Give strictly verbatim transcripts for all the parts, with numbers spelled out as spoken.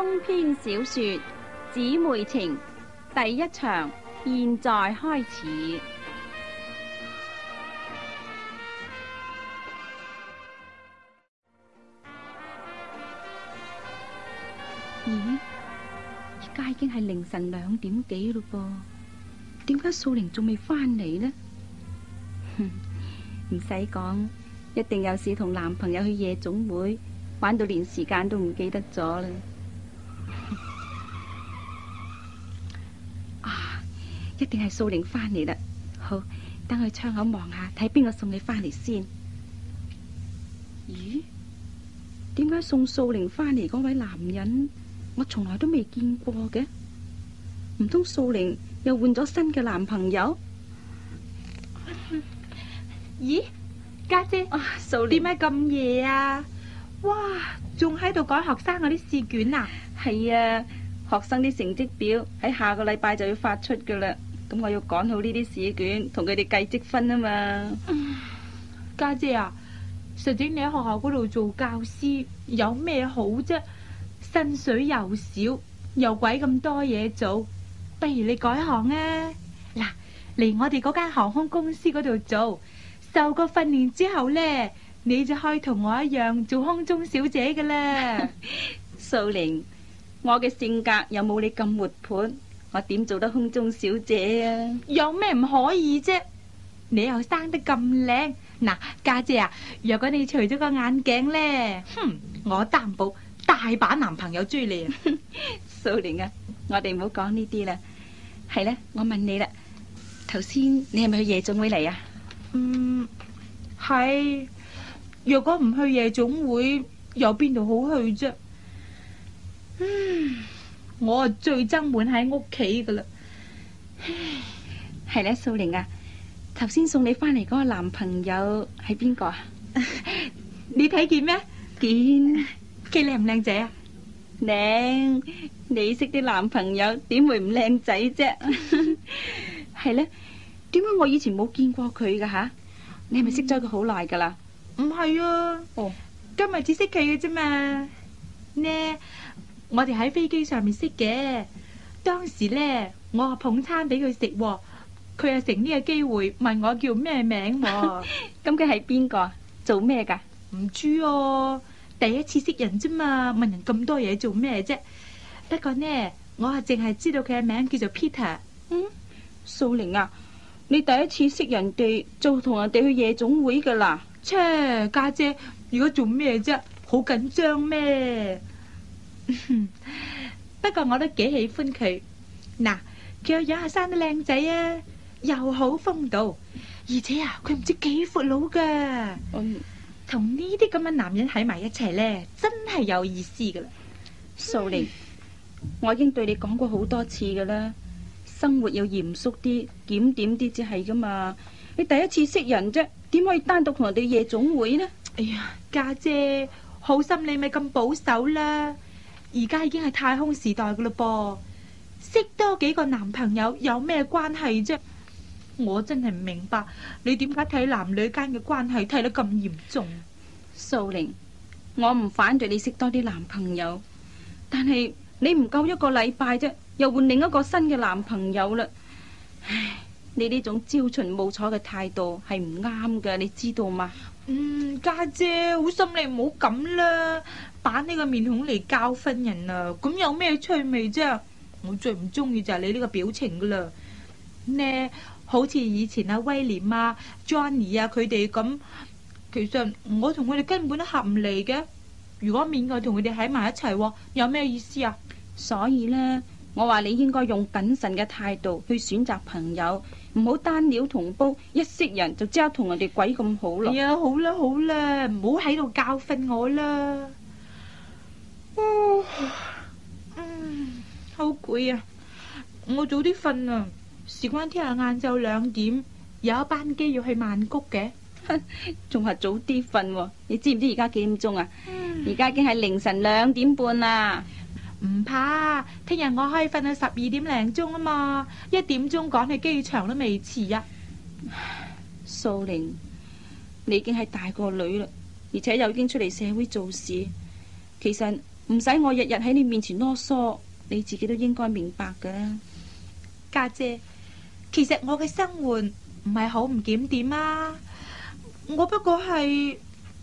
中篇小說《姊妹情》第一場，現在開始。咦？而家已經係凌晨兩點幾咯噃，點解素玲仲未返嚟呢？唔使講，一定有事同男朋友去夜總會玩到連時間都唔記得咗啦。啊，一定係素玲返嚟啦。好，等去窗口望下，睇邊個送你返嚟先。咦？點解送素玲返嚟嗰位男人我從來都未見過嘅？唔通素玲又換咗新嘅男朋友？ 咦，家姐， 啊，素玲， 點解咁夜啊？哇，仲喺度改學生嗰啲試卷啊？ 係啊，學生啲成績表喺下個禮拜就要發出噶啦，咁我要趕好呢啲試卷，同佢哋計積分啊嘛。 嗯，家姐啊，實際你喺學校嗰度做教師有咩好啫？薪水又少，又鬼咁多嘢做，不如你改行啊！嗱，嚟我哋嗰間航空公司嗰度做，受過訓練之後呢，你就可以同我一樣做空中小姐噶啦。 素玲，我嘅性格又冇你咁活潑，我點做得空中小姐啊？ 有咩唔可以啫？你又生得咁靚，嗱，家姐啊，如果你除咗個眼鏡呢，哼，我擔保大把男朋友追你啊！ 素玲啊，我哋唔好講呢啲啦。係呢，我問你啦，頭先你係咪去夜總會嚟啊？ 嗯，係。若果唔去夜總會，有邊度好去啫？嗯，我啊最憎悶喺屋企噶啦。 係呢，素玲啊，頭先送你返嚟嗰個男朋友係邊個啊？ 你睇見咩？ 見。 佢靚唔靚仔啊？ 靚，你識啲男朋友點會唔靚仔啫？係呢，點解我以前冇見過佢噶吓？你係咪識咗佢好耐噶啦？ 唔係啊， 哦， 今日只識佢嘅啫嘛。呢，我哋喺飛機上面識嘅，當時呢，我啊捧餐俾佢食，佢啊乘呢個機會問我叫咩名喎。 咁佢係邊個？做咩噶？ 唔知哦，第一次識人啫嘛，問人咁多嘢做咩啫？不過呢，我啊淨係知道佢嘅名叫做 Peter。 嗯，素玲啊，你第一次識人哋就同人哋去夜總會噶啦？ 切，家姐，如果做咩啫？好緊張咩？不過我都幾喜歡佢。嗱，佢個樣係生得靚仔啊，又好風度，而且啊，佢唔知幾闊佬噶。 嗯， 同呢啲咁嘅男人喺埋一齊呢，真係有意思噶啦。 素玲，我已經對你講過好多次噶啦，生活要嚴肅啲、檢點啲至係噶嘛。你第一次識人啫，點可以單獨同人哋夜總會呢？ 哎呀，家姐，好心你咪咁保守啦。而家已經係太空時代噶啦噃，識多幾個男朋友有咩關係啫？我真係唔明白你點解睇男女間嘅關係睇得咁嚴重。 素玲，我唔反對你識多啲男朋友，但係你唔夠一個禮拜啫，又換另一個新嘅男朋友啦。唉，你呢種朝秦暮楚嘅態度係唔啱㗎，你知道嗎？ 嗯，家姐，好心你唔好咁啦，把呢個面孔嚟教訓人啊，咁有咩趣味啫？我最唔中意就係你呢個表情噶啦。呢，好似以前阿威廉啊、Johnny 啊佢哋咁，其實我同佢哋根本都合唔嚟嘅。如果勉強同佢哋喺埋一齊，有咩意思啊？ 所以呢，我話你應該用謹慎嘅態度去選擇朋友，唔好單料同煲，一識人就即刻同人哋鬼咁好咯。 哎呀，好啦好啦，唔好喺度教訓我啦。哦，嗯，好攰啊，我早啲瞓啊。事關聽日晏晝兩點有一班機要去曼谷嘅。 仲係早啲瞓喎，你知唔知而家幾點鐘啊？而家已經係凌晨兩點半啦。 唔怕，聽日我可以瞓到十二點零鐘啊嘛，一點鐘趕去機場都未遲啊。 素玲，你已經係大個女啦，而且又已經出嚟社會做事，其實唔使我日日喺你面前囉嗦，你自己都應該明白㗎。 家姐，其實我嘅生活唔係好唔檢點啊，我不過係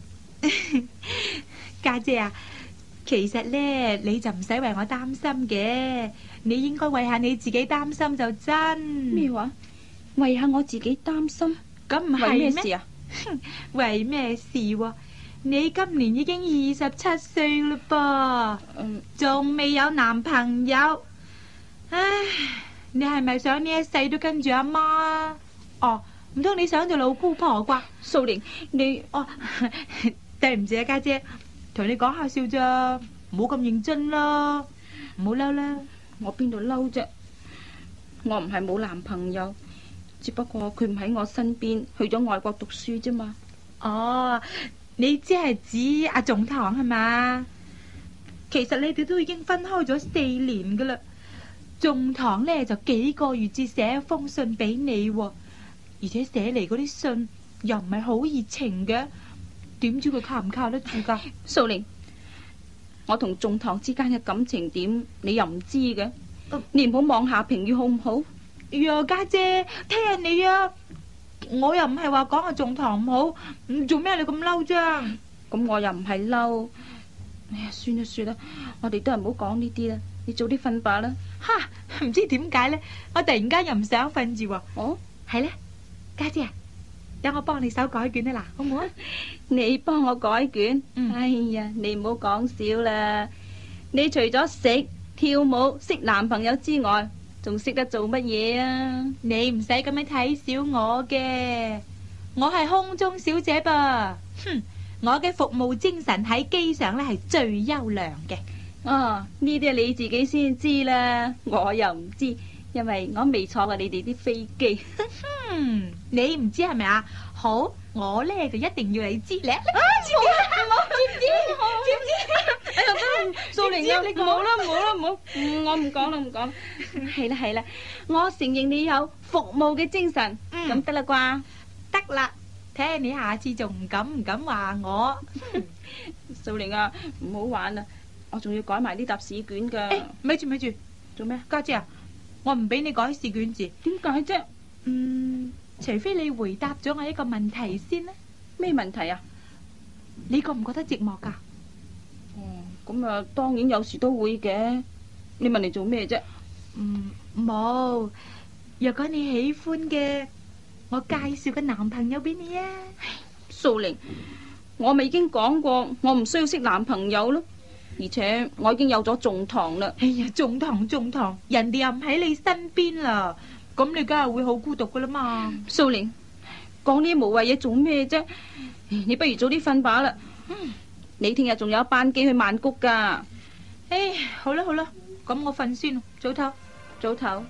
家姐啊，其實呢，你就唔使為我擔心嘅，你應該為下你自己擔心就真。 咩話？為下我自己擔心？ 咁唔係咩事啊？為咩事喎？你今年已經二十七歲嘞噃，仲未有男朋友。唉，你係咪想呢一世都跟住阿媽啊？哦，唔通你想做老姑婆啩？ 素玲，你哦，對唔住啊，家姐，同你講下笑咋，唔好咁認真啦，唔好嬲啦。 我邊度嬲啫？我唔係冇男朋友，只不過佢唔喺我身邊，去咗外國讀書啫嘛。 哦，你只係指阿仲堂係嘛？其實你哋都已經分開咗四年噶啦。仲堂呢就幾個月至寫一封信俾你，而且寫嚟嗰啲信又唔係好熱情嘅，點知佢靠唔靠得住噶？ 素玲，我同仲堂之間嘅感情點，你又唔知嘅， 呃、 你唔好妄下評語好唔好？ 呀，家姐，聽下你啊！我又唔係話講阿仲堂唔好，做咩你咁嬲啫？ 咁我又唔係嬲。哎呀，算啦算啦，我哋都係唔好講呢啲啦。你早啲瞓吧啦。 哈，唔知點解呢，我突然間又唔想瞓住喎。 哦， 係呢，家姐啊，等我幫你手改卷啊嗱，好唔好啊？ 你幫我改卷？ 嗯、 哎呀，你唔好講笑啦。你除咗食、跳舞、識男朋友之外，仲識得做乜嘢啊？ 你唔使咁樣睇小我嘅，我係空中小姐噃。哼，我嘅服務精神喺機上咧係最優良嘅。 哦，呢啲係你自己先知啦，我又唔知，因為我未坐過你哋啲飛機。 哼，你唔知係咪啊？好，我咧就一定要你知咧。啊，知知知知知， 哎呀，素玲啊，你唔好啦，唔好啦，唔好，我唔講啦，唔講。係啦係啦，我承認你有服務嘅精神，咁得啦啩？ 得啦，睇下你下次仲唔敢唔敢話我？ 素玲啊，唔好玩啦，我仲要改埋呢沓試卷噶。 誒，咪住咪住， 做咩？ 家姐啊，我唔俾你改試卷字。 點解啫？ 嗯，除非你回答咗我一個問題先啦。 咩問題啊？ 你覺唔覺得寂寞噶？ 哦，咁啊，當然有時都會嘅。你問嚟做咩啫？ 嗯，冇。若果你喜歡嘅，我介紹個男朋友俾你啊。 素玲，我咪已經講過，我唔需要識男朋友咯。而且我已經有咗仲堂啦。 哎呀，仲堂仲堂，人哋又唔喺你身邊啦，咁你梗係會好孤獨噶啦嘛。 素玲，講呢啲無謂嘢做咩啫？你不如早啲瞓吧啦。 嗯， 你聽日仲有班機去曼谷噶。 唉，好啦好啦，咁我瞓先，早唞。 早唞。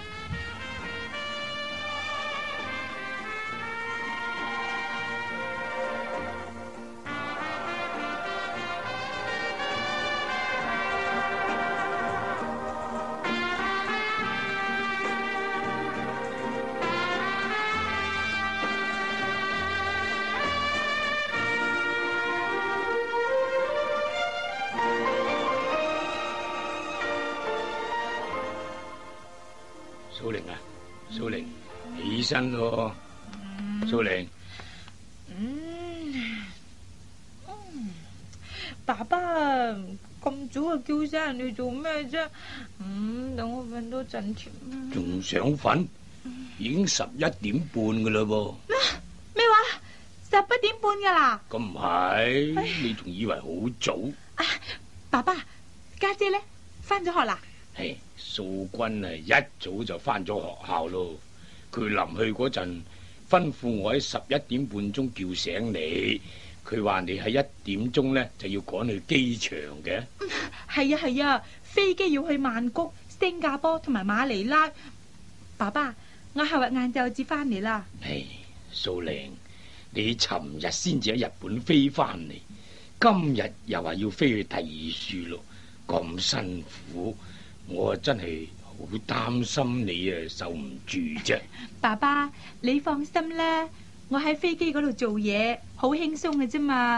素玲啊，素玲，起身咯，素玲。 嗯，嗯，爸爸咁早就叫醒人哋做咩啫？嗯，等我瞓多陣添。 仲想瞓？已經十一點半噶啦噃。 咩話？十一點半噶啦？ 咁唔係，你仲以為好早？ 啊，爸爸，家姐咧翻咗學啦？ 係。素君啊，一早就翻咗學校咯。佢臨去嗰陣，吩咐我喺十一點半鐘叫醒你。佢話你喺一點鐘呢就要趕去機場嘅。 係啊係啊，飛機要去曼谷、新加坡同埋馬尼拉。爸爸，我後日晏晝至翻嚟啦。 唉，素玲，你尋日先至喺日本飛翻嚟，今日又話要飛去第二處咯，咁辛苦。我真係好擔心你啊，受唔住啫。 爸爸，你放心啦，我喺飛機嗰度做嘢，好輕鬆嘅啫嘛。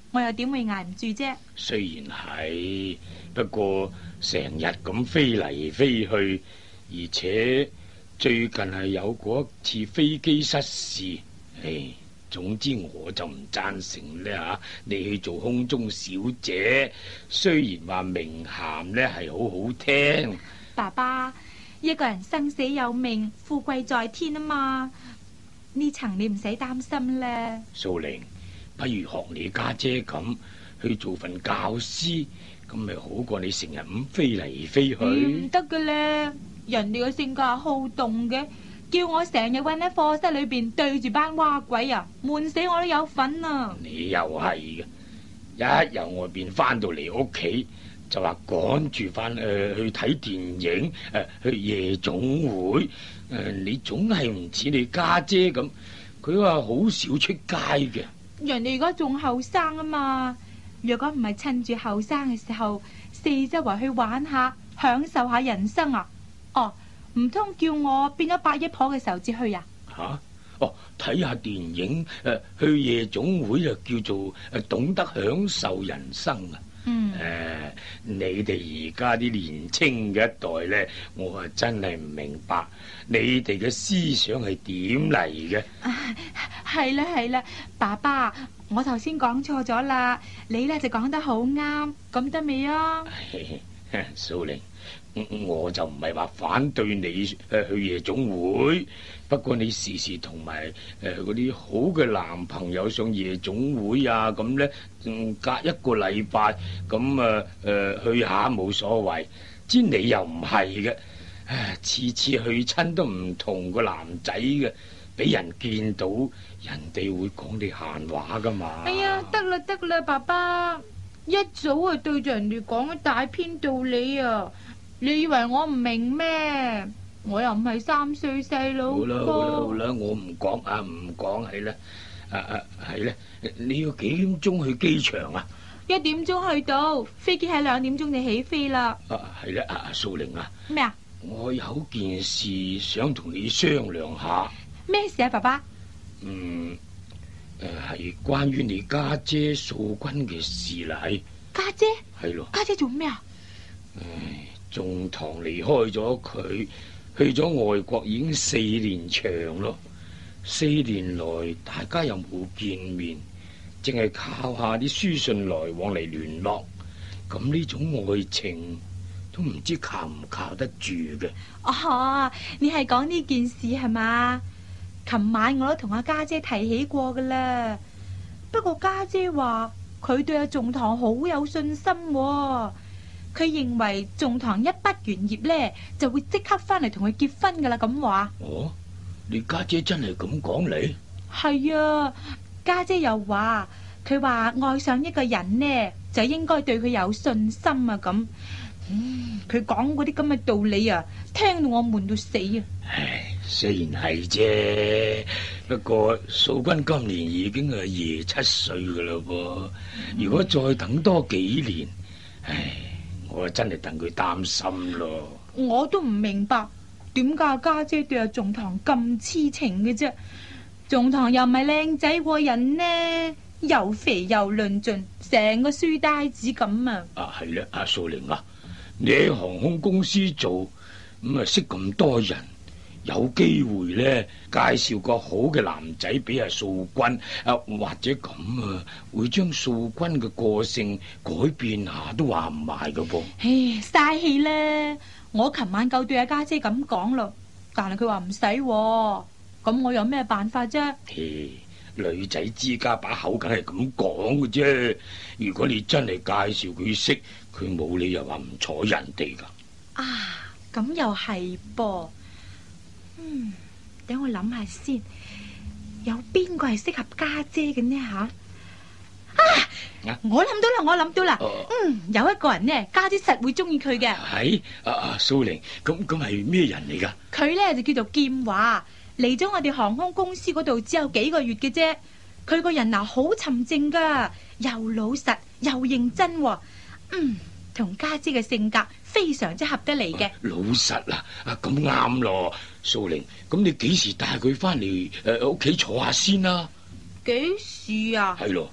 我又點會捱唔住啫？ 雖然係，不過成日咁飛嚟飛去，而且最近係有過一次飛機失事，唉，總之我就唔贊成呢吓，你去做空中小姐。雖然話名銜呢係好好聽， 爸爸，一個人生死有命，富貴在天啊嘛，呢層你唔使擔心咧。 素玲，不如學你家姐咁去做份教師，咁咪好過你成日咁飛嚟飛去。 唔得嘅咧，人哋嘅性格係好動嘅，叫我成日韞喺課室裏邊對住班蛙鬼啊，悶死我都有份啊！ 你又係嘅，一由外邊翻到嚟屋企就話趕住翻誒去睇電影，誒、呃、去夜總會，誒、呃、你總係唔似你家姐咁，佢話好少出街嘅。 人哋而家仲後生啊嘛，若果唔係趁住後生嘅時候四周圍去玩下，享受下人生啊！哦，唔通叫我變咗八一婆嘅時候至去啊？ 吓、啊，哦，睇下電影，誒、呃、去夜總會就叫做誒懂得享受人生啊！ 嗯， 誒、呃，你哋而家啲年青嘅一代呢，我啊真係唔明白你哋嘅思想係點嚟嘅。 係啦係啦，爸爸，我頭先講錯咗啦，你呢就講得好啱，咁得未啊？ 蘇玲，我就唔係話反對你誒去夜總會，不過你時時同埋誒嗰啲好嘅男朋友上夜總會啊，咁呢，嗯，隔一個禮拜咁啊誒去下冇所謂。知你又唔係嘅，唉，次次去親都唔同個男仔嘅，俾人見到，人哋會講你閒話噶嘛。 哎呀，得啦得啦，爸爸。一早就對住人哋講大篇道理啊！你以為我唔明咩？我又唔係三歲細佬哥。好啦好啦好啦， 我唔講啊，唔講係啦。啊啊係咧，你要幾點鐘去機場啊？ 一點鐘去到，飛機喺兩點鐘就起飛啦。 啊係咧，阿蘇玲啊。 咩啊？ 我有件事想同你商量下。 咩事啊，爸爸？ 嗯。誒，係關於你家姐素君嘅事嚟。 家姐係咯， 家姐做咩啊？ 唉，仲堂離開咗佢，去咗外國已經四年長咯。四年來大家又冇見面，淨係靠下啲書信來往嚟聯絡。咁呢種愛情都唔知靠唔靠得住嘅。 哦，你係講呢件事係嘛？琴晚我都同阿家姐提起過噶啦，不過家姐話佢對阿仲堂好有信心喎，佢認為仲堂一畢完業呢就會即刻翻嚟同佢結婚噶啦咁話。 哦，你家姐真係咁講你？ 係啊，家姐又話佢話愛上一個人呢就應該對佢有信心啊咁。嗯，佢講嗰啲咁嘅道理啊，聽到我悶到死啊！ 唉，雖然係啫，不過素君今年已經係廿七歲噶啦噃，如果再等多幾年，唉，我真係戥佢擔心咯。 我都唔明白點解家姐對阿仲堂咁痴情嘅啫？仲堂又唔係靚仔過人呢，又肥又論盡，成個書呆子咁啊！ 啊，係咧，阿素玲啊。你喺航空公司做咁啊，識咁多人，有機會呢介紹個好嘅男仔俾阿素君啊，或者咁啊，會將素君嘅個性改變下都話唔埋噶噃。 唉，嘥氣啦！我琴晚夠對阿家姐咁講咯，但係佢話唔使，咁我有咩辦法啫？ 嘿，女仔之家把口梗係咁講嘅啫。如果你真係介紹佢識，佢冇理由話唔睬人哋噶。 啊，咁又係噃。嗯，等我諗下先，有邊個係適合家姐嘅呢吓？啊，啊我諗到啦，我諗到啦。哦、嗯，有一個人呢，家姐實會中意佢嘅。 係啊啊，蘇玲，咁咁係咩人嚟噶？ 佢呢就叫做劍華，嚟咗我哋航空公司嗰度只有幾個月嘅啫。佢個人嗱好沉靜噶，又老實又認真，哦。嗯。同家姐嘅性格非常之合得嚟嘅。 老實啦，啊咁啱咯，蘇玲，咁你幾時帶佢翻嚟誒屋企坐下先啦？ 幾時啊？ 係咯，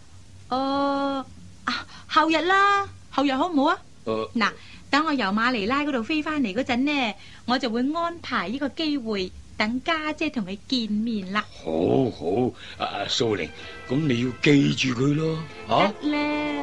誒、啊，後日啦，後日好唔好啊？ 誒， 嗱，等我由馬尼拉嗰度飛翻嚟嗰陣呢，我就會安排呢個機會，等家姐同佢見面啦。 好好，阿阿蘇玲，咁你要記住佢咯，吓。 得咧。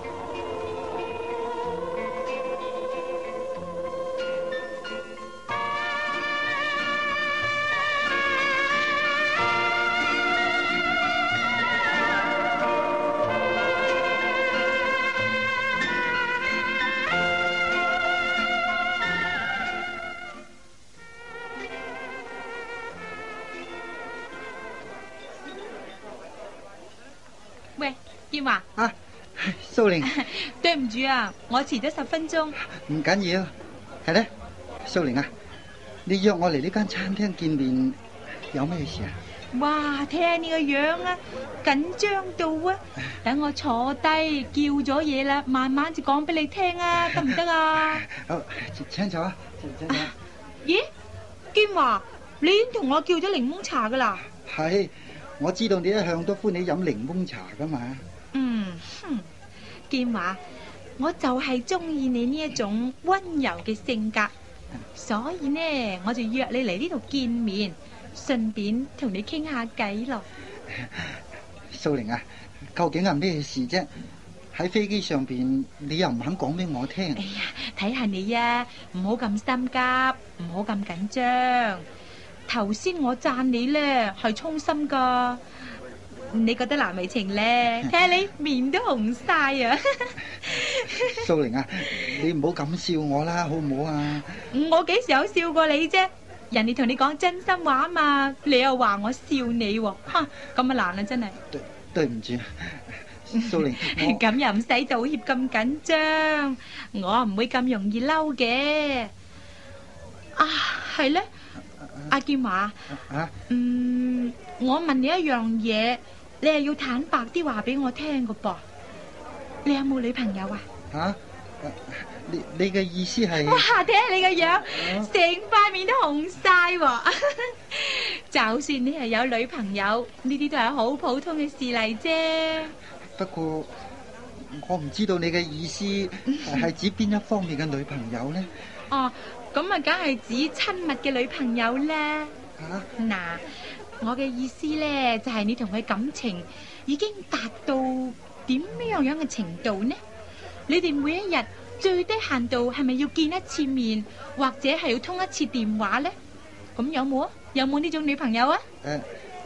喂，建華， 啊，蘇玲， 對唔住啊，我遲咗十分鐘。 唔緊要，係咧，蘇玲啊，你約我嚟呢間餐廳見面，有咩事啊？ 哇，睇下你個樣啊，緊張到啊！等我坐低叫咗嘢啦，慢慢就講俾你聽啊，得唔得啊？ 好，請坐啊，請坐。 咦，建華，你已經同我叫咗檸檬茶噶啦？ 係，我知道你一向都歡喜飲檸檬茶噶嘛。 嗯，哼，建華，我就係中意你呢一種溫柔嘅性格，所以呢，我就約你嚟呢度見面，順便同你傾下偈咯。 蘇玲啊，究竟係咩事啫？喺飛機上邊，你又唔肯講俾我聽。 哎呀，睇下你啊，唔好咁心急，唔好咁緊張。頭先我讚你咧係衷心噶，你覺得難為情咧？睇下你面都紅晒啊！ 蘇玲啊，你唔好咁笑我啦，好唔好啊？ 我幾時有笑過你啫？人哋同你講真心話啊嘛，你又話我笑你喎，吓咁啊難啦真係。 對對唔住，蘇玲。 咁又唔使道歉咁緊張，我唔會咁容易嬲嘅。啊，係咧，阿建華， 啊， 嗯，我問你一樣嘢，你係要坦白啲話俾我聽噶噃。你有冇女朋友啊？ 吓？你你嘅意思係？ 哇！睇下你個樣，成塊面都紅晒喎。就算你係有女朋友，呢啲都係好普通嘅事嚟啫。 不過我唔知道你嘅意思係指邊一方面嘅女朋友呢？ 哦，咁啊，梗係指親密嘅女朋友啦。 啊？ 嗱，我嘅意思咧，就係你同佢感情已經達到點樣樣嘅程度呢？你哋每一日最低限度係咪要見一次面，或者係要通一次電話呢？咁有冇啊？有冇呢種女朋友啊？ 誒，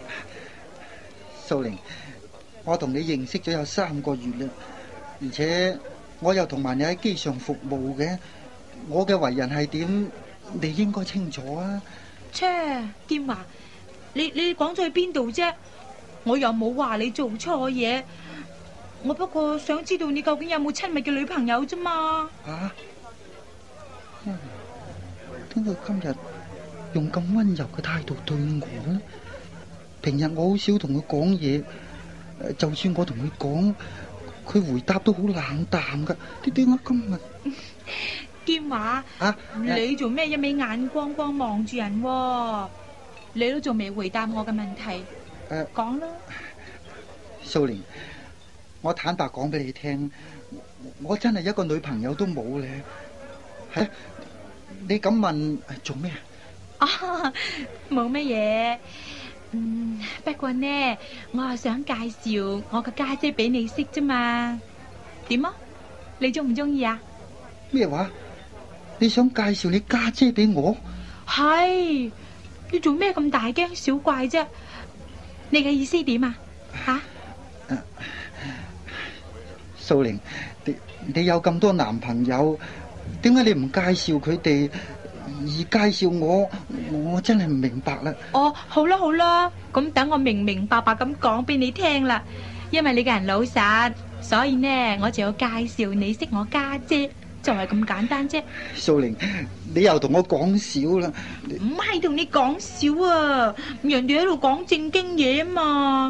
蘇玲，我同你認識咗有三個月啦，而且我又同埋你喺機上服務嘅，我嘅為人係點，你應該清楚啊。 切，建華，你你講咗去邊度啫？我又冇話你做錯嘢，我不過想知道你究竟有冇親密嘅女朋友啫嘛。 啊？點解今日用咁溫柔嘅態度對我呢？平日我好少同佢講嘢，誒，就算我同佢講，佢回答都好冷淡噶。點解今日？ 建華， 啊， 你做咩一味眼光光望住人喎？你都仲未回答我嘅問題， 誒， 講啦。 蘇玲，我坦白講俾你聽，我真係一個女朋友都冇咧。係，你咁問做咩啊？ 啊，冇乜嘢。嗯，不過呢，我係想介紹我個家姐俾你識啫嘛。點啊？你中唔中意啊？ 咩話？你想介紹你家姐俾我？ 係，你做咩咁大驚小怪啫？你嘅意思點啊？吓？ 蘇玲，你你有咁多男朋友，點解你唔介紹佢哋，而介紹我？我真係唔明白啦。 哦，好啦好啦，咁等我明明白白咁講俾你聽啦。因為你個人老實，所以呢，我就要介紹你識我家姐，就係咁簡單啫。 蘇玲，你又同我講笑啦。 唔係同你講笑啊，人哋喺度講正經嘢啊嘛。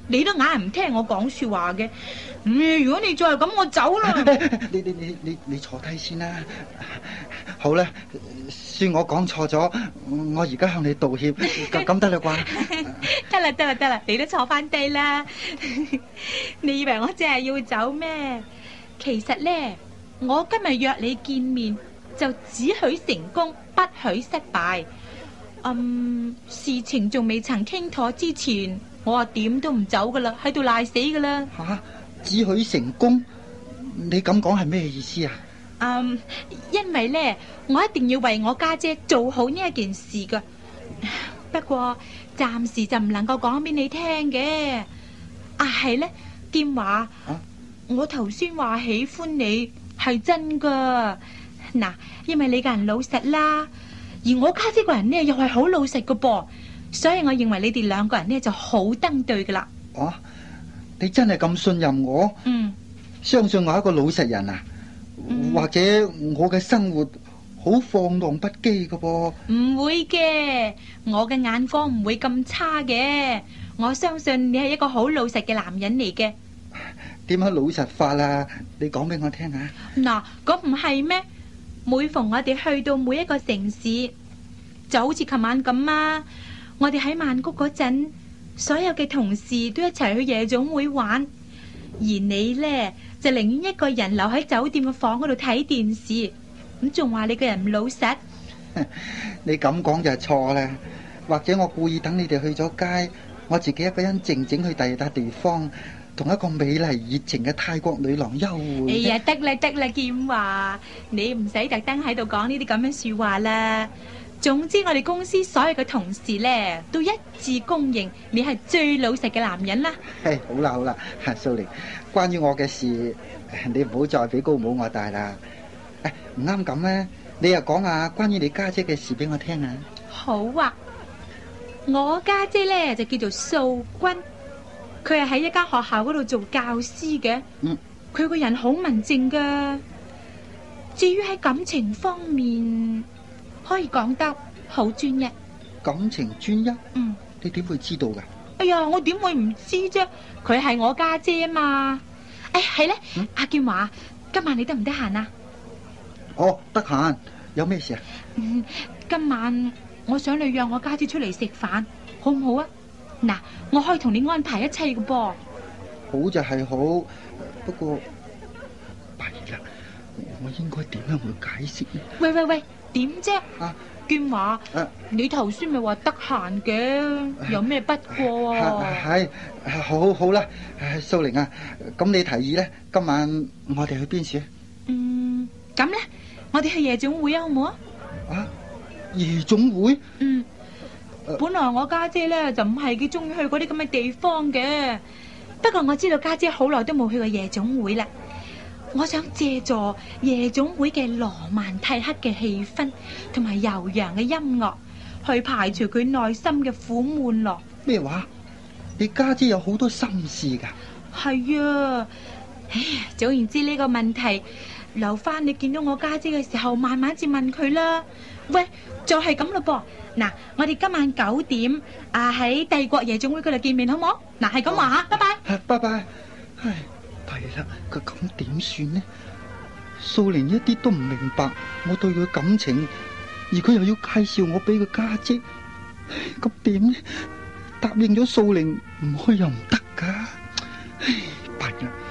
你都硬係唔聽我講說話嘅。嗯，如果你再係咁，我走啦。 你你你你你坐低先啦。好啦，算我講錯咗，我而家向你道歉，咁咁得啦啩？ 得啦得啦得啦，你都坐翻低啦。你以為我淨係要走咩？其實呢，我今日約你見面，就只許成功，不許失敗。嗯，事情仲未曾傾妥之前，我話點都唔走噶啦，喺度賴死噶啦。 吓、啊，只許成功？你咁講係咩意思啊？ 嗯，因為呢，我一定要為我家姐做好呢一件事噶。不過暫時就唔能夠講俾你聽嘅。啊，係呢，劍華，啊、我頭先話喜歡你係真噶。嗱，因為你個人老實啦。而我家姐個人呢又係好老實噶噃，所以我認為你哋兩個人呢就好登對噶啦。 哦，你真係咁信任我？嗯，相信我係一個老實人啊？嗯、或者我嘅生活好放蕩不羈噶噃？ 唔會嘅，我嘅眼光唔會咁差嘅。我相信你係一個好老實嘅男人嚟嘅。 點樣老實法啊？你講俾我聽下。 嗱，咁唔係咩？每逢我哋去到每一個城市，就好似琴晚咁啊！我哋喺曼谷嗰陣，所有嘅同事都一齊去夜總會玩，而你呢，就寧願一個人留喺酒店嘅房嗰度睇電視，咁仲話你個人唔老實。 你咁講就係錯啦，或者我故意等你哋去咗街，我自己一個人靜靜去第二笪地方，同一個美麗熱情嘅泰國女郎幽會。哎呀，得啦得啦，劍華，你唔使特登喺度講呢啲咁樣說話啦。總之，我哋公司所有嘅同事呢，都一致公認你係最老實嘅男人啦。 係，好啦好啦，蘇玲，關於我嘅事，你唔好再俾高帽我戴啦。誒，唔啱咁咧，你又講下關於你家姐嘅事俾我聽啊。 好啊，我家姐呢就叫做素君。佢係喺一間學校嗰度做教師嘅，嗯，佢個人好文靜噶。至於喺感情方面，可以講得好專一。 感情專一？ 嗯， 你點會知道噶？ 哎呀，我點會唔知啫？佢係我家姐啊嘛。誒，係咧，嗯、阿劍華，今晚你得唔得閒啊？ 哦，得閒。有咩事啊？ 嗯，今晚我想你約我家姐出嚟食飯，好唔好啊？嗱，我可以同你安排一切嘅噃。 好就係好，不過弊啦，我應該點樣去解釋呢？ 喂喂喂，點啫？ 啊， 娟華，啊、你頭先咪話得閒嘅，啊、有咩不過啊？ 係、啊，好好啦，蘇玲啊，咁你提議咧，今晚我哋去邊處？ 嗯，咁咧，我哋去夜總會啊，好唔好啊？ 啊，夜總會？嗯。 本來我家姐咧就唔係幾中意去嗰啲咁嘅地方嘅，不過我知道家姐好耐都冇去過夜總會啦。我想借助夜總會嘅羅曼蒂克嘅氣氛同埋悠揚嘅音樂，去排除佢內心嘅苦悶咯。 咩話？你家姐有好多心事噶？ 係啊，唉，總言之呢個問題，留翻你見到我家姐嘅時候，慢慢至問佢啦。喂，就係咁咯噃。嗱，我哋今晚九點啊喺帝國夜總會嗰度見面，好唔好？嗱，係咁話吓，拜拜。 拜拜。唉，弊啦，佢咁點算呢？素玲一啲都唔明白我對佢感情，而佢又要介紹我俾佢家姐，咁點呢？答應咗素玲唔去又唔得噶，唉，弊啦。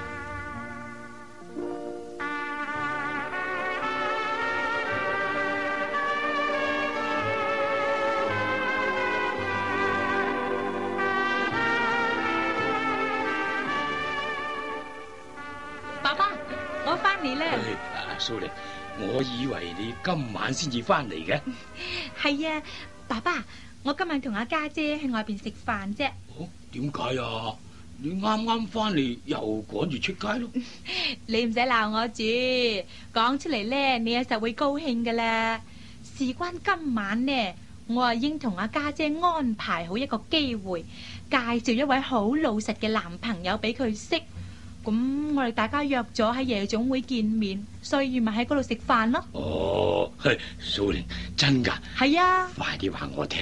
蘇玲，我以為你今晚先至翻嚟嘅。 係啊，爸爸，我今晚同阿家姐去外邊食飯啫。 哦，點解啊？你啱啱翻嚟又趕住出街咯？ 你唔使鬧我住，講出嚟咧，你有時會高興噶啦。事關今晚呢，我啊已經同阿家姐安排好一個機會，介紹一位好老實嘅男朋友俾佢識。咁我哋大家約咗喺夜總會見面，所以咪喺嗰度食飯咯。 哦，蘇玲，真噶？ 係啊。 快啲話我聽，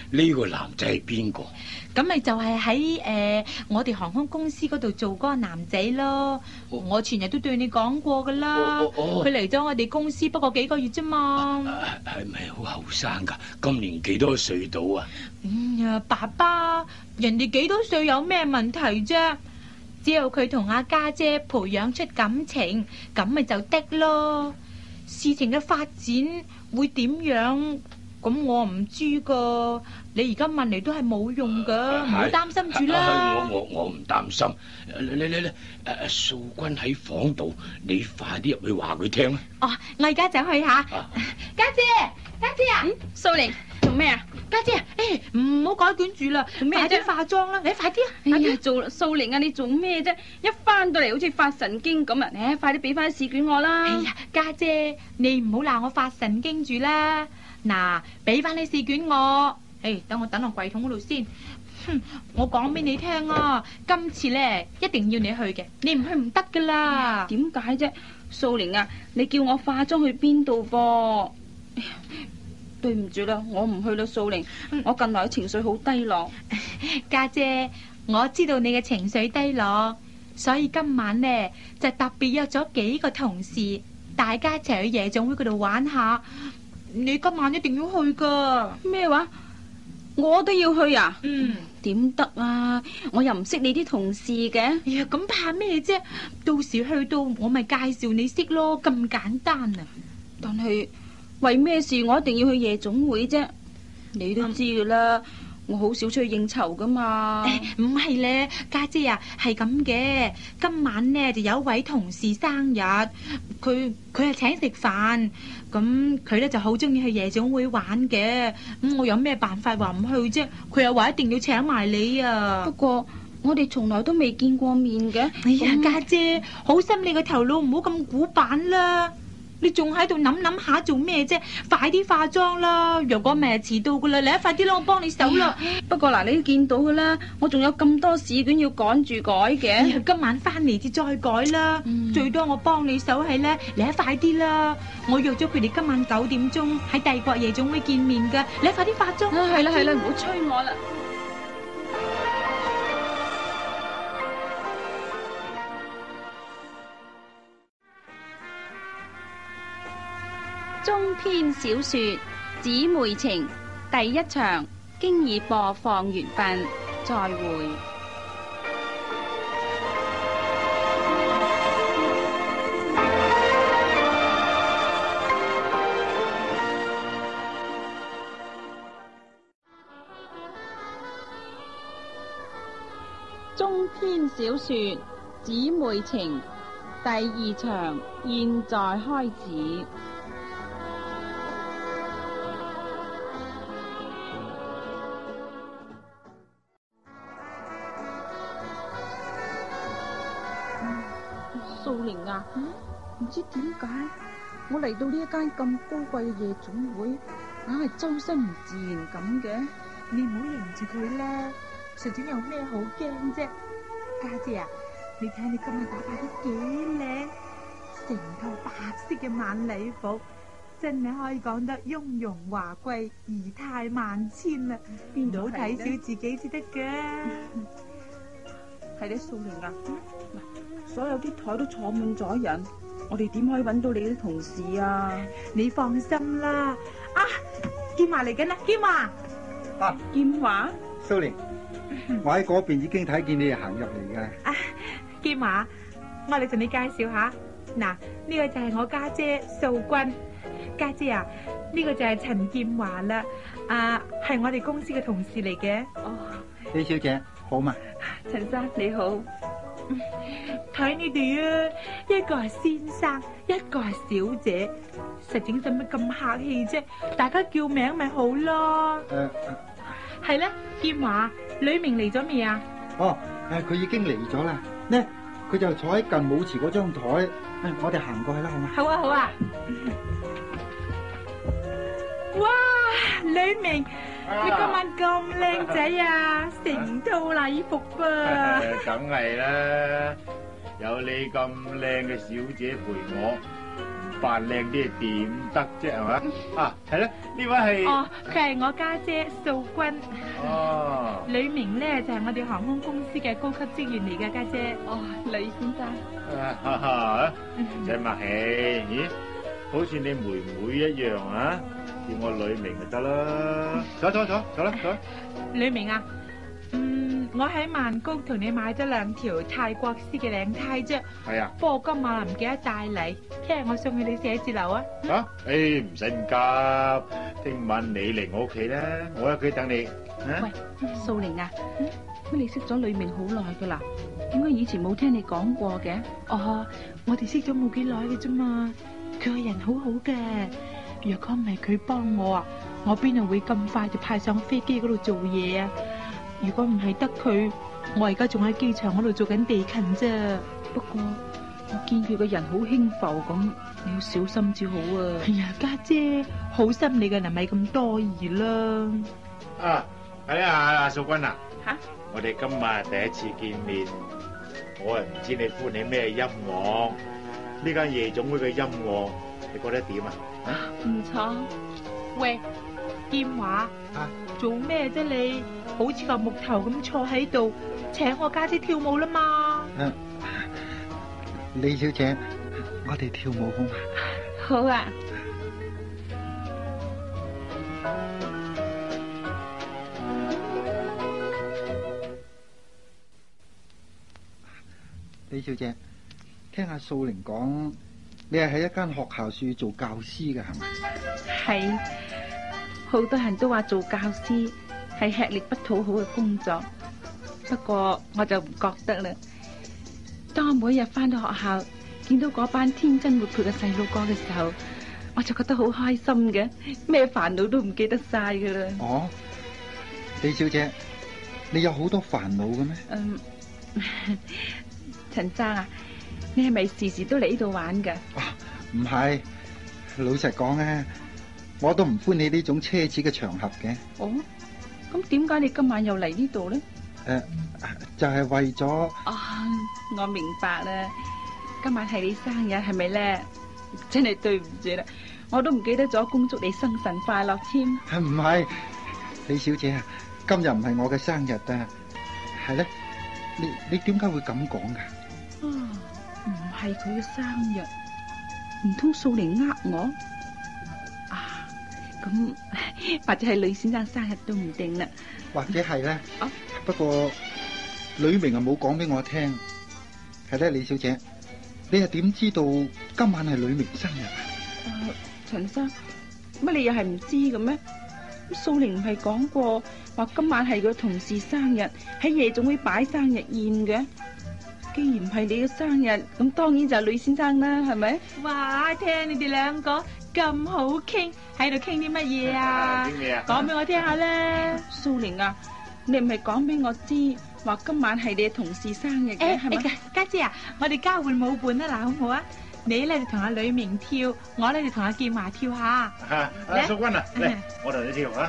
呢個男仔係邊個？ 咁咪就係喺誒我哋航空公司嗰度做嗰個男仔咯。 哦我前日都對你講過噶啦， 哦哦哦佢嚟咗我哋公司不過幾個月啫嘛。 係咪好後生噶？今年幾多歲到啊？ 嗯呀，爸爸，人哋幾多歲有咩問題啫？只有佢同阿家姐培養出感情，咁咪就得咯。事情嘅發展會點樣？咁我唔知噶。你而家問嚟都係冇用噶，唔好擔心住啦。 我我我唔擔心。你你你誒誒，素君喺房度，你快啲入去話佢聽啦。 哦，我而家走去吓。家姐，家姐啊， 嗯，素玲做咩啊？ 家姐啊，誒，唔好改卷住啦， 做咩啫快啲化妝啦，你快啲啊！ 哎呀，做素玲啊，你做咩啫？一翻到嚟好似發神經咁啊！誒，快啲俾翻啲試卷我啦！ 哎呀，家姐，你唔好鬧我發神經住啦。嗱，俾翻你試卷我。誒，等我等落櫃桶嗰度先。哼，我講俾你聽啊，今次咧一定要你去嘅，你唔去唔得噶啦。 點解啫？素玲啊，你叫我化妝去邊度噃？哎呀，對唔住啦，我唔去啦，素玲。我近來情緒好低落。 家姐，我知道你嘅情緒低落，所以今晚呢就特別約咗幾個同事，大家一齊去夜總會嗰度玩下。你今晚一定要去噶。 咩話？我都要去啊？ 嗯， 點得啊？我又唔識你啲同事嘅。 哎呀，咁怕咩啫？到時去到我咪介紹你識咯，咁簡單啊！ 但係為咩事我一定要去夜總會啫？你都知噶啦，我好少出去應酬噶嘛。 誒，唔係咧，家姐啊，係咁嘅。今晚呢就有一位同事生日，佢佢係請食飯，咁佢咧就好中意去夜總會玩嘅。咁我有咩辦法話唔去啫？佢又話一定要請埋你啊。 不過我哋從來都未見過面嘅。 哎呀， 咁家姐，好心你個頭腦唔好咁古板啦。你仲喺度諗諗下做咩啫？快啲化妝啦！若果咪係遲到噶啦，你一快啲啦，我幫你手啦。 不過嗱，你都見到噶啦，我仲有咁多試卷要趕住改哎嘅。 呀，今晚翻嚟至再改啦。 嗯最多我幫你手係咧，你一快啲啦。我約咗佢哋今晚九點鐘喺帝國夜總會見面噶，你一快啲化妝。 啊，係啦係啦，唔好催我啦。中篇小說《姊妹情》第一場經已播放完畢，再會。中篇小說《姊妹情》第二場現在開始。素玲啊，唔知點解我嚟到呢一間咁高貴嘅夜總會，硬係周身唔自然咁嘅。 你唔好認住佢啦，實在有咩好驚啫？家姐啊，你睇你今日打扮得幾靚，成套白色嘅晚禮服，真係可以講得雍容華貴、儀態萬千啦。 邊唔好睇小自己至得噶。 係咧，素玲啊，嗱，所有啲台都坐滿咗人，我哋點可以揾到你啲同事啊？ 你放心啦。啊，劍華嚟緊啦，劍華。 啊， 劍華， 蘇玲，我喺嗰邊已經睇見你行入嚟嘅。 啊，劍華，我嚟同你介紹下。嗱，呢個就係我家姐素君。家姐啊，呢個就係陳劍華啦。啊，係我哋公司嘅同事嚟嘅。 哦， 李小姐好嘛？ 陳生你好。 睇你哋啊，一個係先生，一個係小姐，實整使乜咁客氣啫？大家叫名咪好咯。 誒， 係咧，劍華，呂明嚟咗未啊？ 哦，誒，佢已經嚟咗啦。呢，佢就坐喺近舞池嗰張台。誒，我哋行過去啦，好嘛？ 好啊，好啊。哇，呂明，你今晚咁靚仔啊，成套禮服啊！ 梗係啦，有你咁靚嘅小姐陪我，唔扮靚啲點得啫，係嘛？啊，係啦，呢位係哦，佢係我家姐素君。 哦， 呂明咧就係我哋航空公司嘅高級職員嚟嘅，家姐。 哦，呂先生， 啊哈哈，唔使客氣，咦？好似你妹妹一樣啊，叫我呂明就得啦。坐坐坐，坐啦坐。 呂明啊，嗯，我喺曼谷同你買咗兩條泰國絲嘅領呔啫。 係啊。 不過今晚唔記得帶嚟，聽日我送去你寫字樓啊。 啊？誒，唔使咁急，聽晚你嚟我屋企啦，我喺屋企等你。 喂，素玲啊，乜你識咗呂明好耐噶啦？點解以前冇聽你講過嘅？ 哦，我哋識咗冇幾耐嘅啫嘛，佢個人好好嘅。若果唔係佢幫我啊，我邊度會咁快就派上飛機嗰度做嘢啊？如果唔係得佢，我而家仲喺機場嗰度做緊地勤啫。 不過我見佢個人好輕浮咁，你要小心至好啊！ 哎呀，家姐，好心你嘅人咪咁多疑啦。 啊，係啊，阿素君啊， 吓， 我哋今日第一次見面，我又唔知你歡喜咩音樂，呢間夜總會嘅音樂，你覺得點啊？ 唔錯。 喂，劍華， 啊， 做咩啫你？好似個木頭咁坐喺度，請我家姐跳舞啦嘛？ 啊，李小姐，我哋跳舞好嘛？ 好啊。 李小姐，聽阿素玲講，你係喺一間學校處做教師嘅係咪？ 係，好多人都話做教師係吃力不討好嘅工作，不過我就唔覺得啦。當我每日翻到學校，見到嗰班天真活潑嘅細路哥嘅時候，我就覺得好開心嘅，咩煩惱都唔記得晒噶啦。 哦，李小姐，你有好多煩惱嘅咩？ 嗯，陳生啊，你係咪時時都嚟呢度玩噶？ 啊，唔係，老實講咧，我都唔歡喜呢種奢侈嘅場合嘅。 哦，咁點解你今晚又嚟呢度咧？ 誒，就係為咗…… 哦，我明白啦，今晚係你生日係咪咧？真係對唔住啦，我都唔記得咗恭祝你生辰快樂添。 係唔係，李小姐啊，今日唔係我嘅生日啊，係咧，你你點解會咁講噶？ 啊，唔係佢嘅生日，唔通素玲呃我？啊，咁或者係呂先生生日都唔定啦。 或者係咧， 啊， 不過呂明啊冇講俾我聽。係咧，李小姐，你係點知道今晚係呂明生日啊？ 誒，陳生，乜你又係唔知嘅咩？素玲唔係講過話今晚係佢同事生日，喺夜總會擺生日宴嘅。既然唔係你嘅生日，咁當然就係呂先生啦，係咪？ 哇，聽你哋兩個咁好傾，喺度傾啲乜嘢啊？ 傾咩啊？ 講俾我聽下咧。 素玲啊，你唔係講俾我知話今晚係你嘅同事生日嘅，係咪？ 誒，家姐啊，我哋交換舞伴啊，嗱，好唔好啊？你咧就同阿呂明跳，我咧就同阿建華跳下。 吓，阿素君啊，嚟，我同你跳啊！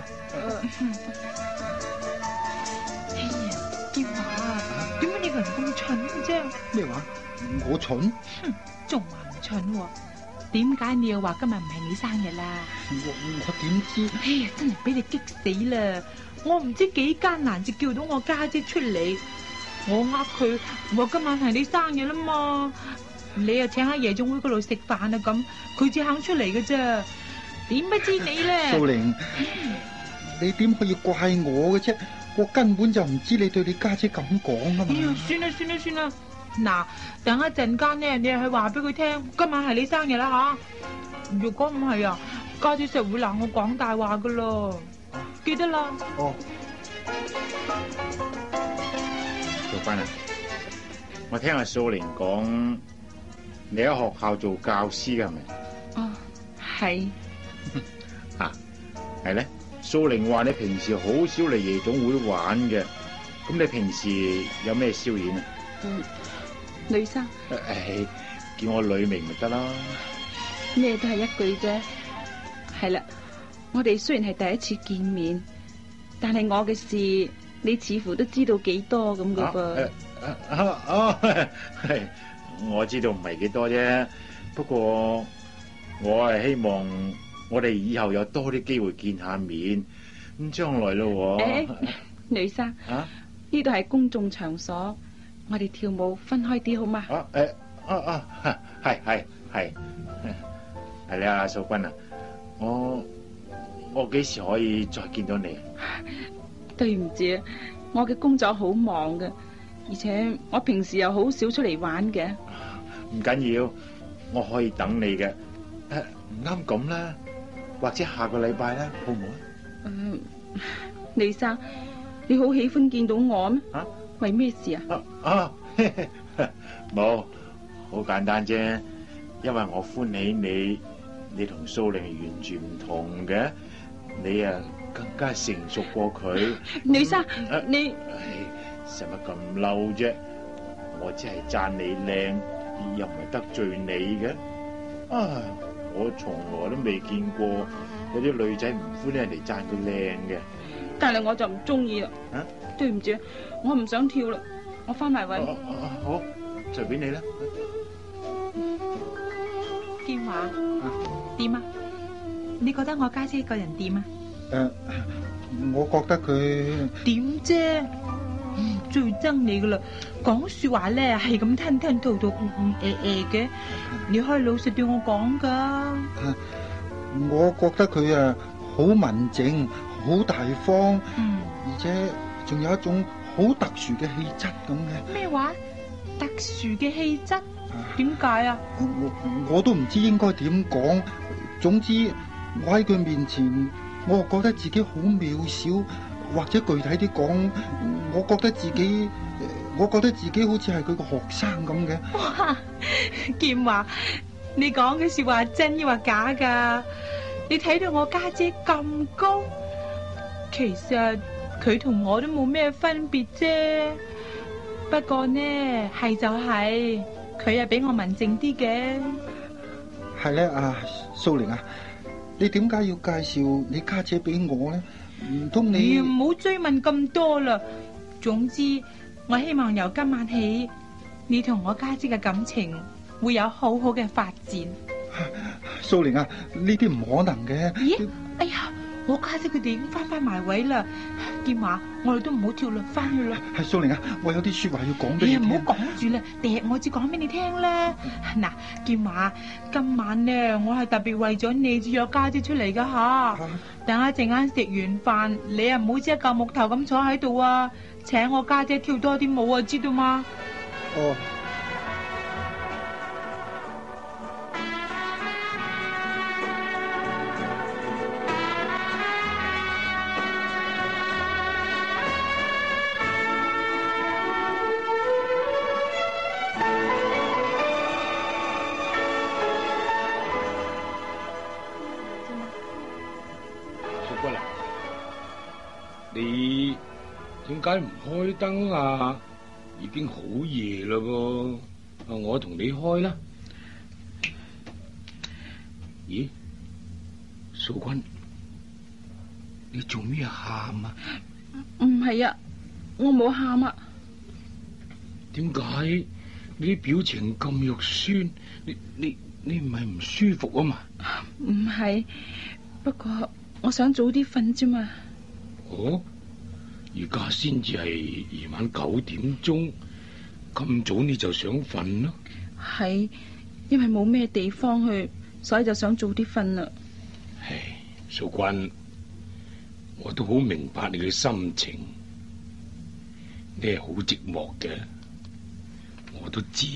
哎呀，建華，點解你個人咁蠢嘅啫？ 咩話？我蠢？ 哼，仲話唔蠢喎？點解你又話今日唔係你生日啦？ 我我點知？ 哎呀，真係俾你激死啦！我唔知幾艱難至叫到我家姐出嚟，我呃佢，我今晚係你生日啦嘛，你又請喺夜總會嗰度食飯啊咁，佢至肯出嚟嘅啫，點不知你咧？ 素玲，你點可以怪我嘅啫？我根本就唔知你對你家姐咁講啊嘛。 哎呀，算啦算啦算啦，嗱，等一陣間咧，你去話俾佢聽，今晚係你生日啦吓。如果唔係啊，家姐實會鬧我講大話噶咯。記得啦。 哦， 素君啊，我聽阿素玲講，你喺學校做教師嘅係咪？ 哦，係。 啊，係咧。素玲話你平時好少嚟夜總會玩嘅，咁你平時有咩消遣啊？ 嗯，女生。 誒，叫我呂明咪得啦。 咩都係一句啫。係啦。我哋雖然係第一次見面，但係我嘅事你似乎都知道幾多咁嘅噃。 哦，係，我知道唔係幾多啫。不過我係希望我哋以後有多啲機會見下面，咁將來咯。 誒，女生， 啊， 呢度係公眾場所，我哋跳舞分開啲好嗎？ 啊誒啊啊，係係係係你啊，素君啊，我我幾時可以再見到你？ 對唔住，我嘅工作好忙嘅，而且我平時又好少出嚟玩嘅。 唔緊要，我可以等你嘅。誒，唔啱咁啦，或者下個禮拜啦，好唔好啊？ 嗯，李生，你好喜歡見到我咩？ 啊？ 為咩事啊？ 啊啊，冇，好簡單啫，因為我歡喜你，你同蘇玲完全唔同嘅，你啊更加成熟過佢。 李生， 啊、 你使乜咁嬲啫？我只係讚你靚，又唔係得罪你嘅。啊，我從來都未見過有啲女仔唔歡喜人哋讚佢靚嘅。 但係我就唔中意啦。 啊？ 對唔住，我唔想跳啦，我翻埋位。 啊啊、好，隨便你啦。 建華，點啊？你覺得我家姐個人點啊？ 誒、呃，我覺得佢點啫？嗯，最憎你噶啦，講說話咧係咁吞吞吐吐，嗯嗯誒誒嘅。你可以老實對我講噶。 我覺得佢啊好文靜，好大方， 嗯， 而且仲有一種好特殊嘅氣質咁嘅。 咩話？特殊嘅氣質？點解啊？ 我我我都唔知應該點講。總之，我喺佢面前，我覺得自己好渺小，或者具體啲講，我覺得自己，我覺得自己好似係佢個學生咁嘅。 哇！建華，你講嘅說話真抑或假噶？你睇到我家姐咁高，其實佢同我都冇咩分別啫。不過呢，係就係佢係比我文靜啲嘅。 係咧，啊，蘇玲啊，你點解要介紹你家姐俾我咧？唔通你唔好追問咁多啦。總之，我希望由今晚起，你同我家姐嘅感情會有好好嘅發展。 蘇玲啊，呢啲唔可能嘅。 咦？哎呀，我家姐佢哋已經翻翻埋位啦。建華，我哋都唔好跳啦，翻去啦。 係蘇玲啊，我有啲說話要講俾你聽。 唔好講住啦，第日我至講俾你聽啦。嗱，建華，今晚呢，我係特別為咗你至約家姐出嚟噶吓。啊、等一陣間食完飯，你啊唔好似一嚿木頭咁坐喺度啊，請我家姐跳多啲舞啊，知道嗎？ 哦。 你點解唔開燈啊？已經好夜啦噃，我同你開啦。咦，素君，你做咩喊啊？ 唔係啊，我冇喊啊。 點解你啲表情咁肉酸？你你你唔係唔舒服啊嘛？ 唔係，不過我想早啲瞓啫嘛。 哦，而家先至係夜晚九點鐘，咁早你就想瞓咯？ 係，因為冇咩地方去，所以就想早啲瞓啦。 唉，素君，我都好明白你嘅心情，你係好寂寞嘅，我都知。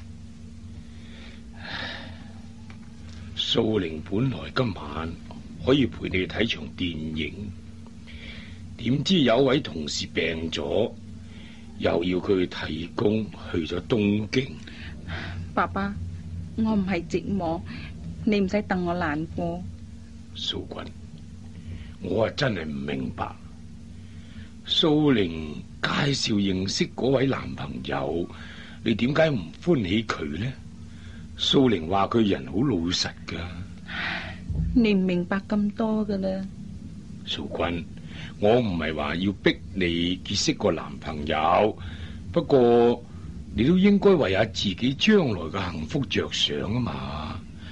素玲本來今晚可以陪你睇場電影。點知有位同事病咗，又要佢替工去咗東京。 爸爸，我唔係寂寞，你唔使戥我難過。 素君，我啊真係唔明白，蘇玲介紹認識嗰位男朋友，你點解唔歡喜佢呢？蘇玲話佢人好老實噶。 你唔明白咁多噶啦。 素君，我唔係話要逼你結識個男朋友，不過你都應該為下自己將來嘅幸福着想啊嘛。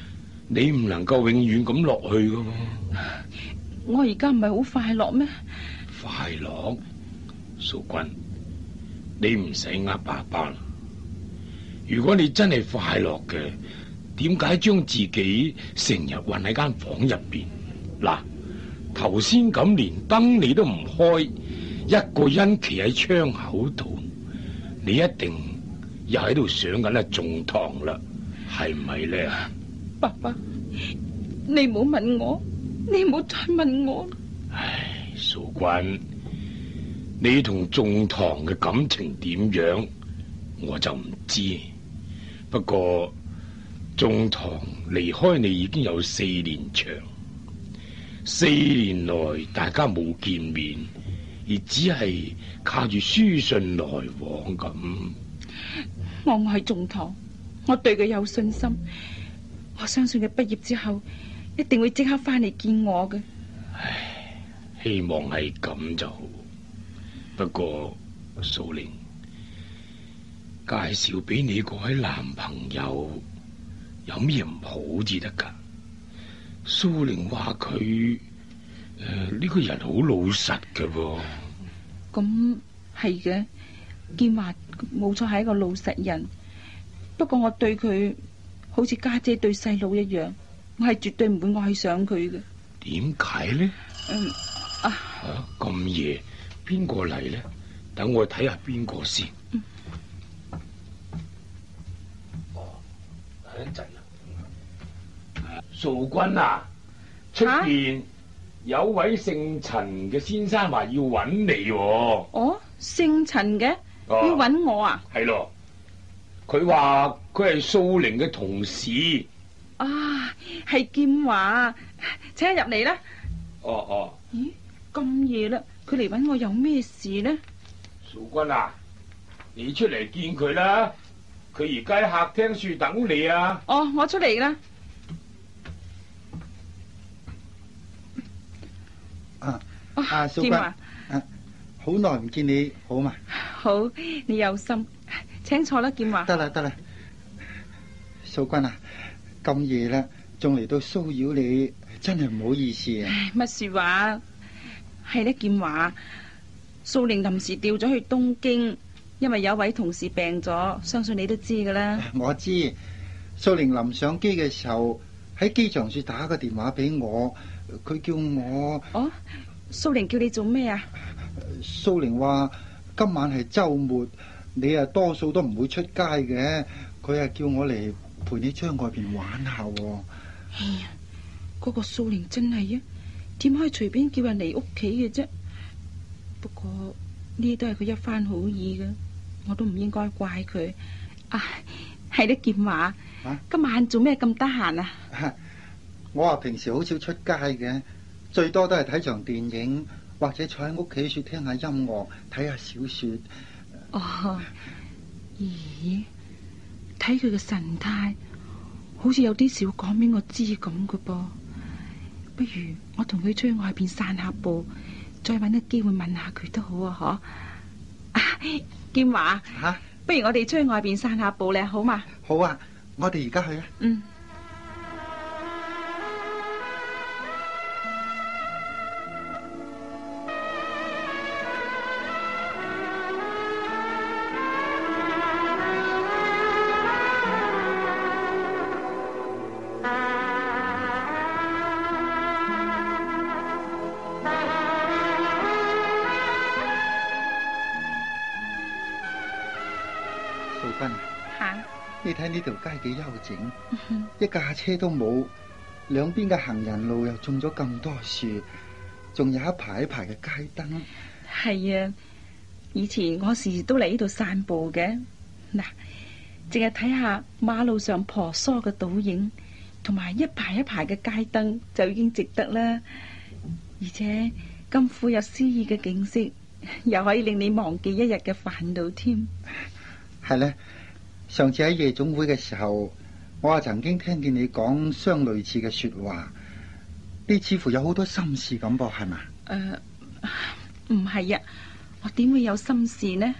你唔能夠永遠咁落去噶喎。 我而家唔係好快樂咩？ 快樂，素君，你唔使呃爸爸啦。如果你真係快樂嘅，點解將自己成日困喺間房入邊？嗱，頭先咁連燈你都唔開，一個人企喺窗口度，你一定又喺度想緊啊仲堂啦，係唔係咧？ 爸爸，你唔好問我，你唔好再問我。 唉，素君，你同仲堂嘅感情點樣，我就唔知。不過仲堂離開你已經有四年長，四年來大家冇見面，而只係靠住書信來往咁。 我愛仲堂，我對佢有信心，我相信佢畢業之後一定會即刻翻嚟見我嘅。 唉，希望係咁就好。不過素玲，介紹俾你嗰位男朋友有咩唔好至得噶？素玲話佢誒呢個人好老實嘅噃。 咁係嘅，建華冇錯係一個老實人。不過我對佢好似家姐對細佬一樣，我係絕對唔會愛上佢嘅。 點解呢？ 嗯啊啊咁夜，邊個嚟呢？等我睇下邊個先。 嗯一陣啦，素君啊，出邊有位姓陳嘅先生話要揾你喎。 哦，姓陳嘅、 哦、 要揾我啊？ 係咯，佢話佢係素玲嘅同事。 啊，係建華，請入嚟啦。 哦哦， 咦，咁夜啦，佢嚟揾我有咩事呢？ 素君啊，你出嚟見佢啦。佢而家喺客廳處等你啊！ 哦，我出嚟啦。 啊哦、 啊，素君，啊，好耐唔見你，好嘛？ 好，你有心，請坐啦，建華。 得啦得啦，素君啊，咁夜啦，仲嚟到騷擾你，真係唔好意思啊！ 乜說話？係咧，建華，素玲臨時調咗去東京。因為有位同事病咗，相信你都知噶啦。 我知，素玲臨上機嘅時候喺機場處打個電話俾我，佢叫我。 哦，素玲叫你做咩啊？ 素玲話今晚係周末，你啊多數都唔會出街嘅，佢啊叫我嚟陪你出外邊玩下。 哎呀，嗰個素玲真係啊，點可以隨便叫人嚟屋企嘅啫？不過呢都係佢一番好意嘅。我都唔應該怪佢。啊，係咧，建華，啊、今晚做咩咁得閒啊？ 我話平時好少出街嘅，最多都係睇場電影，或者坐喺屋企處聽下音樂，睇下小說。 哦，咦，睇佢嘅神態，好似有啲少講俾我知咁嘅噃。不如我同佢出去外邊散下步，再搵個機會問下佢都好啊！嗬。啊，建華，吓、啊，不如我哋出去外邊散下步咧，好嘛？ 好啊，我哋而家去啊。 嗯。 你睇呢條街幾幽靜，嗯、一架車都冇，兩邊嘅行人路又種咗咁多樹，仲有一排一排嘅街燈。 係啊，以前我時時都嚟呢度散步嘅。嗱，淨係睇下馬路上婆娑嘅倒影，同埋一排一排嘅街燈，就已經值得啦。而且咁富有詩意嘅景色，又可以令你忘記一日嘅煩惱添。 係咧。上次喺夜總會嘅時候，我啊曾經聽見你講相類似嘅說話，你似乎有好多心事咁噃，係嘛？ 誒，唔係啊，我點會有心事呢？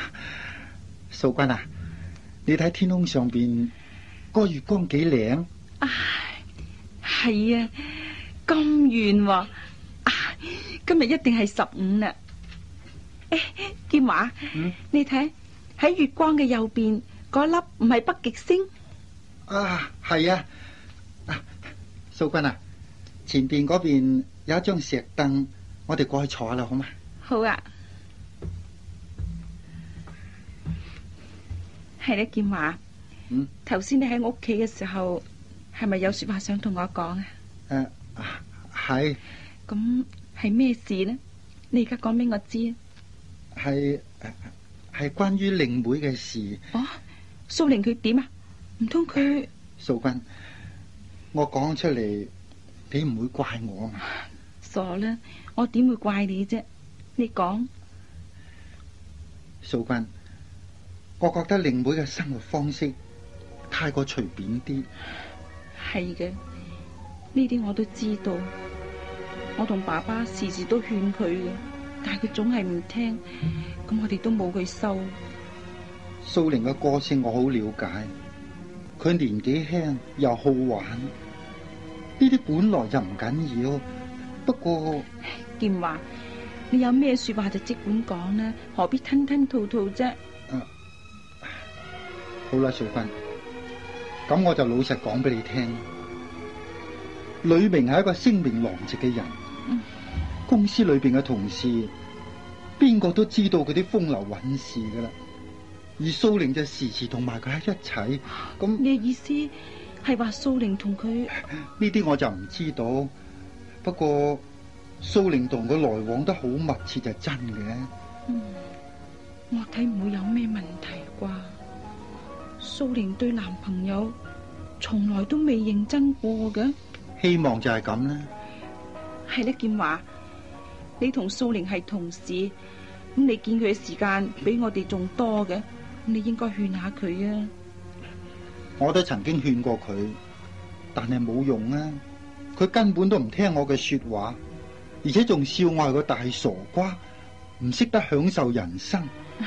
素君啊，你睇天空上邊個月光幾靚， 唉，係啊，咁遠喎，啊，今日一定係十五啦。誒，建華， 嗯， 你睇喺月光嘅右邊嗰粒唔係北極星？ 啊，係啊。啊，素君啊，前邊嗰邊有一張石凳，我哋過去坐下啦，好嘛？ 好啊。係咧，建華。 嗯。 頭先你喺我屋企嘅時候，係咪有說話想同我講啊？ 誒，係。 咁係咩事呢？你而家講俾我知啊。 係係關於令妹嘅事。 哦，蘇玲佢點啊？唔通佢？ 素君，我講出嚟，你唔會怪我嘛？ 傻啦，我點會怪你啫？你講。 素君，我覺得令妹嘅生活方式太過隨便啲。 係嘅，呢啲我都知道。我同爸爸時時都勸佢嘅，但係佢總係唔聽，咁我哋都冇去收。 素玲嘅個性我好了解，佢年紀輕又好玩，呢啲本來就唔緊要。不過建華，你有咩說話就即管講啦，何必吞吞吐吐啫？ 啊，好啦，素君，咁我就老實講俾你聽。呂明係一個聲名狼藉嘅人，嗯、公司裏邊嘅同事邊個都知道佢啲風流韻事噶啦。而蘇玲就時時同埋佢喺一齊，咁你嘅意思係話蘇玲同佢？ 呢啲我就唔知道。不過蘇玲同佢來往得好密切就真嘅。 嗯，我睇唔會有咩問題啩？蘇玲對男朋友從來都未認真過嘅。 希望就係咁啦。 係咧，建華，你同蘇玲係同事，咁你見佢嘅時間比我哋仲多嘅。你應該勸下佢啊！ 我都曾經勸過佢，但係冇用啊！佢根本都唔聽我嘅說話，而且仲笑我係個大傻瓜，唔識得享受人生。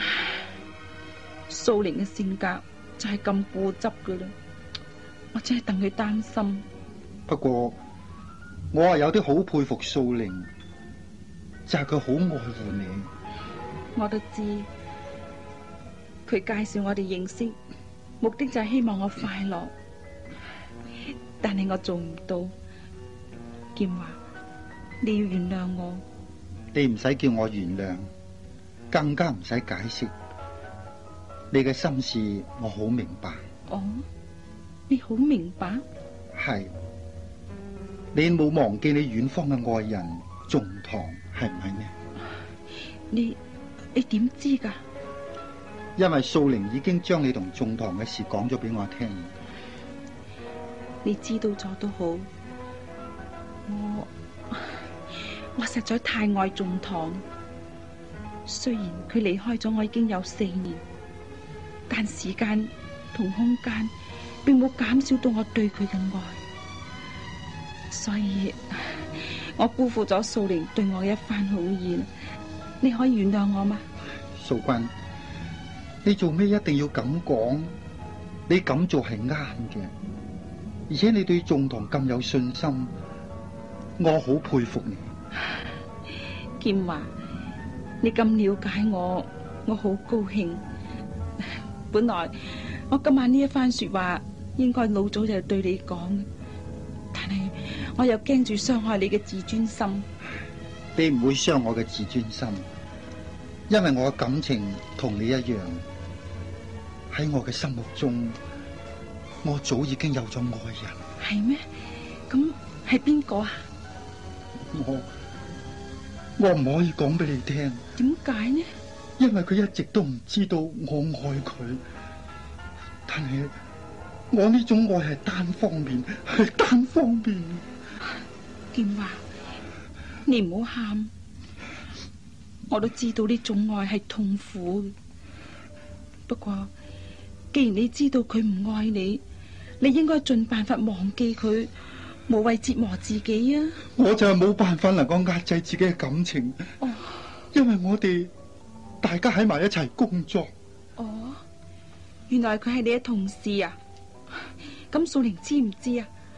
蘇玲嘅性格就係咁固執噶啦，我真係戥佢擔心。 不過我係有啲好佩服蘇玲，就係佢好愛護你。 我都知。佢介紹我哋認識，目的就係希望我快樂，但係我做唔到。建華，你要原諒我。 你唔使叫我原諒，更加唔使解釋。你嘅心事我好明白。 哦，你好明白？ 係。你冇忘記你遠方嘅愛人仲堂，係唔係呢？ 你你點知噶？ 因為素玲已經將你同仲堂嘅事講咗俾我聽。 你知道咗都好，我我實在太愛仲堂。雖然佢離開咗我已經有四年，但時間同空間並冇減少到我對佢嘅愛，所以我辜負咗素玲對我嘅一番好意。你可以原諒我嗎？ 素君，你做咩一定要咁講？你咁做係啱嘅，而且你對仲堂咁有信心，我好佩服你。 建華，你咁了解我，我好高興。本來我今晚呢一番說話應該老早就對你講，但係我又驚住傷害你嘅自尊心。 你唔會傷我嘅自尊心，因為我嘅感情同你一樣。喺我嘅心目中，我早已經有咗愛人。 係咩？咁係邊個啊？ 我我唔可以講俾你聽。 點解呢？ 因為佢一直都唔知道我愛佢，但係我呢種愛係單方面，係單方面。 建華，你唔好喊，我都知道呢種愛係痛苦嘅。不過既然你知道佢唔愛你，你應該盡辦法忘記佢，無謂折磨自己啊！ 我就係冇辦法能夠壓制自己嘅感情，哦，因為我哋大家喺埋一齊工作。 哦，原來佢係你嘅同事啊？咁素玲知唔知啊？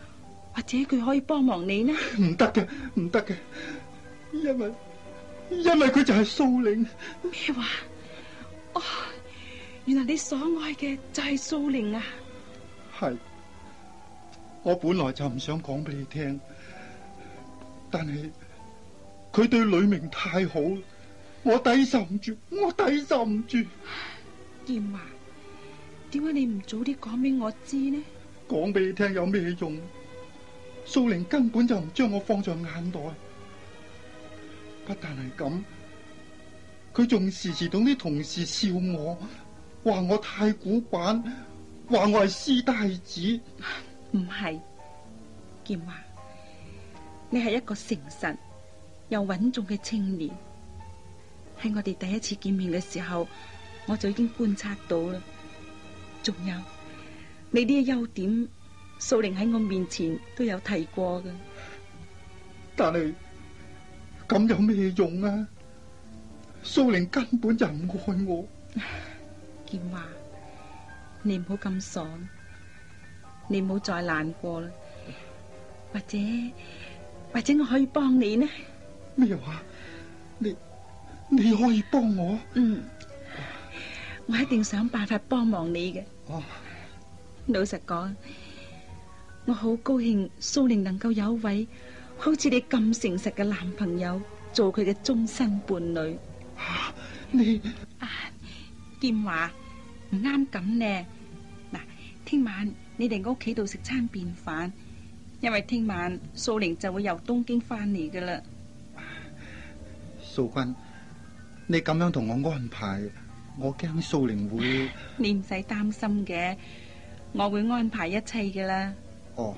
或者佢可以幫忙你呢？ 唔得嘅，唔得嘅，因為因為佢就係蘇玲。 咩話？哦，原來你所愛嘅就係蘇玲啊！ 係，我本來就唔想講俾你聽，但係佢對呂明太好，我抵受唔住，我抵受唔住。 劍華，點解你唔早啲講俾我知呢？ 講俾你聽有咩用？蘇玲根本就唔將我放在眼內，不但係咁，佢仲時時同啲同事笑我，話我太古板，話我係書呆子。 唔係，劍華，你係一個誠實又穩重嘅青年。喺我哋第一次見面嘅時候，我就已經觀察到啦。仲有你呢啲優點，蘇玲喺我面前都有提過嘅。 但係咁有咩用啊？蘇玲根本就唔愛我。 劍華，你唔好咁傻，你唔好再難過啦。或者或者我可以幫你呢？ 咩話？你你可以幫我？ 嗯，我一定想辦法幫忙你嘅。 哦， 老實講，我好高興蘇玲能夠有一位好似你咁誠實嘅男朋友做佢嘅終身伴侶。 啊，你啊，劍華唔啱咁呢。嗱，聽晚你哋屋企度食餐便飯，因為聽晚蘇玲就會由東京翻嚟噶啦。 蘇君，你咁樣同我安排，我驚蘇玲會…… 你唔使擔心嘅，我會安排一切噶啦。 哦。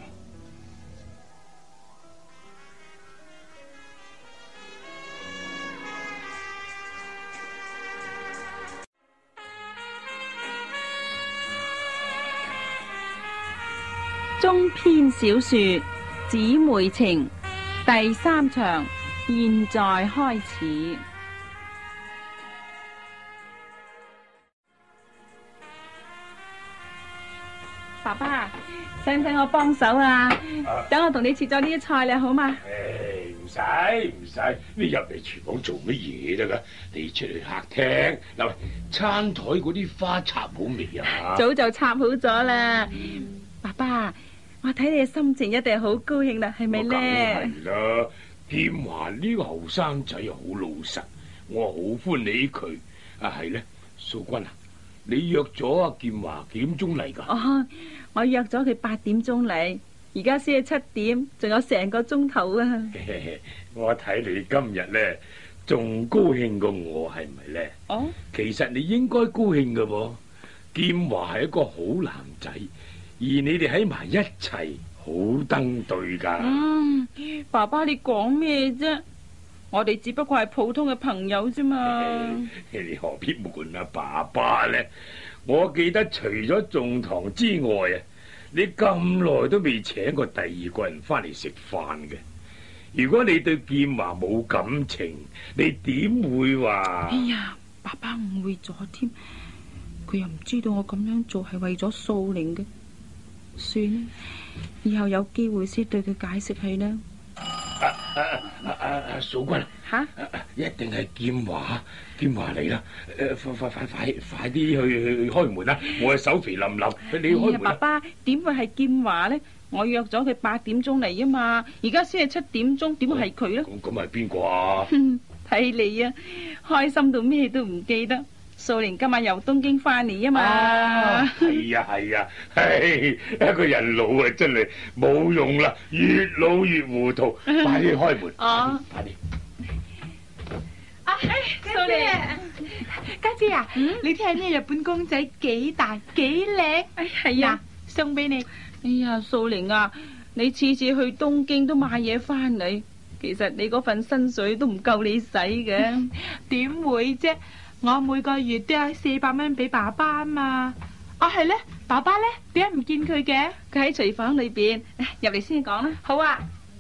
中篇小說《姊妹情》第三場現在開始。爸爸，使唔使我幫手啊？等我同你切咗呢啲菜咧，好嗎？ 唉，唔使唔使，你入嚟廚房做乜嘢得噶？你出去客廳嗱，餐台嗰啲花插好未啊？ 早就插好咗啦。爸爸，我睇你嘅心情一定係好高興啦，係咪咧？ 係啦，劍華呢個後生仔又好老實，我好歡喜佢。啊，係咧，蘇君啊，你約咗阿劍華幾點鐘嚟噶？ 哦，我約咗佢八點鐘嚟，而家先係七點，仲有成個鐘頭啊！ 我睇你今日咧仲高興過我，係咪咧？ 哦， 其實你應該高興噶噃，劍華係一個好男仔，而你哋喺埋一齊，好登對噶。 嗯，爸爸你講咩啫？我哋只不過係普通嘅朋友啫嘛。 你何必瞞啊爸爸咧？我記得除咗仲堂之外啊，你咁耐都未請過第二個人翻嚟食飯嘅。如果你對劍華冇感情，你點會話？ 哎呀，爸爸誤會咗添，佢又唔知道我咁樣做係為咗蘇玲嘅。算啦，以後有機會先對佢解釋係啦。 啊啊啊啊！嫂君吓， 一定係劍華，劍華嚟啦！誒，快快快快快啲去去開門啦！我係手肥淋淋，你開門啦！ 爸爸點會係劍華呢？我約咗佢八點鐘嚟啊嘛，而家先係七點鐘，點會係佢呢？ 咁咁係邊個啊？ 睇你啊，開心到咩都唔記得。蘇玲今晚由東京翻嚟啊嘛。 係啊係啊，係一個人老啊，真係冇用啦，越老越糊塗。快啲開門！ 哦， 快啲！ 啊，蘇玲，家姐啊，你睇下呢日本公仔幾大幾靚？ 哎係啊， 送俾你。 哎呀，蘇玲啊，你次次去東京都買嘢翻嚟，其實你嗰份薪水都唔夠你使嘅。 點會啫？我每個月都有四百蚊俾爸爸啊嘛。哦，係咧，爸爸咧，點解唔見佢嘅？ 佢喺廚房裏邊，入嚟先講啦。 好啊。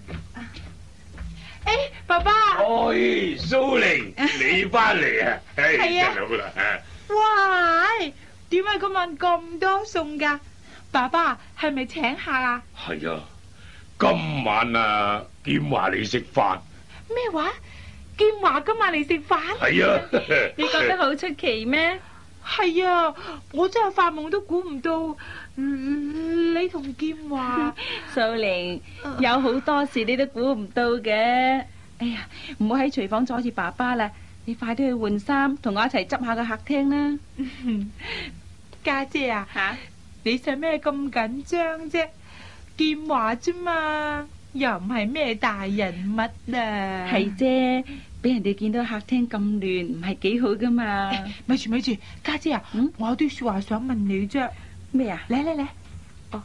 誒，爸爸。 哎，蘇玲，你翻嚟啊？係啊。真係好啦。 哇！點解今晚咁多餸噶？爸爸係咪請客啊？ 係啊， 今晚啊，劍華嚟食飯。 咩話？劍華今晚嚟食飯？ 係啊， 你覺得好出奇咩？ 係啊，我真係發夢都估唔到，嗯你同劍華。 素玲，有好多事你都估唔到嘅。哎呀，唔好喺廚房阻住爸爸啦，你快啲去換衫，同我一齊執下個客廳啦。 家姐啊， 吓， 你使咩咁緊張啫？劍華啫嘛，又唔係咩大人物啊。 係啫，俾人哋見到客廳咁亂，唔係幾好噶嘛。 咪住咪住，家姐啊， 嗯我有啲說話想問你啫。 咩啊？ 嚟嚟嚟， 哦，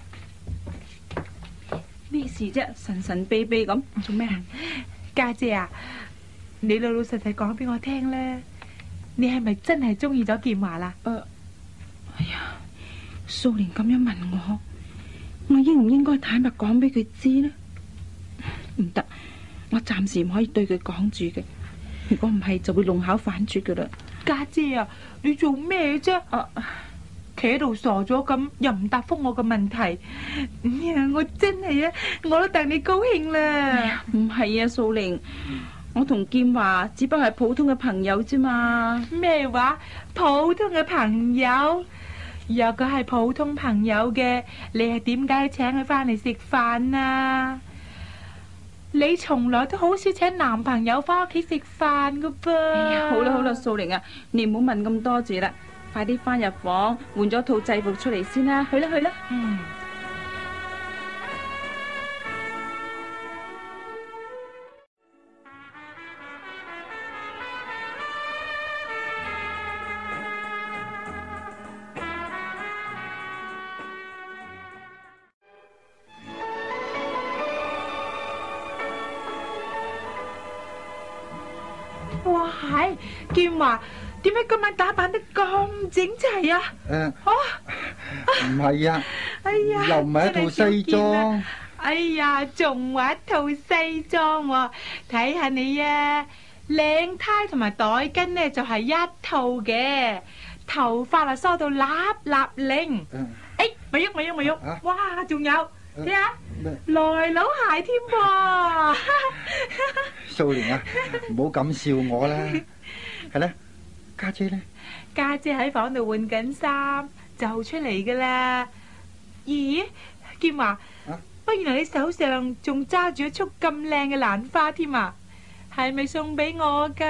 咩事啫？神神秘秘咁做咩啊？ 家姐啊，你老老實實講俾我聽咧，你係咪真係中意咗劍華啦？ 誒，哎呀，素蓮咁樣問我，我應唔應該坦白講俾佢知呢？唔得，我暫時唔可以對佢講住嘅。如果唔係，就會弄巧反拙噶啦。 家姐啊，你做咩啫？ 啊， 企喺度傻咗咁，又唔答覆我個問題。嗯呀，我真係啊，我都戥你高興啦。 唔係啊，素玲，我同劍華只不過係普通嘅朋友啫嘛。 咩話？普通嘅朋友？若果係普通朋友嘅，你係點解請佢翻嚟食飯啊？你從來都好少請男朋友翻屋企食飯噶噃。 哎呀，好啦好啦，素玲啊，你唔好問咁多字啦，快啲翻入房換咗套制服出嚟先啦。去啦去啦。 嗯。哇，係劍華，點解今晚打扮得咁整齊啊？ 誒， 哦， 唔係啊， 哎呀， 又唔係一套西裝。 哎呀，仲話一套西裝喎，睇下你啊，領呔同埋袋巾呢就係一套嘅，頭髮啊梳到立立令，哎，咪喐咪喐咪喐，哇，仲有，睇下來佬鞋添噃。 素蓮啊，唔好咁笑我啦。係咧，家姐咧？ 家姐喺房度換緊衫，就出嚟噶啦。咦，劍華，不原來你手上仲揸住一束咁靚嘅蘭花添啊？係咪送俾我噶？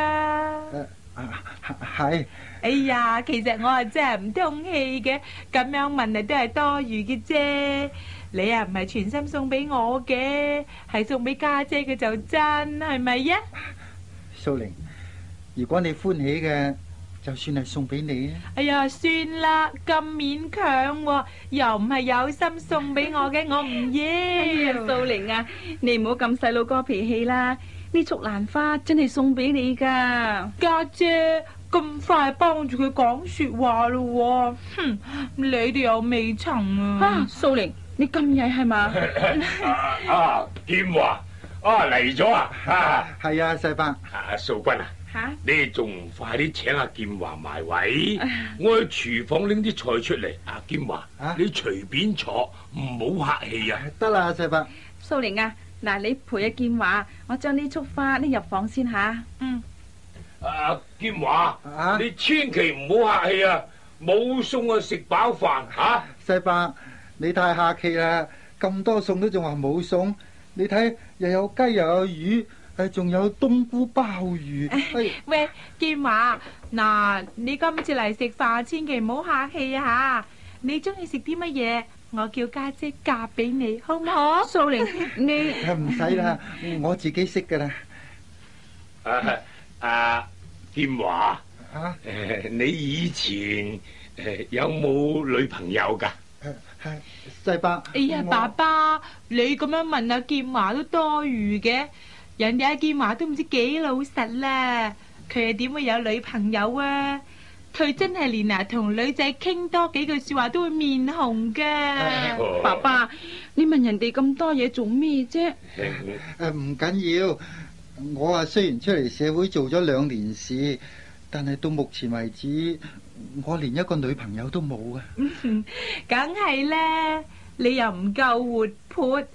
係。 哎呀，其實我啊真係唔通氣嘅，咁樣問啊都係多餘嘅啫。你啊唔係全心送俾我嘅，係送俾家姐嘅就真，係咪呀？ 素玲，如果你歡喜嘅，就算係送俾你啊。 哎呀，算啦，咁勉強喎，又唔係有心送俾我嘅，我唔要。 素玲啊，你唔好咁細路哥脾氣啦，呢束蘭花真係送俾你噶。 家姐咁快幫住佢講說話咯，哼，你哋又未曾啊。 啊，素玲，你咁曳係嘛？ 啊，劍華啊嚟咗啊！ 係啊，細伯。 啊，素君啊， 吓， 你仲唔快啲請阿劍華埋位？我去廚房拎啲菜出嚟。啊，劍華，你隨便坐，唔好客氣啊。 得啦，細伯。 素玲啊，嗱，你陪阿劍華，我將呢束花拎入房先吓。 嗯。 啊，劍華，你千祈唔好客氣啊！冇餸啊，食飽飯吓。 細伯，你太客氣啦，咁多餸都仲話冇餸。你睇又有雞又有魚，誒仲有冬菇鮑魚。哎、 喂，劍華，嗱，你今次嚟食飯，千祈唔好客氣啊！你中意食啲乜嘢？我叫家姐夾俾你，好唔好？ 素玲，你唔使啦，我自己識噶啦。 啊啊，劍華， 啊， 誒，你以前誒有冇女朋友噶？ 係細伯。 哎呀，爸爸，你咁樣問阿劍華都多餘嘅，人哋阿劍華都唔知幾老實啦，佢又點會有女朋友啊？佢真係連啊同女仔傾多幾句說話都會面紅噶。 爸爸，你問人哋咁多嘢做咩啫？ 誒，唔緊要，我啊雖然出嚟社會做咗兩年事，但係到目前為止，我連一個女朋友都冇啊。 梗係咧，你又唔夠活潑，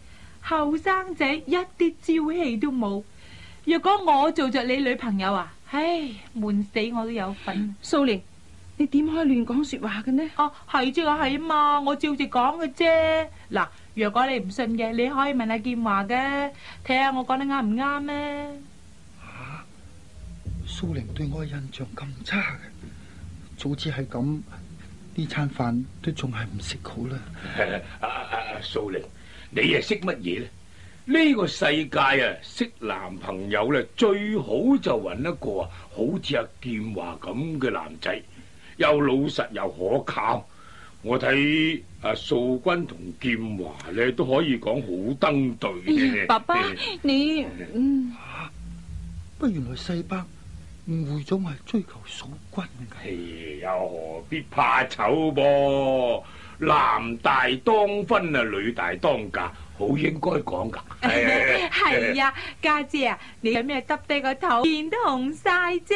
後生仔一啲朝氣都冇。若果我做着你女朋友啊，唉，悶死我都有份。 素玲，你點可以亂講說話嘅呢？ 哦，係啫，係啊嘛，我照住講嘅啫。嗱，若果你唔信嘅，你可以問阿建華嘅，睇下我講得啱唔啱咩？ 吓，素玲對我印象咁差嘅，早知係咁，呢餐飯都仲係唔食好啦。 阿阿阿素玲，你係識乜嘢咧？呢個世界啊，識男朋友咧，最好就揾一個啊，好似阿建華咁嘅男仔，又老實又可靠。我睇阿素君同建華咧，都可以講好登對嘅。 爸爸，你嗯， 不原來世伯誤會咗我係追求素君嘅。 嘿，又何必怕醜噃？男大當婚啊，女大當嫁，好應該講噶。 係啊，家姐啊，你有咩耷低個頭，面都紅晒啫。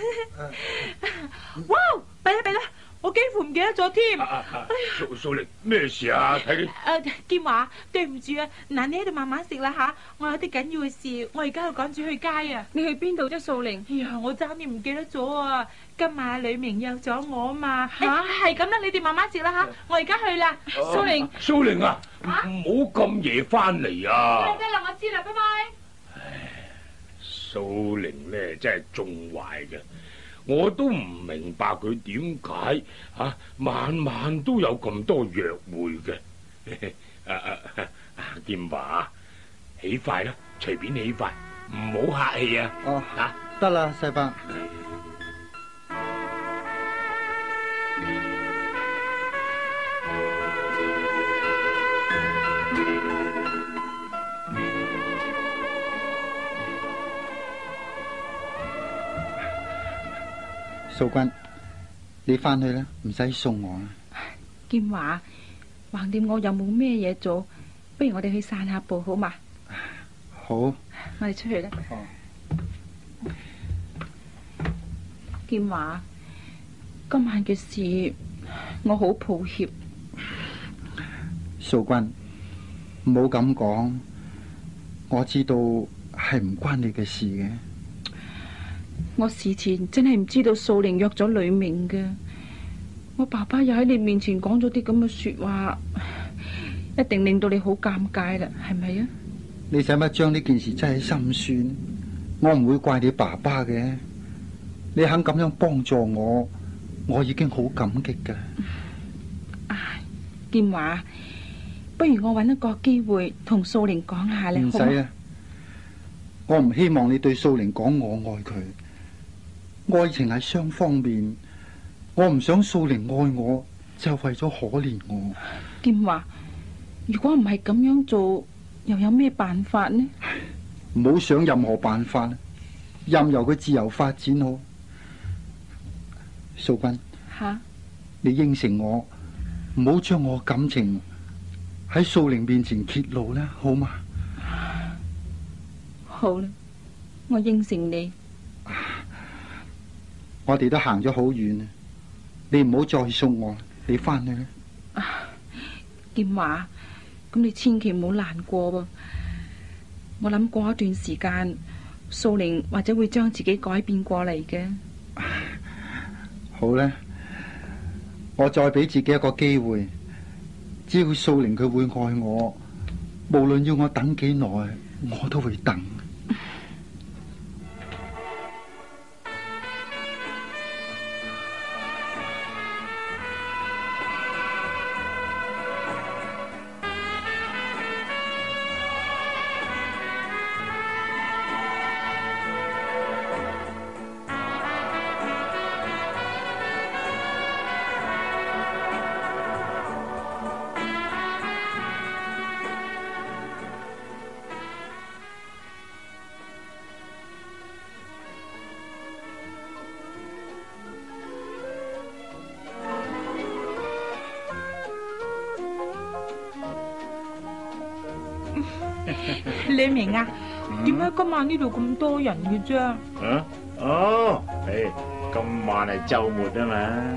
哇，弊啦弊啦，我幾乎唔記得咗添。 素素玲，咩事啊？睇你誒，建華，對唔住啊，嗱，你喺度慢慢食啦吓，我有啲緊要嘅事，我而家要趕住去街啊。 你去邊度啫，素玲？ 哎呀，我爭啲唔記得咗啊！今晚阿呂明約咗我啊嘛。吓，係咁啦，你哋慢慢食啦吓，我而家去啦。 素玲， 素玲啊，唔好咁夜翻嚟啊！ 得啦，我知啦，拜拜。 素玲咧真係仲壞嘅，我都唔明白佢點解吓晚晚都有咁多約會嘅。啊啊啊！建華，起筷啦，隨便起筷，唔好客氣啊！ 哦， 吓得啦，世伯。素君，你翻去啦，唔使送我啦。 建華，橫掂我又冇咩嘢做，不如我哋去散下步好嘛？ 好， 我哋出去啦。 哦， 建華，今晚嘅事我好抱歉。 素君，唔好咁講，我知道係唔關你嘅事嘅。 我事前真係唔知道素玲約咗呂明嘅，我爸爸又喺你面前講咗啲咁嘅說話，一定令到你好尷尬啦，係咪啊？ 你使乜將呢件事真係心酸？我唔會怪你爸爸嘅，你肯咁樣幫助我，我已經好感激噶。 啊，建華，不如我搵一個機會同素玲講下咧， 唔使啦，我唔希望你對素玲講我愛佢。愛情係雙方面，我唔想素玲愛我，就為咗可憐我。 建華，如果唔係咁樣做，又有咩辦法呢？ 唔好想任何辦法，任由佢自由發展好。素君， 吓， 你應承我，唔好將我感情喺素玲面前揭露啦，好嗎？ 好啦，我應承你。 我哋都行咗好遠，你唔好再送我，你翻去啦。 建華，咁你千祈唔好難過噃。我諗過一段時間，素玲或者會將自己改變過嚟嘅。 好啦，我再俾自己一個機會，只要素玲佢會愛我，無論要我等幾耐，我都會等。 你明啊？點解今晚呢度咁多人嘅啫？ 啊？哦，誒，今晚係週末啊嘛。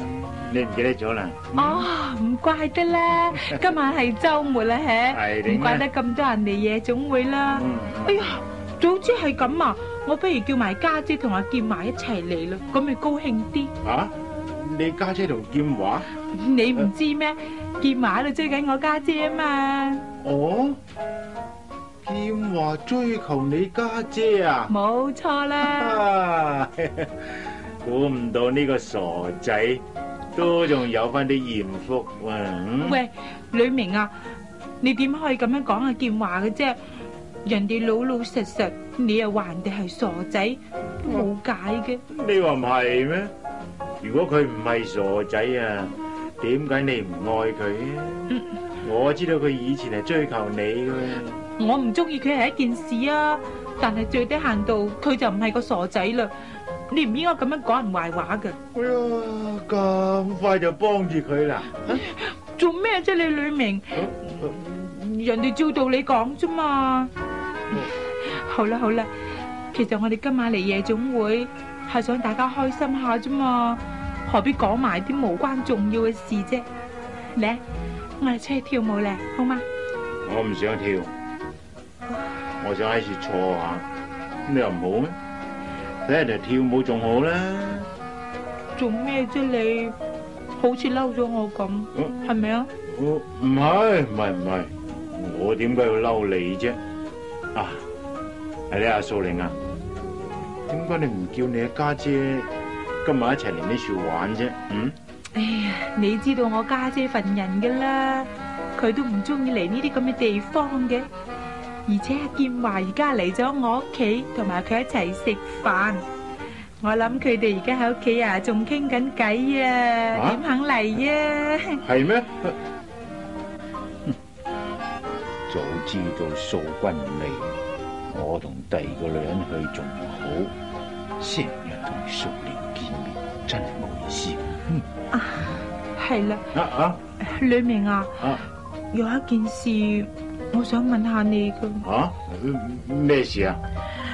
你唔記得咗啦？ 哦，唔怪得啦，今晚係週末啦， 係點唔怪得咁多人嚟夜總會啦。 嗯哎呀，早知係咁啊，我不如叫埋家姐同阿劍華一齊嚟啦，咁咪高興啲。 啊？你家姐同劍華？ 你唔知咩？劍華喺度追緊我家姐啊嘛。 哦，劍華追求你家姐啊？ 冇錯啦。 啊！估唔到呢個傻仔都仲有翻啲艷福啊！嗯喂，呂明啊，你點可以咁樣講阿劍華嘅啫？人哋老老實實，你又話人哋係傻仔，都冇解嘅。 你話唔係咩？如果佢唔係傻仔啊，點解你唔愛佢啊？ 嗯我知道佢以前係追求你嘅。 我唔中意佢係一件事啊，但係最低限度佢就唔係個傻仔啦。你唔應該咁樣講人壞話嘅。 哎呀，咁快就幫住佢啦？ 做咩啫？你呂明，人哋照道理講啫嘛。好啦好啦，其實我哋今晚嚟夜總會係想大家開心下啫嘛，何必講埋啲無關重要嘅事啫？嚟，我哋出去跳舞咧，好嗎？ 我唔想跳，我想喺處坐下。你又唔好咩？睇人哋跳舞仲好啦。 做咩啫？你好似嬲咗我咁，係咪啊？ 我唔係唔係唔係，我點解要嬲你啫？啊，係你阿素玲啊，點解你唔叫你嘅家姐今日一齊嚟呢處玩啫？嗯？ 哎呀，你知道我家姐份人噶啦，佢都唔中意嚟呢啲咁嘅地方嘅。而且阿劍華而家嚟咗我屋企，同埋佢一齊食飯。我諗佢哋而家喺屋企啊，仲傾緊偈啊，點肯嚟啊？ 係咩？ 早知道素君唔嚟，我同第二個女人去仲好，成日同素玲見面，真係冇意思。嗯， 啊，係啦， 啊啊， 呂明啊， 啊有一件事我想問下你噶。 啊？咩事啊？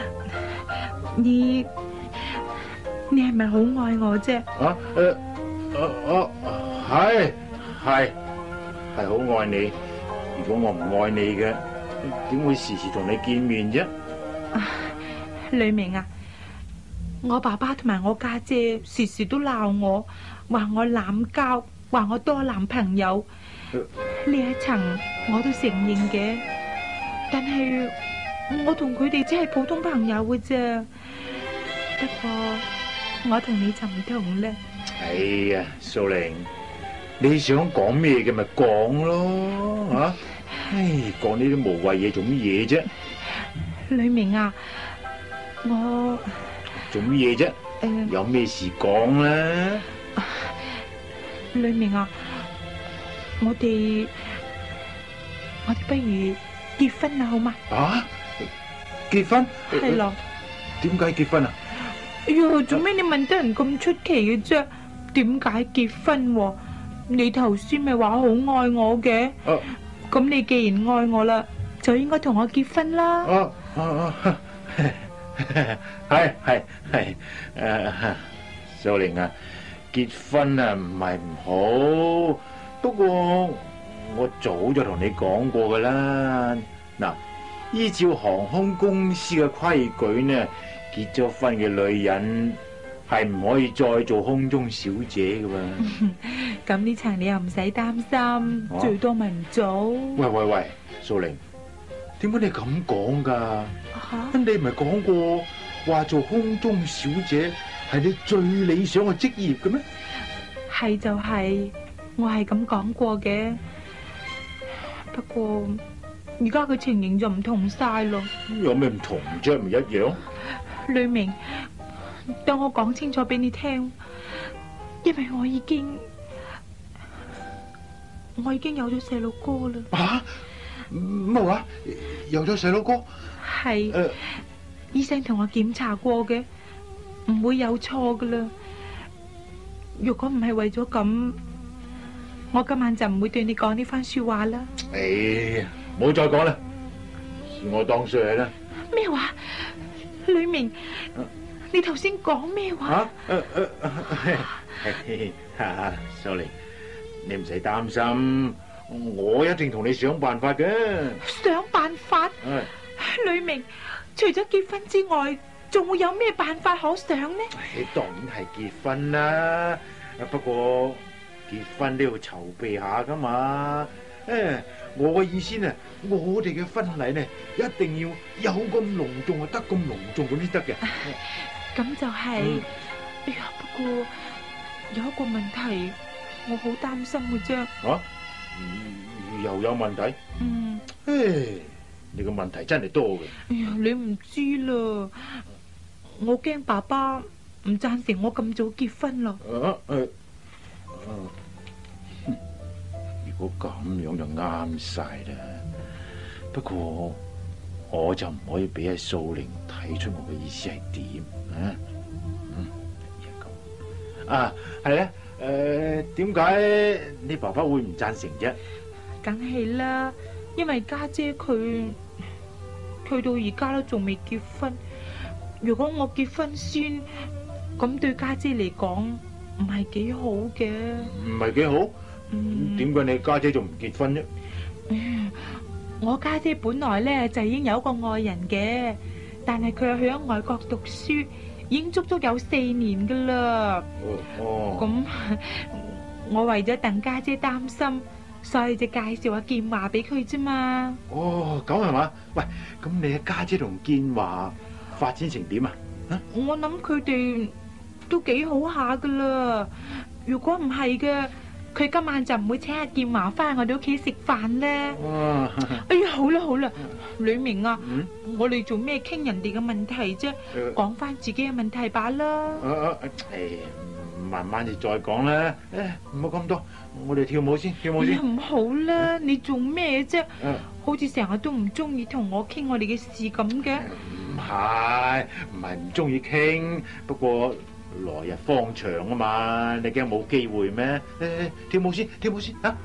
你你係咪好愛我啫？ 啊誒，啊啊係係係好愛你。如果我唔愛你嘅，點會時時同你見面啫？ 呂明啊，我爸爸同埋我家姐時時都鬧我，話我濫交，話我多男朋友。呢一層我都承認嘅，但係我同佢哋只係普通朋友嘅啫。不過我同你就唔同啦。 哎呀，素玲，你想講咩嘅咪講咯，吓、啊！唉，講呢啲無謂嘢做乜嘢啫？ 呂明啊，我做乜嘢啫？ 誒， 有咩事講啦？ 呂明啊，我哋我哋不如結婚啦，好嗎？ 啊？結婚？ 係咯。 點解結婚啊？ 哎呀，做咩你問得人咁出奇嘅啫？點解結婚喎？你頭先咪話好愛我嘅，咁你既然愛我啦，就應該同我結婚啦。 哦哦哦，係係係，誒，素玲啊，結婚啊唔係唔好，不過我早就同你講過噶啦。嗱，依照航空公司嘅規矩呢，結咗婚嘅女人係唔可以再做空中小姐噶喎。 咁呢層你又唔使擔心， 啊、 最多咪唔做。 喂喂喂，素玲，點解你咁講噶？ 啊、 你唔係講過話做空中小姐係你最理想嘅職業嘅咩？ 係就係、是，我係咁講過嘅。不過而家嘅情形就唔同晒咯。 有咩唔同啫？唔一樣。 呂明，等我講清楚俾你聽，因為我已經我已經有咗細路哥啦。 啊？乜話？有咗細路哥？ 係。誒，醫生同我檢查過嘅，唔會有錯噶啦。如果唔係為咗咁，我今晚就唔會對你講呢番說話啦。 哎呀，唔好再講啦，我當衰啦。 咩話？呂明，你頭先講咩話？ 啊？誒誒哈，秀玲，你唔使擔心，我一定同你想辦法嘅。 想辦法？ 唉， 呂明，除咗結婚之外，仲會有咩辦法可想呢？ 你當然係結婚啦，不過結婚都要籌備下噶嘛。誒，我嘅意思呢，我哋嘅婚禮呢，一定要有咁隆重啊，得咁隆重咁先得嘅。 咁就係、是，嗯、哎呀，不過有一個問題，我好擔心嘅啫。 啊？又有問題？ 嗯。 唉，你個問題真係多嘅。 哎呀，你唔知啦，我驚爸爸唔贊成我咁早結婚咯。 啊誒。啊如果咁樣就啱晒啦，不過我就唔可以俾阿素玲睇出我嘅意思係點啊？嗯，咁啊，係咧，誒，點解你爸爸會唔贊成啫？ 梗係啦，因為家姐佢佢到而家都仲未結婚，如果我結婚先，咁對家姐嚟講唔係幾好嘅。 唔係幾好？點解、嗯、你家姐仲唔結婚啫？ 我家姐本來咧就已經有一個愛人嘅，但係佢又去咗外國讀書，已經足足有四年噶啦。哦，咁我為咗鄧家姐擔心，所以就介紹阿建華俾佢啫嘛。 哦，咁係嘛？喂，咁你嘅家姐同建華發展成點啊？ 我諗佢哋都幾好下噶啦。如果唔係嘅，佢今晚就唔會請阿建華翻我哋屋企食飯咧。哇！哎呀，好啦好啦，呂明啊，嗯、我哋做咩傾人哋嘅問題啫？講翻、呃、自己嘅問題吧啦。誒、呃呃，慢慢就再講啦。誒，唔好咁多，我哋跳舞先，跳舞先。唔好啦，你做咩啫？呃、好似成日都唔中意同我傾我哋嘅事咁嘅。 唔係，唔係唔中意傾，不過來日方長啊嘛，你驚冇機會咩？誒，跳舞先，跳舞先啊！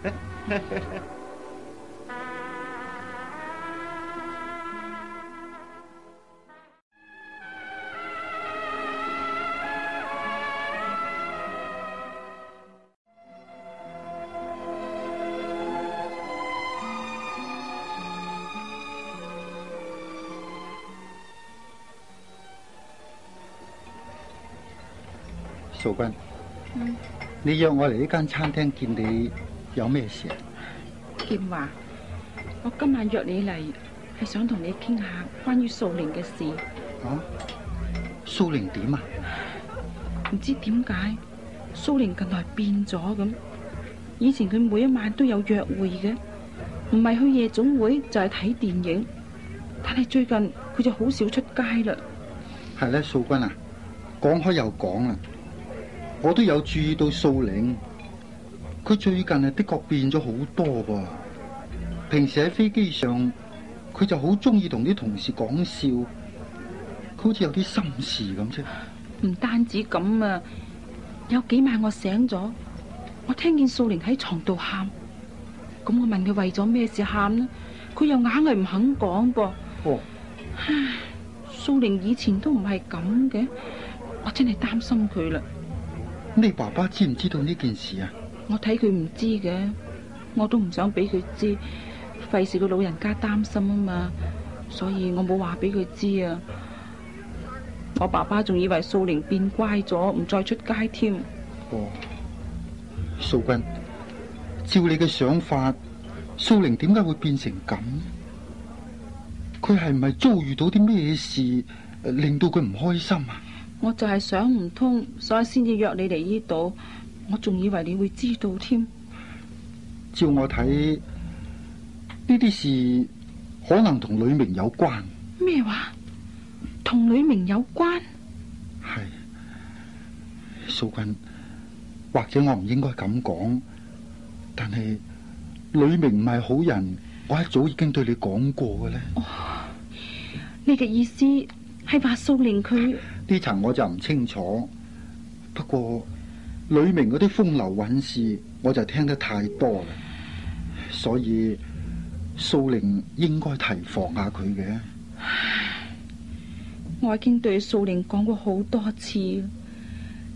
素君， 嗯， 你約我嚟呢間餐廳見你有咩事啊？ 建華，我今晚約你嚟係想同你傾下關於素玲嘅事。 啊？素玲點啊？ 唔知點解素玲近來變咗咁，以前佢每一晚都有約會嘅，唔係去夜總會就係睇電影，但係最近佢就好少出街啦。 係咧，素君啊，講開又講啊。我都有注意到素玲，佢最近啊的確變咗好多噃。平時喺飛機上，佢就好中意同啲同事講笑，佢好似有啲心事咁啫。 唔單止咁啊，有幾晚我醒咗，我聽見素玲喺床度喊，咁我問佢為咗咩事喊呢？佢又硬係唔肯講噃。哦，唉，素玲以前都唔係咁嘅，我真係擔心佢啦。 你爸爸知唔知道呢件事啊？ 我睇佢唔知嘅，我都唔想俾佢知，費事個老人家擔心啊嘛，所以我冇話俾佢知啊。我爸爸仲以為素玲變乖咗，唔再出街添。 哦，素君，照你嘅想法，素玲點解會變成咁？佢係唔係遭遇到啲咩事，令到佢唔開心啊？ 我就係想唔通，所以先至約你嚟呢度。我仲以為你會知道添。 照我睇，呢啲事可能同呂明有關。 咩話？同呂明有關？ 係，素君，或者我唔應該咁講，但係呂明唔係好人，我一早已經對你講過嘅咧。 哦，你嘅意思係話素玲佢？ 呢層我就唔清楚，不過呂明嗰啲風流韻事我就聽得太多啦，所以素玲應該提防下佢嘅。 我已經對素玲講過好多次，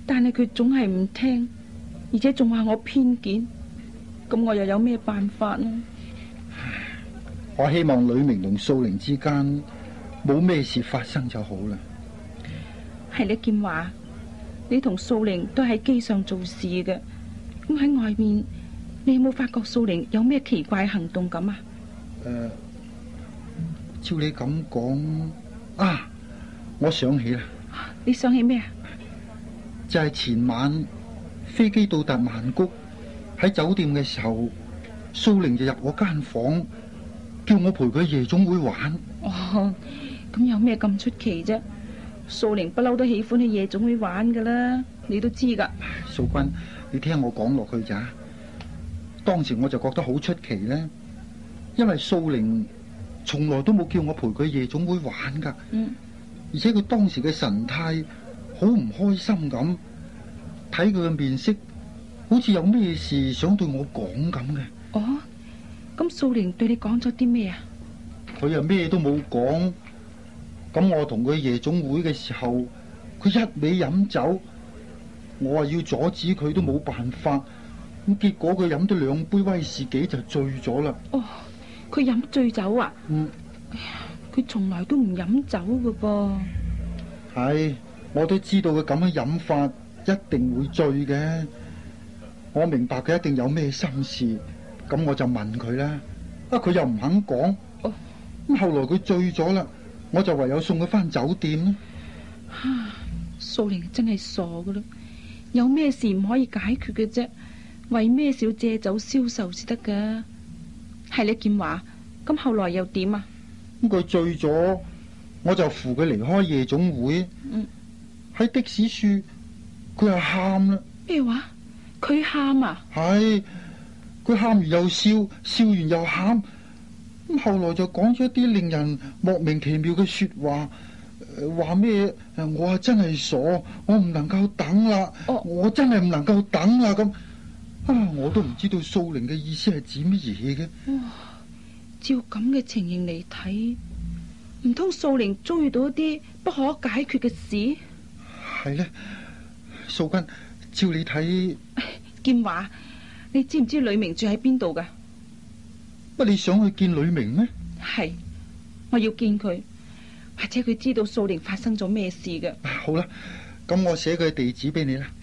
但係佢總係唔聽，而且仲話我偏見，咁我又有咩辦法呢？ 我希望呂明同素玲之間冇咩事發生就好啦。 係你劍華，你同素玲都喺機上做事嘅，咁喺外面，你有冇發覺素玲有咩奇怪行動咁啊？ 誒、呃，照你咁講啊，我想起啦。 你想起咩啊？ 就係前晚飛機到達曼谷，喺酒店嘅時候，素玲就入我間房，叫我陪佢夜總會玩。 哦，咁有咩咁出奇啫？素玲不嬲都喜歡去夜總會玩噶啦，你都知噶。 素君，你聽我講落去咋？當時我就覺得好出奇呢，因為素玲從來都冇叫我陪佢夜總會玩噶。 嗯， 而且佢當時嘅神態好唔開心咁，睇佢嘅面色好似有咩事想對我講咁嘅。 哦，咁素玲對你講咗啲咩啊？ 佢又咩都冇講，咁我同佢夜總會嘅時候，佢一味飲酒，我話要阻止佢都冇辦法，咁結果佢飲咗兩杯威士忌就醉咗啦。 哦，佢飲醉酒啊？ 嗯， 佢從來都唔飲酒噶噃。 係，我都知道佢咁樣飲法一定會醉嘅，我明白佢一定有咩心事，咁我就問佢啦，啊佢又唔肯講。 哦， 咁後來佢醉咗啦，我就唯有送佢翻酒店啦。 素玲真係傻噶啦，有咩事唔可以解決嘅啫？為咩少借酒消愁先得噶？係你劍華，咁後來又點啊？ 咁佢醉咗，我就扶佢離開夜總會。 嗯， 喺的士處，佢又喊啦。 咩話？佢喊啊？ 係，佢喊完又笑，笑完又喊。咁後來就講咗一啲令人莫名其妙嘅說話，話咩？誒，我啊真係傻，我唔能夠等啦。 哦， 我真係唔能夠等啦。咁啊，我都唔知道素玲嘅意思係指乜嘢嘅。 哇，照咁嘅情形嚟睇，唔通素玲遭遇到一啲不可解決嘅事？ 係咧，素君，照你睇， 劍華，你知唔知呂明住喺邊度噶？ 乜你想去見呂明咩？ 係，我要見佢，或者佢知道素玲發生咗咩事嘅。 好啦，咁我寫佢地址俾你啦。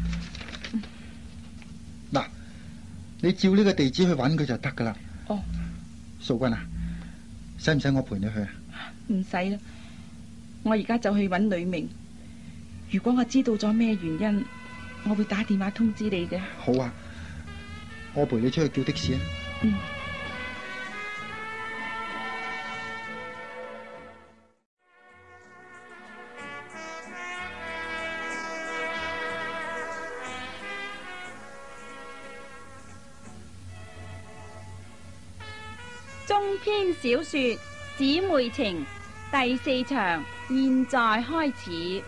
嗱、嗯，你照呢個地址去揾佢就得噶啦。 哦， 素君啊，使唔使我陪你去啊？ 唔使啦，我而家就去揾呂明。如果我知道咗咩原因，我會打電話通知你嘅。 好啊，我陪你出去叫的士啊。 嗯。 中篇小說《姊妹情》第四場現在開始。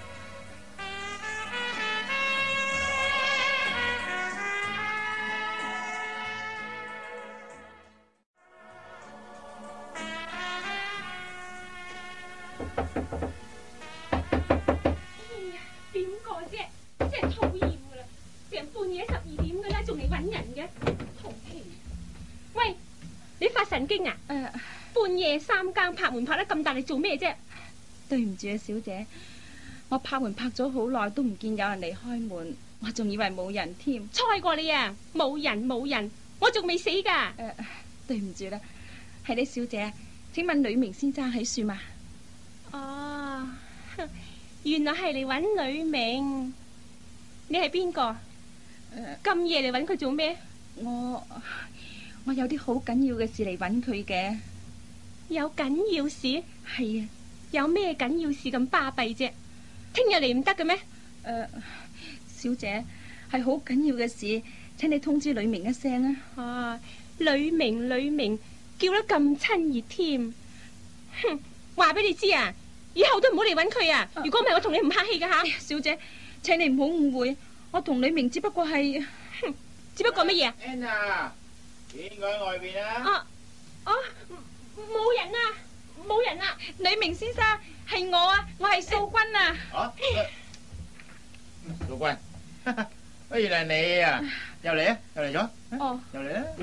邊個啫？真係討厭噶啦！成半夜十二點噶啦，仲嚟搵人嘅，淘氣！喂，你發神經啊？ 誒、呃， 半夜三更拍門拍得咁大力做咩啫？ 對唔住啊，小姐，我拍門拍咗好耐都唔見有人嚟開門，我仲以為冇人添。 猜過你啊！冇人冇人，我仲未死噶。 誒、呃，對唔住啦，係你小姐，請問呂明先生喺樹嘛？ 哦，原來係嚟搵呂明。你係邊個？咁夜嚟搵佢做咩？ 我我有啲好緊要嘅事嚟搵佢嘅。 有緊要事？ 係啊。 有咩緊要事咁巴閉啫？聽日嚟唔得嘅咩？ 誒，小姐，係好緊要嘅事，請你通知呂明一聲啊。 啊，呂明呂明，叫得咁親熱添。哼，話俾你知啊，以後都唔好嚟搵佢啊！如果唔係，我同你唔客氣噶吓。 小姐，請你唔好誤會，我同呂明只不過係， 哼，只不過乜嘢啊 ？Anna，邊個喺外邊啊？ 啊啊，冇人啊！冇人啊！ 呂明先生，係我啊，我係素君啊。 啊， 老君，不原來你啊，又嚟啊，又嚟咗， 哦， 又嚟啦。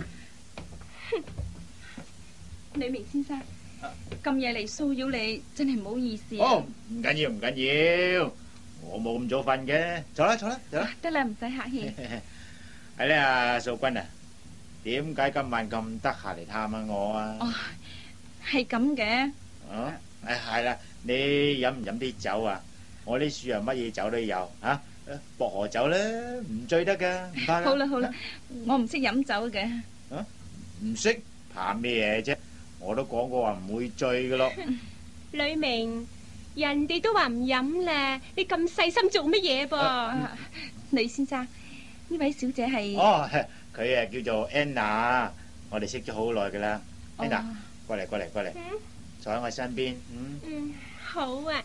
呂明先生，咁夜嚟騷擾你，真係唔好意思啊。 哦，唔緊要，唔緊要，我冇咁早瞓嘅。坐啦，坐啦，坐啦。 得啦，唔使客氣。 係咧，阿素君啊，點解今晚咁得閒嚟探下我啊？ 哦，係咁嘅。 哦，誒係啦，你飲唔飲啲酒啊？我啲樹啊，乜嘢酒都有嚇，薄荷酒咧，唔醉得噶，唔怕㗎。 好啦好啦，我唔識飲酒嘅。 啊，唔識怕咩嘢啫？我都講過話唔會醉噶咯。 呂明，人哋都話唔飲咧，你咁細心做乜嘢噃？ 呂先生，呢位小姐係？ 哦，佢啊叫做 Anna，我哋識咗好耐噶啦。Anna，過嚟過嚟過嚟，坐喺我身邊。嗯嗯，好啊。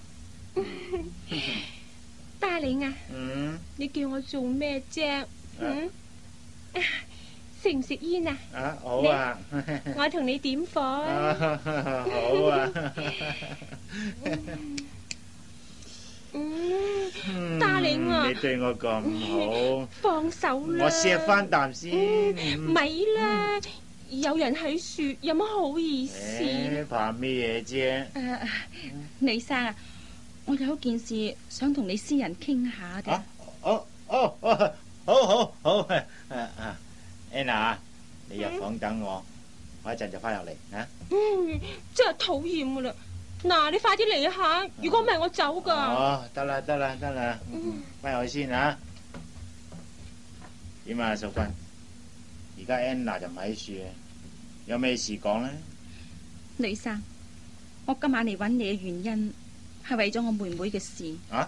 大領啊， 嗯， 你叫我做咩啫？嗯，食唔食煙啊？ 啊，好啊， 我同你點火啊！ 好啊。 嗯，大領啊， 你對我咁好， 放手啦！ 我錫翻啖先。 咪啦，有人喺樹，有乜好意思？ 誒，怕咩嘢啫？ 誒，李生啊，我有一件事想同你私人傾下嘅。 哦哦哦，好好好，誒誒，Anna，你入房等我，我一陣就翻入嚟啊。 嗯，真係討厭噶啦！嗱，你快啲嚟下，如果唔係我走噶。 哦，得啦得啦得啦，翻入去先啊。點啊，淑君？而家 Anna 就唔喺樹，有咩事講咧？ 李生，我今晚嚟揾你嘅原因係為咗我妹妹嘅事。 啊？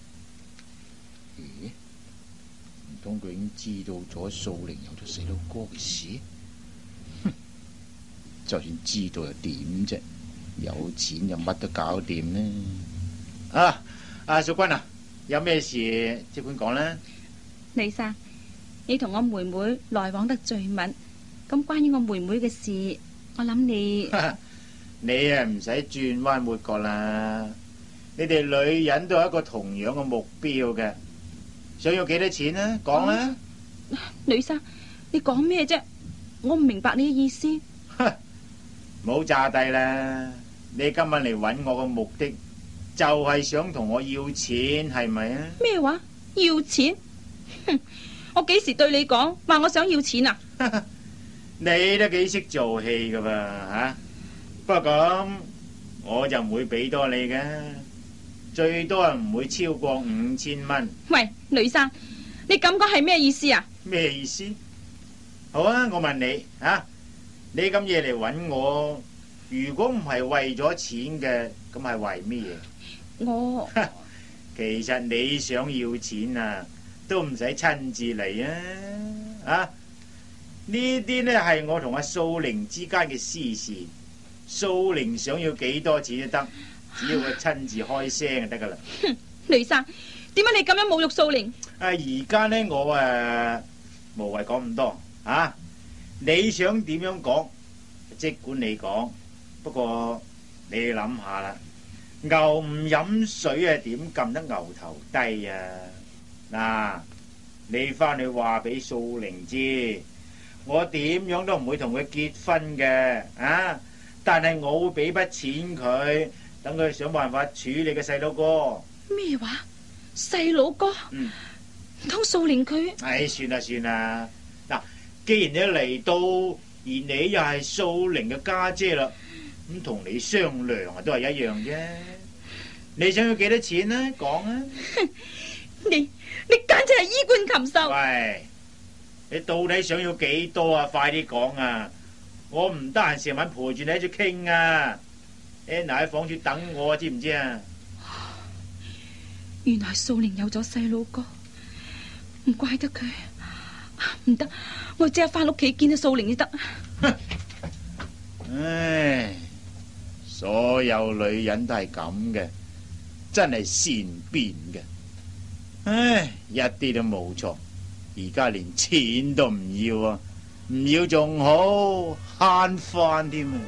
咦？唔通佢已經知道咗素玲有咗細佬哥嘅事？哼！就算知道又點啫？有錢就乜都搞掂呢。啊！阿淑君啊，有咩事即管講啦。 李生，你同我妹妹來往得最密，咁關於我妹妹嘅事，我諗你你啊唔使轉彎抹角啦。你哋女人都有一個同樣嘅目標嘅，想要幾多錢啊？講啦。 李生，你講咩啫？我唔明白你嘅意思。 唔好詐低啦！你今晚嚟揾我嘅目的就係想同我要錢，係咪啊？ 咩話？要錢？哼！我幾時對你講話我想要錢啊？ 你都幾識做戲噶噃吓？不過咁我就唔會俾多你嘅，最多係唔會超過五千蚊。 喂，呂生，你咁講係咩意思啊？ 咩意思？好啊，我問你啊，你咁夜嚟揾我，如果唔係為咗錢嘅，咁係為咩嘢？ 我其實你想要錢啊，都唔使親自嚟啊！啊，呢啲呢係我同阿素玲之間嘅私事，素玲想要幾多錢都得，只要佢親自開聲就得噶啦。 哼，呂生，點解你咁樣侮辱素玲？ 啊，而家呢，我誒無謂講咁多啊！你想點樣講，即管你講，不過你諗下啦，牛唔飲水啊，點撳得牛頭低啊？嗱，你翻去話俾素玲知，我點樣都唔會同佢結婚嘅啊！但係我會俾筆錢佢，等佢想辦法處理個細佬哥。 咩話？細佬哥？ 嗯， 唔通素玲佢？ 唉，算啦算啦，嗱，既然你嚟到，而你又係素玲嘅家姐啦，咁同你商量啊都係一樣啫。你想要幾多錢呢？講啊！ 你你簡直係衣冠禽獸！ 喂，你到底想要幾多啊？快啲講啊！我唔得閒成晚陪住你喺度傾啊 ！Anna 喺房住等我，知唔知啊？ 原來素玲有咗細佬哥，唔怪得佢。唔得，我即刻翻屋企見到素玲先得。 唉，所有女人都係咁嘅，真係善變嘅。唉，一啲都冇錯。而家連錢都唔要啊，唔要仲好，慳翻添啊！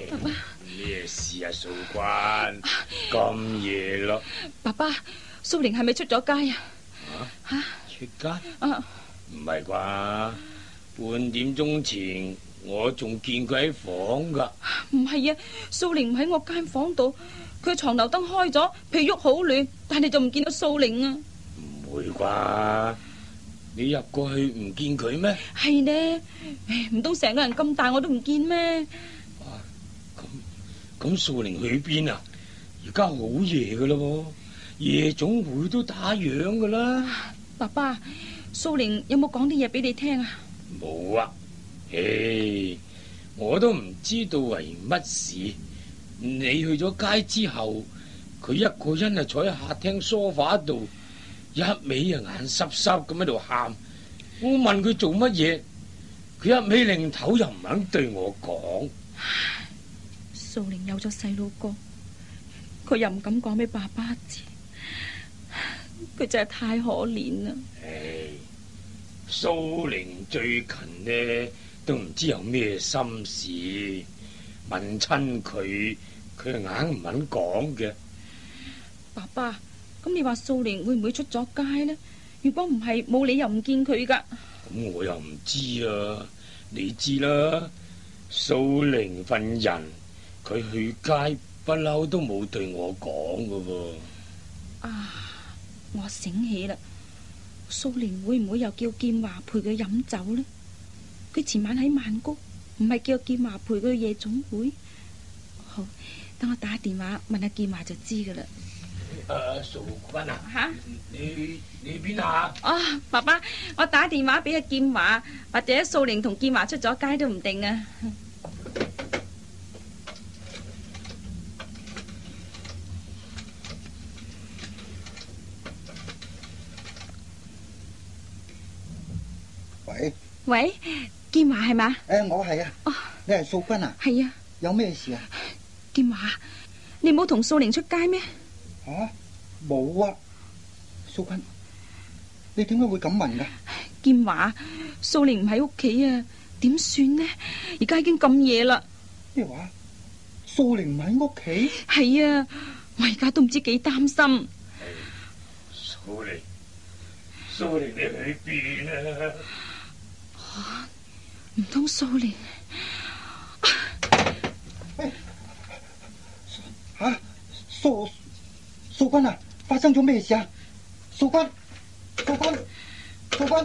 咩事啊，素君？咁夜咯。 爸爸，蘇玲係咪出咗街啊？ 吓、 吓出街？ 啊， 唔係啩？半點鐘前我仲見佢喺房噶。 唔係啊，蘇玲唔喺我間房度，佢床頭燈開咗，被褥好暖，但係就唔見到蘇玲啊。 唔會啩？你入過去唔見佢咩？ 係呢，唉，唔通成個人咁大我都唔見咩？ 咁咁素玲去邊啊？而家好夜噶啦喎，夜總會都打烊噶啦。 爸爸，蘇玲有冇講啲嘢俾你聽啊？ 冇啊，唉，我都唔知道為乜事。你去咗街之後，佢一個人啊坐喺客廳梳化度，一味啊眼濕濕咁喺度喊。我問佢做乜嘢，佢一味擰頭又唔肯對我講。 蘇玲有咗細路哥，佢又唔敢講俾爸爸知，佢真係太可憐啦。 唉，蘇玲最近呢都唔知有咩心事，問親佢，佢硬唔肯講嘅。 爸爸，咁你話蘇玲會唔會出咗街呢？如果唔係，冇理由唔見佢噶。 咁我又唔知啊，你知啦。蘇玲份人，佢去街不嬲都冇對我講噶噃。 啊，我醒起啦，蘇玲會唔會又叫劍華陪佢飲酒呢？佢前晚喺曼谷，唔係叫劍華陪佢去夜總會？好，等我打電話問下劍華就知噶啦。 誒，素君啊， 吓， 你你邊啊？ 啊，爸爸，我打電話俾阿劍華，或者蘇玲同劍華出咗街都唔定啊。 喂喂，劍華係嘛？ 誒，我係啊。 哦， 你係素君啊？ 係啊。 有咩事啊？ 劍華，你冇同蘇玲出街咩？ 吓，冇啊。素君，你點解會咁問噶？ 劍華，蘇玲唔喺屋企啊，點算呢？而家已經咁夜啦。 咩話？蘇玲唔喺屋企？ 係啊，我而家都唔知幾擔心。 蘇玲，蘇玲你去邊啊？ 唔通蘇玲？ 吓，蘇蘇君啊，發生咗咩事啊？蘇君，蘇君，蘇君！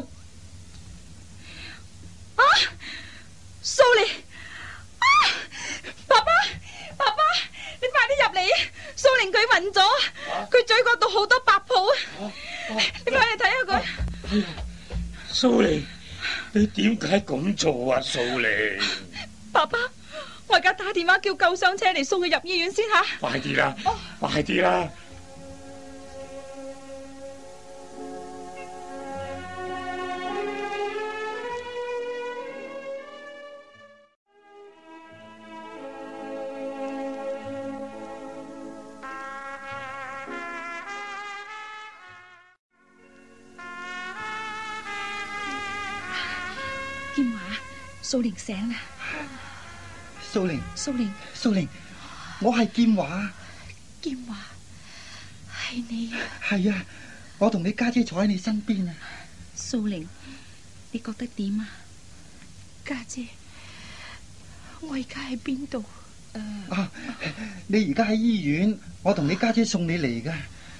啊，蘇玲！啊，爸爸，爸爸，你快啲入嚟！蘇玲佢暈咗，佢嘴角度好多白泡啊！你快嚟睇下佢。 蘇玲，你點解咁做啊？蘇玲， 爸爸，我而家打電話叫救傷車嚟送佢入醫院先吓。 快啲啦，快啲啦！ 劍華，蘇玲醒啦。 蘇玲， 蘇玲， 蘇玲，我係劍華。 劍華，係你啊？ 係啊，我同你家姐坐喺你身邊啊。 蘇玲，你覺得點啊？ 家姐，我而家喺邊度？ 誒， 啊，你而家喺醫院，我同你家姐送你嚟噶。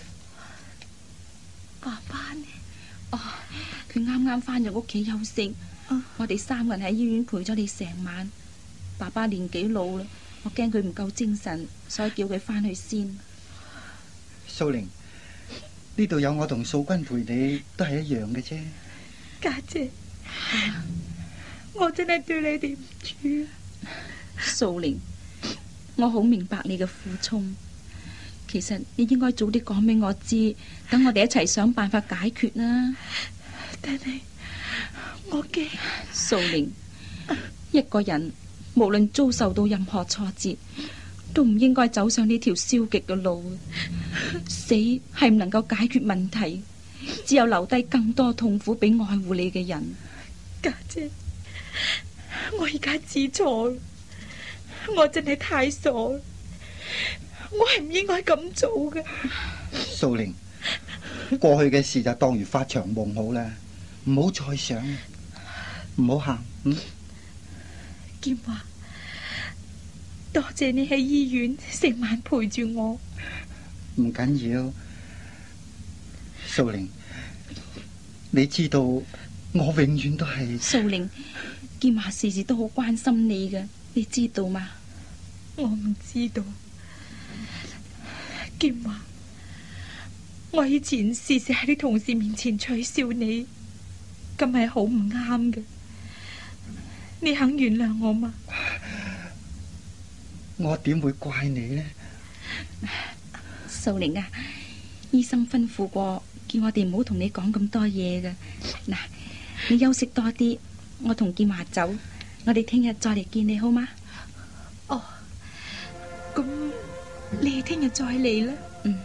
爸爸呢？ 哦，佢啱啱翻咗屋企休息。我哋三個人喺醫院陪咗你成晚。爸爸年紀老啦，我驚佢唔夠精神，所以叫佢翻去先。 蘇玲，呢度有我同素君陪你，都係一樣嘅啫。 家姐，我真係對你哋唔住。 蘇玲，我好明白你嘅苦衷。其實你應該早啲講俾我知，等我哋一齊想辦法解決啦。 但係我驚蘇玲，一個人無論遭受到任何挫折，都唔應該走上呢條消極嘅路。死係唔能夠解決問題，只有留低更多痛苦俾愛護你嘅人。 家姐，我而家知錯， 我真係太傻啦，我係唔應該咁做嘅。 素玲，過去嘅事就當如發場夢好啦，唔好再想，唔好喊。嗯， 劍華，多謝你喺醫院成晚陪住我。 唔緊要，素玲，你知道我永遠都係。 素玲，劍華時時都好關心你嘅，你知道嗎？ 我唔知道，劍華，我以前時時喺啲同事面前取笑你，咁係好唔啱嘅。你肯原諒我嗎？ 我點會怪你呢？ 素玲啊，醫生吩咐過，叫我哋唔好同你講咁多嘢嘅。嗱，你休息多啲，我同劍華走，我哋聽日再嚟見你好嗎？ 哦，咁你聽日再嚟啦。 嗯。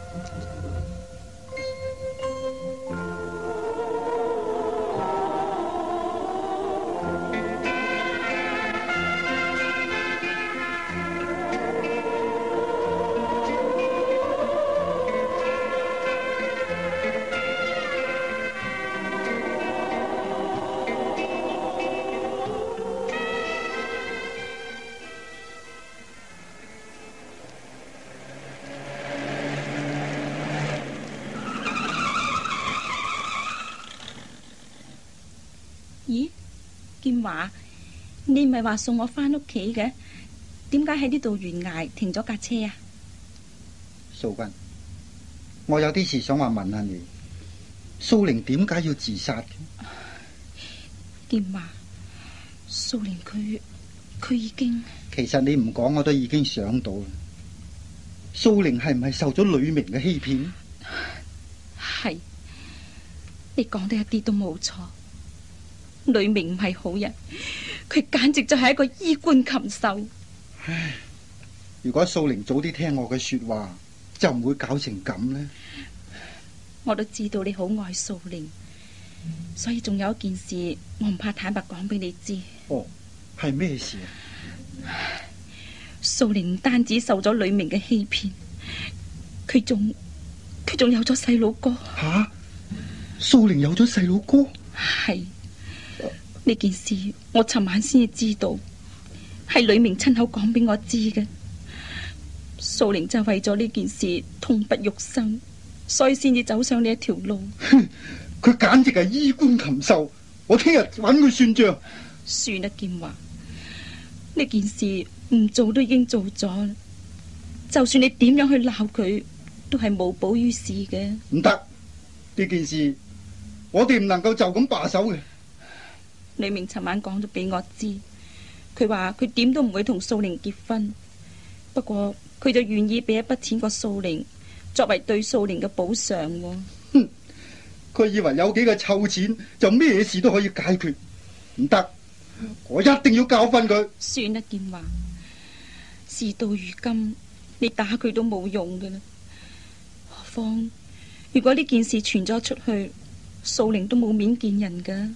咦，劍華，你唔係話送我翻屋企嘅？點解喺呢度懸崖停咗架車啊？ 素君，我有啲事想話問下你，素玲點解要自殺嘅？ 劍華，素玲佢佢已經…… 其實你唔講我都已經想到啦。素玲係唔係受咗呂明嘅欺騙？ 係，你講得一啲都冇錯。呂明唔係好人，佢簡直就係一個衣冠禽獸。 唉，如果素玲早啲聽我嘅說話，就唔會搞成咁呢。 我都知道你好愛素玲，所以仲有一件事，我唔怕坦白講俾你知。 哦，係咩事啊？ 素玲唔單止受咗呂明嘅欺騙，佢仲佢仲有咗細佬哥。 吓，素玲有咗細佬哥？ 係。呢件事我尋晚先至知道，係呂明親口講俾我知嘅。素玲就為咗呢件事痛不欲生，所以先至走上呢一條路。 哼，佢簡直係衣冠禽獸，我聽日揾佢算賬。 算啦，劍華，呢件事唔做都已經做咗啦。就算你點樣去鬧佢，都係無補於事嘅。 唔得，呢件事我哋唔能夠就咁罷手嘅。 呂明尋晚講咗俾我知，佢話佢點都唔會同素玲結婚，不過佢就願意俾一筆錢個素玲，作為對素玲嘅補償。 哼，佢以為有幾個臭錢就咩事都可以解決，唔得，我一定要教訓佢。 算啦，劍華，事到如今，你打佢都冇用㗎啦。何況如果呢件事傳咗出去，素玲都冇面見人㗎。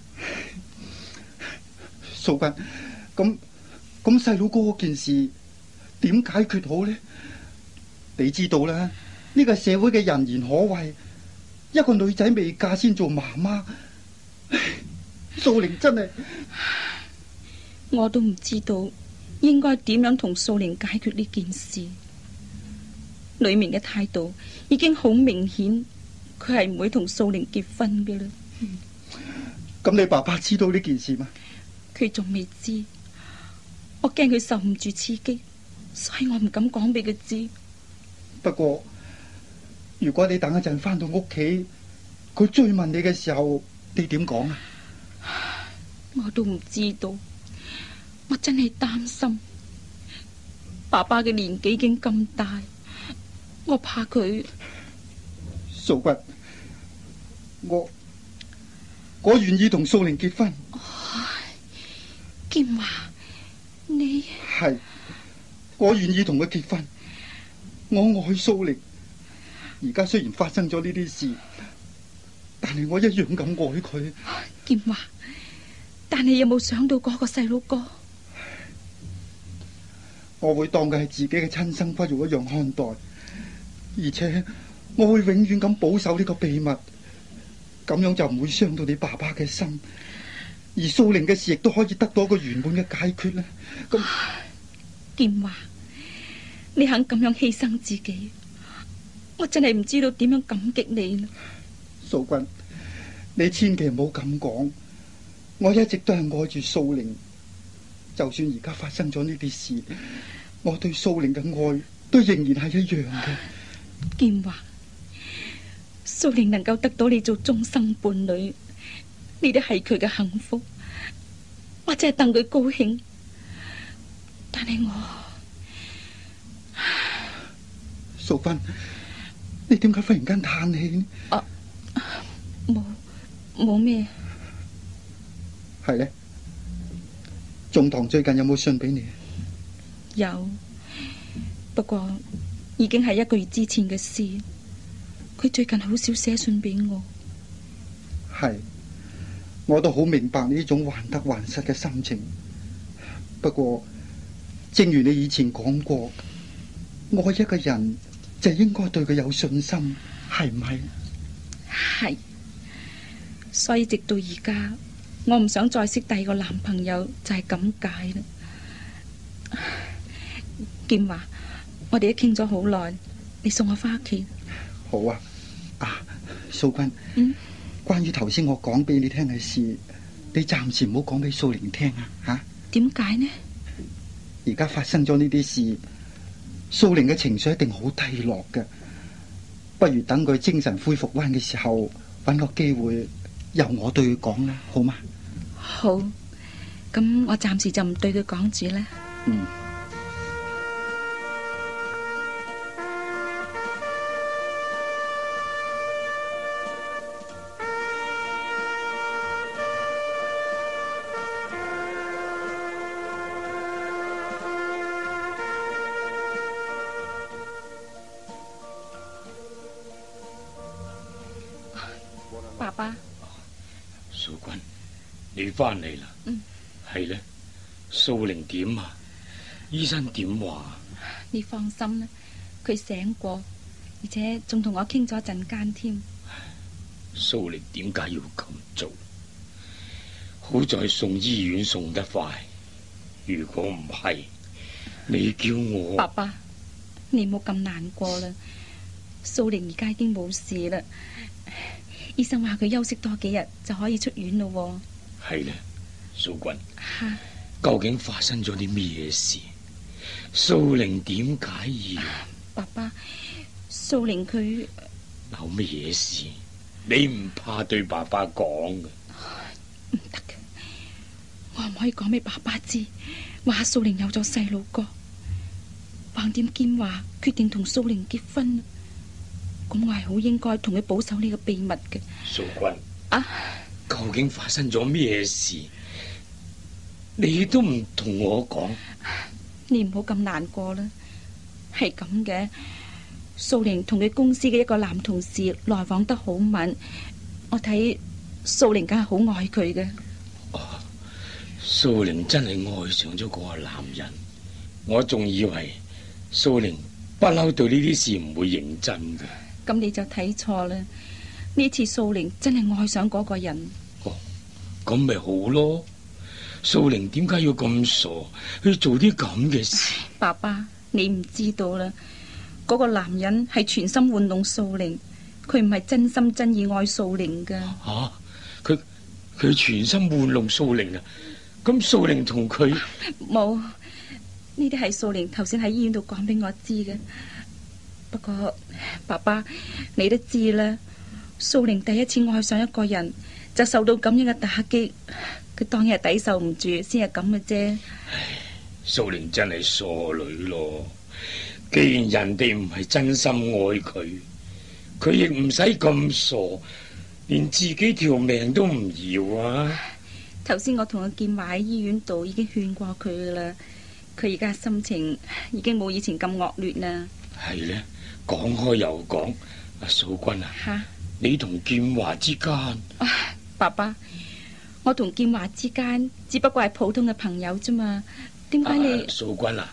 素君，咁咁細佬哥嗰件事點解決好呢？你知道啦，呢個社會嘅人言可畏，一個女仔未嫁先做媽媽，素玲真係， 我都唔知道應該點樣同素玲解決呢件事。呂明嘅態度已經好明顯，佢係唔會同素玲結婚嘅啦。 咁你爸爸知道呢件事嗎？ 佢仲未知，我驚佢受唔住刺激，所以我唔敢講俾佢知。 不過如果你等一陣翻到屋企，佢追問你嘅時候，你點講啊？ 我都唔知道，我真係擔心。爸爸嘅年紀已經咁大，我怕佢。 素君，我我願意同素玲結婚。 劍華，你係，我願意同佢結婚。我愛素玲，而家雖然發生咗呢啲事，但係我一樣咁愛佢。 劍華，但係有冇想到嗰個細佬哥？ 我會當佢係自己嘅親生骨肉一樣看待，而且我會永遠咁保守呢個秘密，咁樣就唔會傷到你爸爸嘅心，而素玲嘅事亦都可以得到一個圓滿嘅解決啦。咁劍華，你肯咁樣犧牲自己，我真係唔知道點樣感激你啦。 素君，你千祈唔好咁講，我一直都係愛住素玲，就算而家發生咗呢啲事，我對素玲嘅愛都仍然係一樣嘅。 劍華，素玲能夠得到你做終生伴侶，呢啲係佢嘅幸福，我真係戥佢高興。但係我， 素君，你點解忽然間嘆氣呢？ 啊，冇冇咩？ 係呢？仲堂最近有冇信俾你？ 有，不過已經係一個月之前嘅事。佢最近好少寫信俾我。 係，我都好明白呢種患得患失嘅心情。不過，正如你以前講過，愛一個人就應該對佢有信心，係唔係？ 係。所以直到而家，我唔想再識第二個男朋友，就係咁解啦。劍華，我哋都傾咗好耐，你送我翻屋企。 好啊，啊，素君， 嗯， 關於頭先我講俾你聽嘅事，你暫時唔好講俾素玲聽啊，吓？ 點解呢？ 而家發生咗呢啲事，素玲嘅情緒一定好低落嘅，不如等佢精神恢復翻嘅時候，搵個機會由我對佢講啦，好嗎？ 好，咁我暫時就唔對佢講住啦。 嗯。 爸爸， 素君，你翻嚟啦？ 嗯， 係呢？素玲點啊？醫生點話？ 你放心啦，佢醒過，而且仲同我傾咗一陣間添。 素玲點解要咁做？好在送醫院送得快，如果唔係，你叫我爸爸，你唔好咁難過啦。素玲而家已經冇事啦。醫生話佢休息多幾日就可以出院咯。 係呢，素君， 吓， 究竟發生咗啲咩事？素玲點解要？ 爸爸，素玲佢有咩嘢事？你唔怕對爸爸講嘅？ 唔得嘅，我唔可以講俾爸爸知，話素玲有咗細路哥。橫掂劍華決定同素玲結婚，咁我係好應該同佢保守呢個秘密嘅。 素君啊， 究竟發生咗咩事？你都唔同我講。 你唔好咁難過啦。係咁嘅，素玲同佢公司嘅一個男同事來往得好密，我睇素玲梗係好愛佢嘅。 哦，素玲真係愛上咗嗰個男人，我仲以為素玲不嬲對呢啲事唔會認真嘅。 咁你就睇錯啦，呢次素玲真係愛上嗰個人。 哦，咁咪好咯。素玲點解要咁傻去做啲咁嘅事？ 爸爸，你唔知道啦，嗰個男人係全心玩弄素玲，佢唔係真心真意愛素玲噶。 吓，佢佢全心玩弄素玲啊！咁素玲同佢冇，呢啲係素玲頭先喺醫院度講俾我知嘅。不過爸爸，你都知啦，素玲第一次愛上一個人就受到咁樣嘅打擊，佢當然係抵受唔住先係咁嘅啫。 素玲真係傻女咯，既然人哋唔係真心愛佢，佢亦唔使咁傻，連自己條命都唔要啊！ 頭先我同阿劍華喺醫院度已經勸過佢噶啦，佢而家心情已經冇以前咁惡劣啦。 係呢，講開又講，阿素君啊， 吓， 你同劍華之間， 啊，爸爸，我同劍華之間只不過係普通嘅朋友啫嘛，點解你？ 啊，素君啊，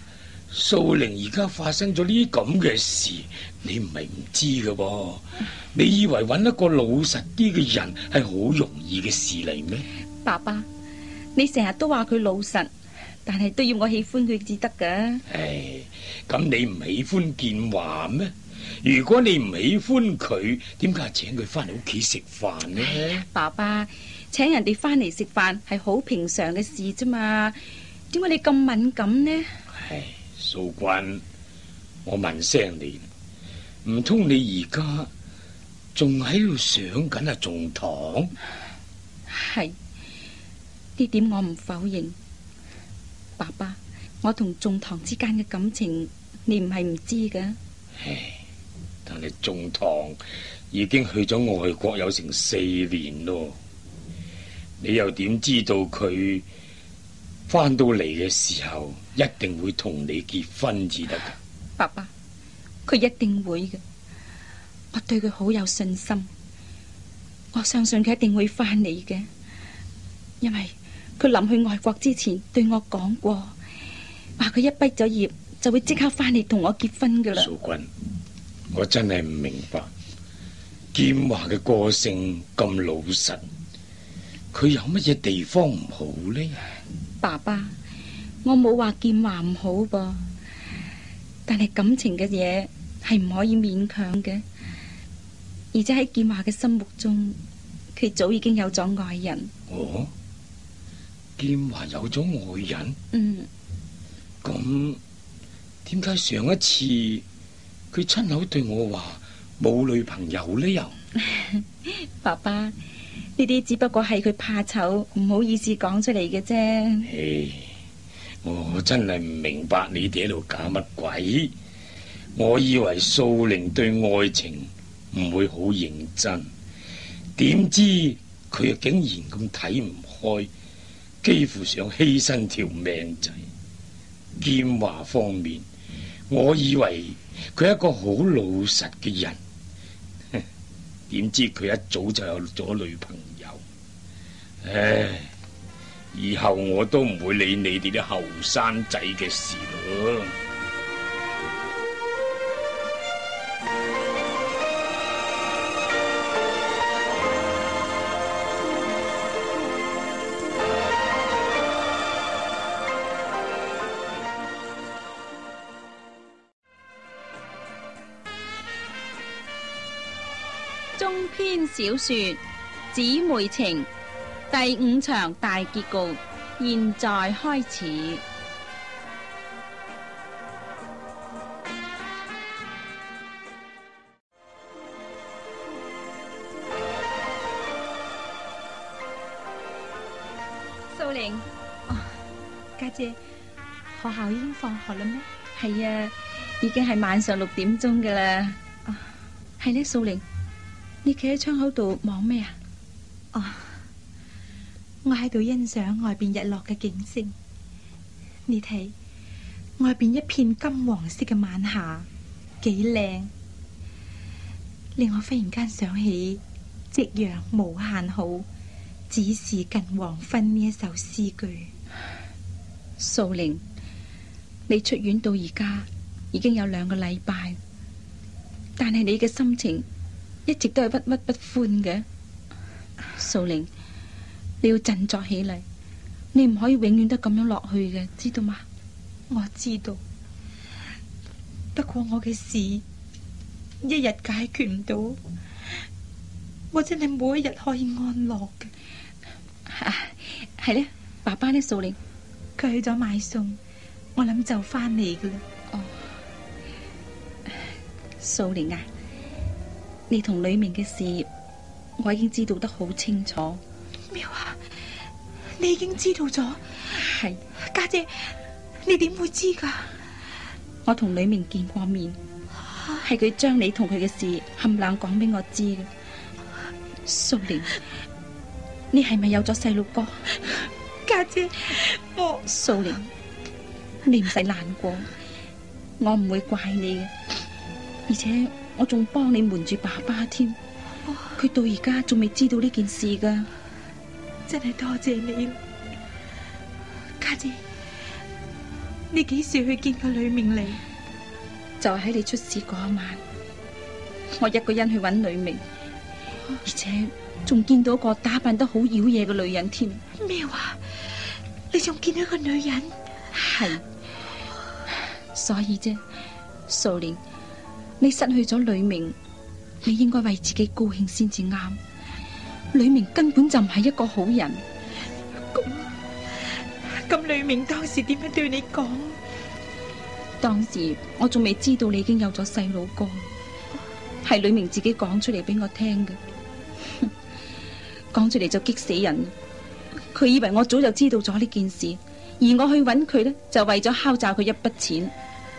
素玲而家發生咗呢啲咁嘅事，你唔係唔知噶噃？你以為揾一個老實啲嘅人係好容易嘅事嚟咩？ 爸爸，你成日都話佢老實，但係都要我喜歡佢至得噶。 唉，咁你唔喜歡建華咩？如果你唔喜歡佢，點解請佢翻嚟屋企食飯呢？ 爸爸，請人哋翻嚟食飯係好平常嘅事啫嘛，點解你咁敏感呢？ 唉，素君，我問聲你，唔通你而家仲喺度想緊阿仲堂？ 係，呢點我唔否認。爸爸，我同仲堂之間嘅感情，你唔係唔知㗎。 唉，但係仲堂已經去咗外國有成四年咯，你又點知道佢翻到嚟嘅時候一定會同你結婚至得㗎？ 爸爸，佢一定會嘅，我對佢好有信心，我相信佢一定會翻嚟嘅，因為佢臨去外國之前對我講過，話佢一畢咗業就會即刻翻嚟同我結婚噶啦。 素君，我真係唔明白劍華嘅個性咁老實，佢有乜嘢地方唔好呢？ 爸爸，我冇話劍華唔好噃，但係感情嘅嘢係唔可以勉強嘅，而且喺劍華嘅心目中，佢早已經有咗愛人。 哦，劍華有咗愛人？ 嗯， 咁點解上一次佢親口對我話冇女朋友呢？又爸爸，呢啲只不過係佢怕醜，唔好意思講出嚟嘅啫。 唉，我真係唔明白你哋喺度搞乜鬼。我以為素玲對愛情唔會好認真，點知佢又竟然咁睇唔開，幾乎想犧牲條命仔。劍華方面，我以為佢係一個好老實嘅人，點知佢一早就有咗女朋友。唉，以後我都唔會理你哋啲後生仔嘅事咯。 中篇小說《姊妹情》第五場大結局，現在開始。 素玲， 哦，家姐，學校已經放學啦咩？ 係啊，已經係晚上六點鐘噶啦。 啊， 係呢，素玲，你企喺窗口度望咩啊？ 哦，我喺度欣賞外邊日落嘅景色。你睇，外邊一片金黃色嘅晚霞，幾靚，令我忽然間想起夕陽無限好，只是近黃昏呢一首詩句。 素玲，你出院到而家已經有兩個禮拜，但係你嘅心情一直都係鬱鬱不歡嘅。素玲，你要振作起嚟，你唔可以永遠都咁樣落去嘅，知道嗎？ 我知道，不過我嘅事一日解決唔到，我真係冇一日可以安樂嘅。 啊，係呢，爸爸呢？素玲， 佢去咗買餸，我諗就翻嚟噶啦。 哦，素玲啊，你同呂明嘅事，我已經知道得好清楚。 咩話？你已經知道咗？ 係， 家姐，你點會知噶？ 我同呂明見過面，係佢將你同佢嘅事冚冷講俾我知嘅。素玲，你係咪有咗細路哥？ 家姐，我素玲，你唔使難過，我唔會怪你嘅，而且我仲幫你瞞住爸爸添，佢到而家仲未知道呢件事噶。 真係多謝你啦，家姐。 你幾時去見過呂明嚟？ 就喺你出事嗰晚，我一個人去揾呂明，而且仲見到個打扮得好妖冶嘅女人添。 咩話？你仲見到一個女人？ 係，所以啫，素蓮，你失去咗呂明，你應該為自己高興先至啱。呂明根本就唔係一個好人。 咁咁，呂明當時點樣對你講？ 當時我仲未知道你已經有咗細佬哥，係呂明自己講出嚟俾我聽嘅。講出嚟就激死人，佢以為我早就知道咗呢件事，而我去揾佢呢，就為咗敲詐佢一筆錢。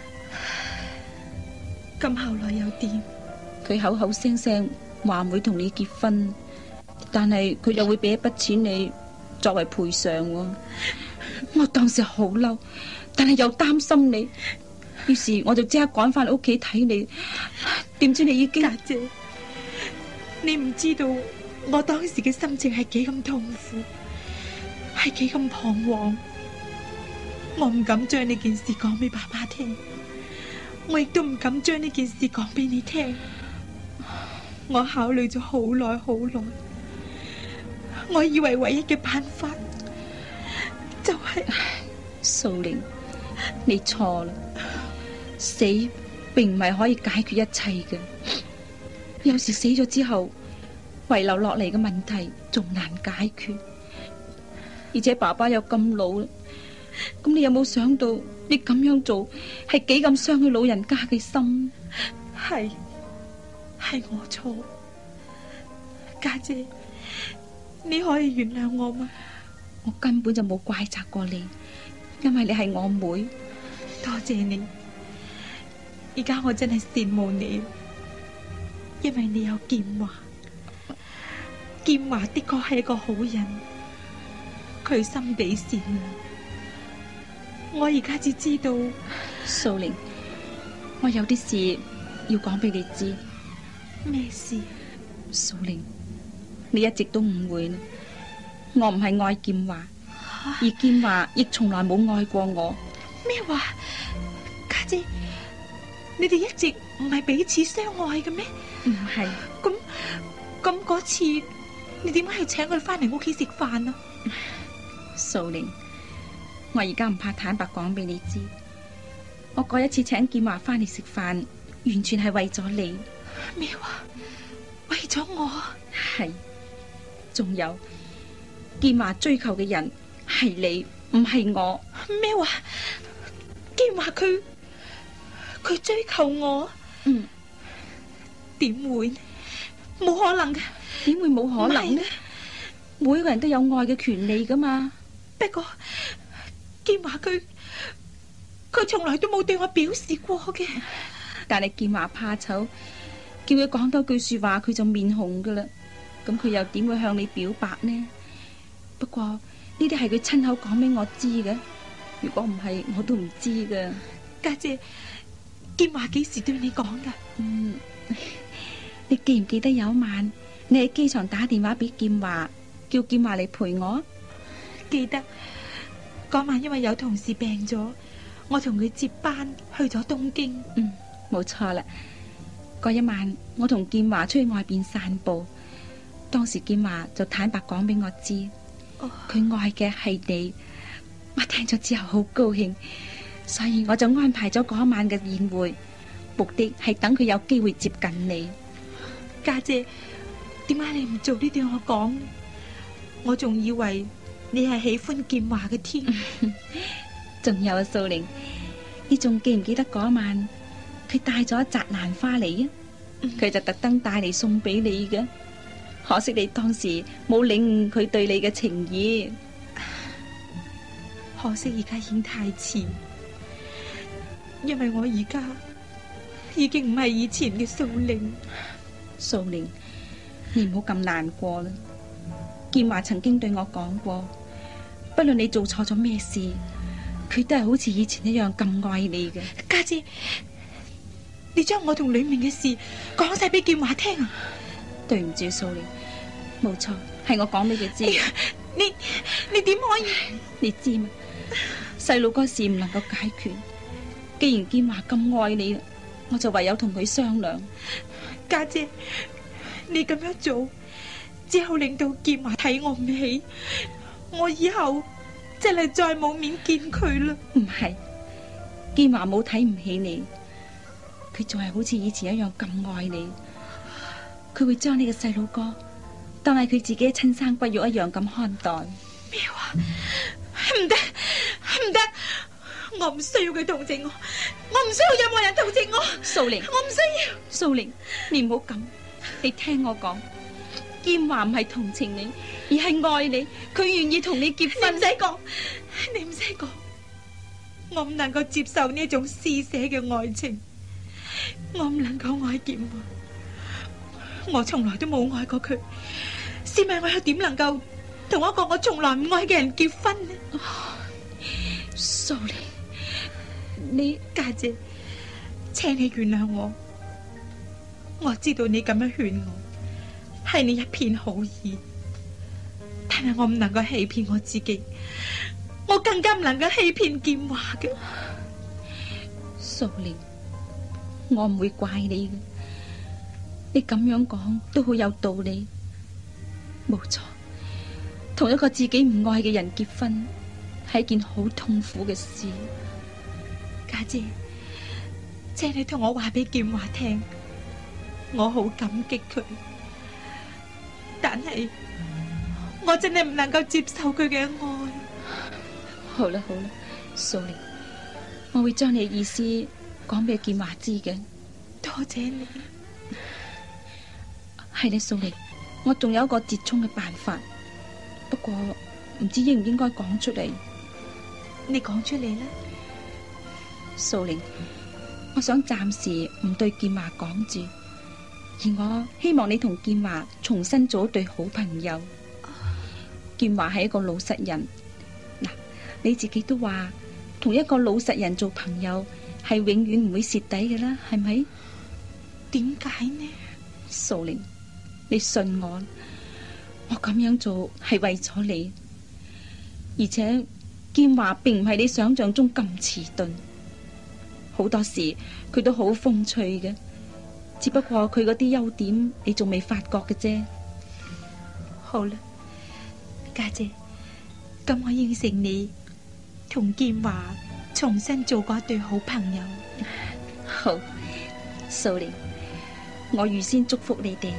咁後來又點？ 佢口口聲聲話唔會同你結婚，但係佢又會俾一筆錢你作為賠償。我當時好嬲，但係又擔心你，於是我就即刻趕翻嚟屋企睇你。點知你已經…… 家姐，你唔知道我當時嘅心情係幾咁痛苦，係幾咁彷徨。我唔敢將呢件事講俾爸爸聽，我亦都唔敢將呢件事講俾你聽。我考慮咗好耐好耐，我以為唯一嘅辦法就係…… 素玲，你錯啦，死並唔係可以解決一切嘅。有時死咗之後，遺留落嚟嘅問題仲難解決，而且爸爸又咁老啦。咁你有冇想到你咁樣做係幾咁傷佢老人家嘅心？ 係係我錯，家姐，你可以原諒我嗎？ 我根本就冇怪責過你，因為你係我妹。 多謝你，而家我真係羨慕你，因為你有劍華。劍華的確係一個好人，佢心地善良。我而家只知道， 素玲，我有啲事要講俾你知。 咩事？ 素玲，你一直都誤會啦，我唔係愛劍華，而劍華亦從來冇愛過我。 咩話？家姐，你哋一直唔係彼此相愛嘅咩？ 唔係。 咁咁嗰次，你點解係請佢翻嚟屋企食飯啊？ 素玲，我而家唔怕坦白講俾你知，我嗰一次請劍華翻嚟食飯，完全係為咗你。 咩話？為咗我？ 係。仲有，劍華追求嘅人係你，唔係我。 咩話？劍華佢佢追求我？ 嗯。 點會？冇可能嘅。 點會冇可能呢？每個人都有愛嘅權利噶嘛。 不過劍華佢佢從來都冇對我表示過嘅。 但係劍華怕醜，叫佢講多句說話，佢就面紅噶啦。咁佢又點會向你表白呢？不過呢啲係佢親口講俾我知嘅。如果唔係，我都唔知噶。 家姐，劍華幾時對你講噶？ 嗯，你記唔記得有一晚你喺機場打電話俾劍華，叫劍華嚟陪我？ 記得嗰晚因為有同事病咗，我同佢接班去咗東京。 嗯，冇錯啦。嗰一晚我同劍華出去外邊散步，當時劍華就坦白講俾我知，佢愛嘅係你。我聽咗之後好高興，所以我就安排咗嗰晚嘅宴會，目的係等佢有機會接近你。 家姐，點解你唔早啲對我講？我仲以為你係喜歡劍華嘅添。 仲有啊，素玲，你仲記唔記得嗰晚佢帶咗一紮蘭花嚟啊？佢就特登帶嚟送俾你嘅，可惜你當時冇領悟佢對你嘅情意。 可惜而家已經太遲，因為我而家已經唔係以前嘅素玲。 素玲，你唔好咁難過啦。劍華曾經對我講過，不論你做錯咗咩事，佢都係好似以前一樣咁愛你嘅。 家姐，你將我同呂明嘅事講晒俾劍華聽啊！ 對唔住，素玲，冇錯，係我講俾佢知。 哎呀，你你點可以？ 你知嘛？ 細路嗰事唔能夠解決，既然劍華咁愛你，我就唯有同佢商量。 家姐，你咁樣做，只好令到劍華睇我唔起，我以後真係再冇面見佢啦。 唔係，劍華冇睇唔起你，佢仲係好似以前一樣咁愛你。佢會將呢個細路哥當係佢自己親生骨肉一樣咁看待。 咩話？唔得唔得，我唔需要佢同情我，我唔需要任何人同情我。 素玲， 我唔需要。 素玲，你唔好咁，你聽我講，劍華唔係同情你，而係愛你，佢願意同你結婚。 你唔使講，你唔使講，我唔能夠接受呢種施捨嘅愛情，我唔能夠愛劍華，我從來都冇愛過佢，試問我又點能夠同一個我從來唔愛嘅人結婚呢？ 素玲，你家姐，請你原諒我，我知道你咁樣勸我係你一片好意，但係我唔能夠欺騙我自己，我更加唔能夠欺騙劍華嘅。 素玲，我唔會怪你嘅，你咁樣講都好有道理，冇錯，同一個自己唔愛嘅人結婚係一件好痛苦嘅事。 家姐，請你同我話俾劍華聽，我好感激佢，但係我真係唔能夠接受佢嘅愛。 好啦好啦，素玲，我會將你嘅意思講俾劍華知嘅。 多謝你。 係你，素玲，我仲有一個折衷嘅辦法，不過唔知應唔應該講出嚟。 你講出嚟啦。 素玲，我想暫時唔對劍華講住，而我希望你同劍華重新做一對好朋友。劍華係一個老實人，嗱，你自己都話同一個老實人做朋友係永遠唔會蝕底嘅啦，係咪？ 點解呢？ 素玲，你信我，我咁樣做係為咗你，而且劍華並唔係你想象中咁遲鈍，好多時佢都好風趣嘅，只不過佢嗰啲優點你仲未發覺嘅啫。 好啦，家姐，咁我應承你同劍華重新做過一對好朋友。 好，素玲，我預先祝福你哋。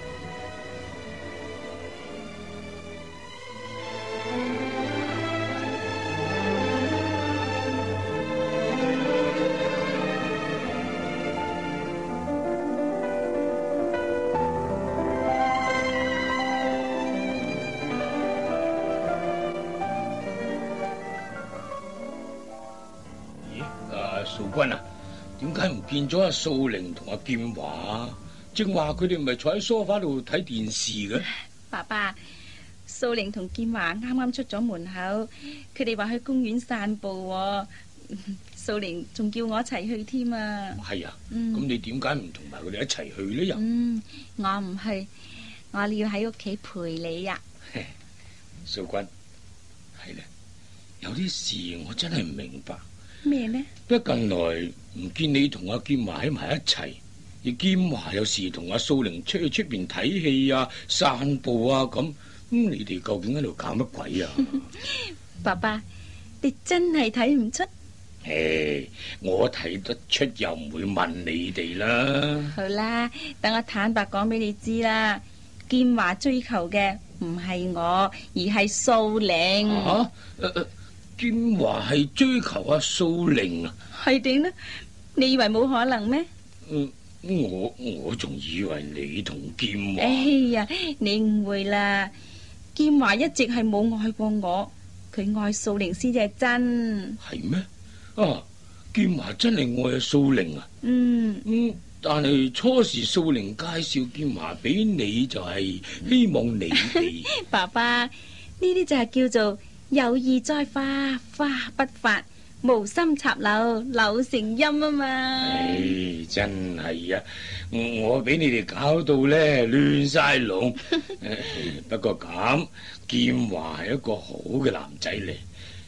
素君啊，點解唔見咗阿素玲同阿劍華？正話佢哋唔係坐喺梳化度睇電視嘅？ 爸爸，素玲同劍華啱啱出咗門口，佢哋話去公園散步喎。素玲仲叫我一齊去添啊！ 係啊，咁、 嗯、 你點解唔同埋佢哋一齊去呢？又嗯，我唔去，我要喺屋企陪你呀、啊。 素君，係咧，有啲事我真係唔明白。 咩呢？ 不過近來唔見你同阿劍華喺埋一齊，而劍華有時同阿素玲出去出邊睇戲啊、散步啊咁，咁、嗯、你哋究竟喺度搞乜鬼啊？ 爸爸，你真係睇唔出？ 誒，我睇得出又唔會問你哋啦。 好啦，等我坦白講俾你知啦，劍華追求嘅唔係我，而係素玲。 啊？呃呃劍華係追求阿素玲啊？ 係點呢？你以為冇可能咩？ 嗯，我我仲以為你同劍華。 哎呀，你誤會啦！劍華一直係冇愛過我，佢愛素玲先至係真。 係咩？啊，劍華真係愛阿素玲啊？ 嗯嗯，但係初時素玲介紹劍華俾你，就係希望你哋。 爸爸，呢啲就係叫做有意栽花花不發，無心插柳柳成蔭啊嘛。 唉，真係啊，我俾你哋搞到咧亂晒龍。不過咁，劍華係一個好嘅男仔嚟，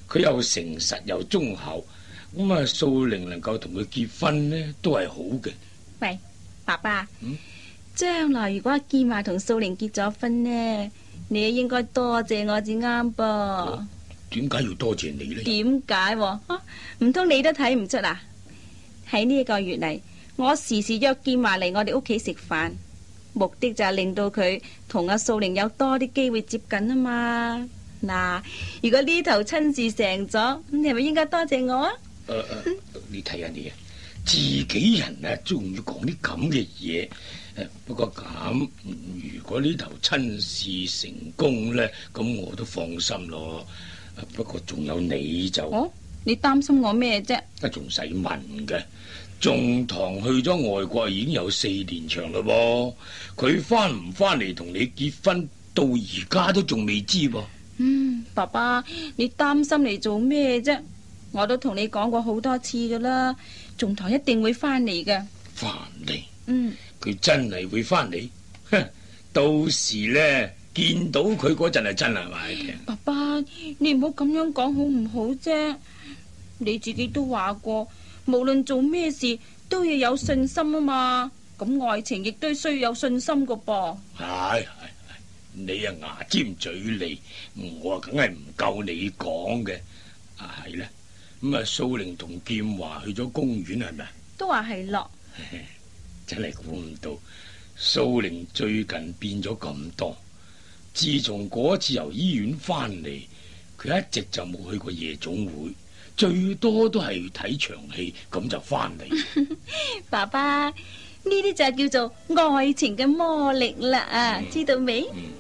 佢又誠實又忠厚，咁啊素玲能夠同佢結婚呢，都係好嘅。 喂，爸爸， 嗯， 將來如果建華同素玲結咗婚呢，你應該多謝我至啱噃。 點解要多謝你呢？ 點解？唔通你都睇唔出啊？喺呢一個月嚟，我時時約建華嚟我哋屋企食飯，目的就係令到佢同阿素玲有多啲機會接近啊嘛。嗱，如果呢頭親事成咗，咁你係咪應該多謝我啊？ 誒誒、呃，你睇下你啊，自己人啊，仲要講啲咁嘅嘢。誒，不過咁，如果呢頭親事成功咧，咁我都放心咯。不過仲有你就， 哦，你擔心我咩啫？ 啊，仲使問嘅？仲堂去咗外國已經有四年長嘞噃，佢翻唔翻嚟同你結婚，到而家都仲未知噃。 嗯，爸爸，你擔心嚟做咩啫？我都同你講過好多次噶啦，仲堂一定會翻嚟嘅。 翻嚟？ 嗯， 佢真係會翻嚟？哼，到時咧見到佢嗰陣係真係話你聽。 爸爸，你唔好咁樣講好唔好啫？你自己都話過，無論做咩事都要有信心啊嘛。咁愛情亦都需要有信心噶噃。 係係係，你啊牙尖嘴利，我啊梗係唔夠你講嘅。啊係咧，咁啊素玲同劍華去咗公園係咪？ 都話係咯。 真係估唔到，素玲最近變咗咁多。自從嗰次由醫院翻嚟，佢一直就冇去過夜總會，最多都係睇場戲，咁就翻嚟。 爸爸，呢啲就叫做愛情嘅魔力啦啊，嗯、知道未？ 嗯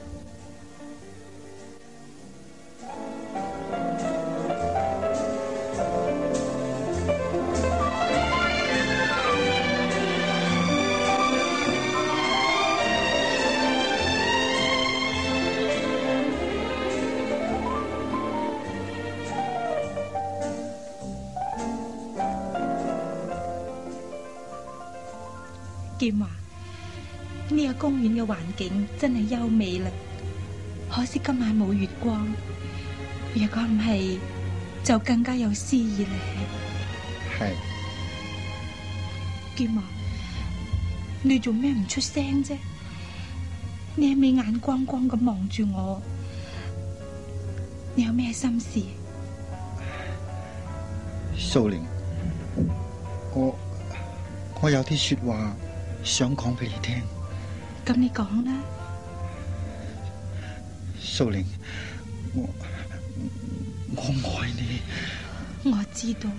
劍華，呢個公園嘅環境真係優美啦，可惜今晚冇月光，如果唔係就更加有詩意咧。 係。 劍華，你做咩唔出聲啫？你係咪眼光光咁望住我？你有咩心事？ 素玲，我我有啲說話想講俾你聽。 咁你講啦。 素玲，我我愛你。 我知道，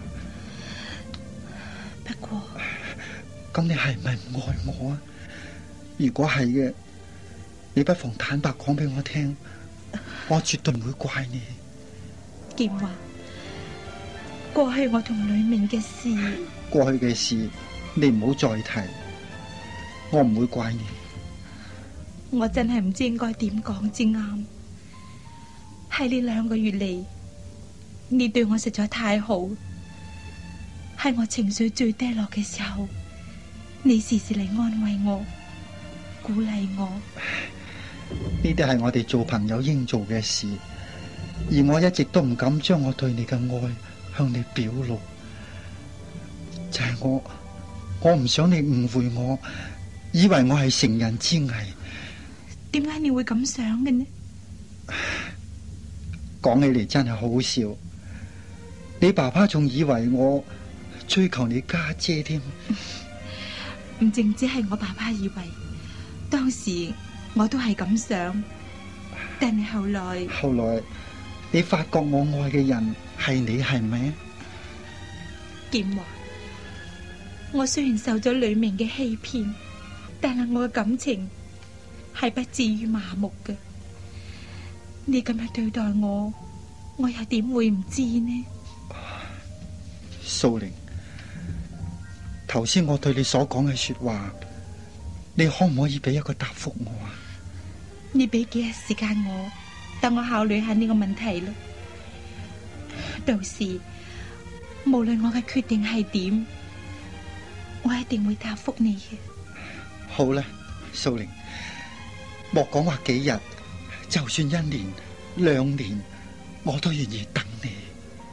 不過咁你係咪唔愛我啊？如果係嘅，你不妨坦白講俾我聽，我絕對唔會怪你。 劍華，過去我同呂明嘅事， 過去嘅事你唔好再提，我唔會怪你。 我真係唔知應該點講至啱。喺呢兩個月嚟，你對我實在太好。喺我情緒最低落嘅時候，你時時嚟安慰我、鼓勵我。 呢啲係我哋做朋友應做嘅事，而我一直都唔敢將我對你嘅愛向你表露。就係我，我唔想你誤會我，以為我係成人之危。 點解你會咁想嘅呢？ 講起嚟真係好笑，你爸爸仲以為我追求你家姐添。 唔淨止係我爸爸以為，當時我都係咁想，但係後來， 後來你發覺我愛嘅人係你，係咪？ 劍華，我雖然受咗呂明嘅欺騙，但係我嘅感情係不至於麻木嘅。你咁樣對待我，我又點會唔知呢？ 素玲，頭先我對你所講嘅說話，你可唔可以俾一個答覆我啊？ 你俾幾日時間我，等我考慮下呢個問題啦。到時無論我嘅決定係點，我一定會答覆你嘅。 好啦，素玲，莫講話幾日，就算一年、兩年，我都願意等你。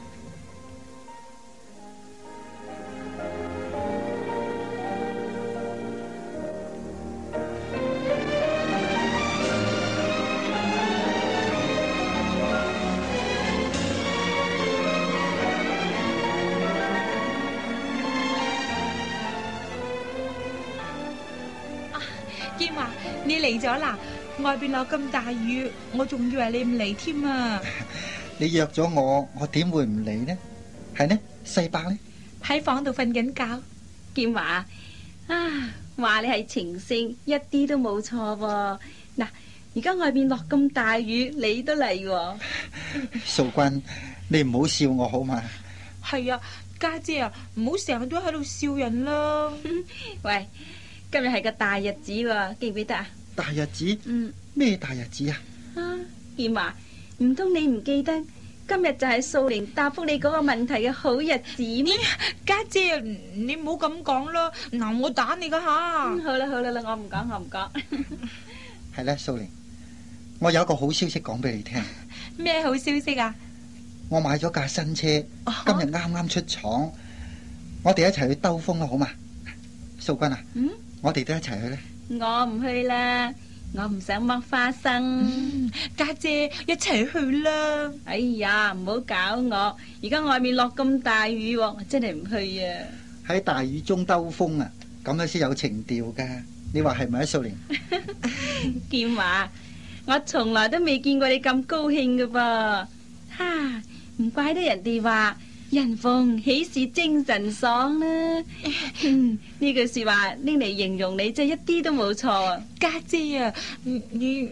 建華，你嚟咗啦？外邊落咁大雨，我仲以為你唔嚟添啊！ 你約咗我，我點會唔嚟呢？係呢，世伯呢？ 喺房度瞓緊覺。 建華啊，話你係情聖，一啲都冇錯喎。嗱，而家外邊落咁大雨，你都嚟喎。 素君，你唔好笑我好嘛？ 係啊，家姐啊，唔好成日都喺度笑人啦。 喂，今日係個大日子喎，記唔記得啊？ 大日子？ 嗯， 咩大日子啊？ 啊，建華，唔通你唔記得今日就係素玲答覆你嗰個問題嘅好日子咩？ 家姐，你唔好咁講啦，嗱，我打你噶吓。 嗯，好啦好啦啦，我唔講我唔講。 係咧，素玲，我有一個好消息講俾你聽。 咩好消息啊？ 我買咗架新車，今日啱啱出廠，我哋一齊去兜風啦，好嘛？素君啊， 嗯， 我哋都一齊去咧。 我唔去啦，我唔想剝花生。 嗯，家姐一齊去啦。 哎呀，唔好搞我！而家外面落咁大雨喎，我真係唔去啊！ 喺大雨中兜風啊，咁樣先有情調噶。你話係咪啊，素玲？ 建華，我從來都未見過你咁高興噶噃。哈，唔怪得人哋話人逢喜事精神爽啦。呢句說話拎嚟形容你真係一啲都冇錯啊！ 家姐啊，你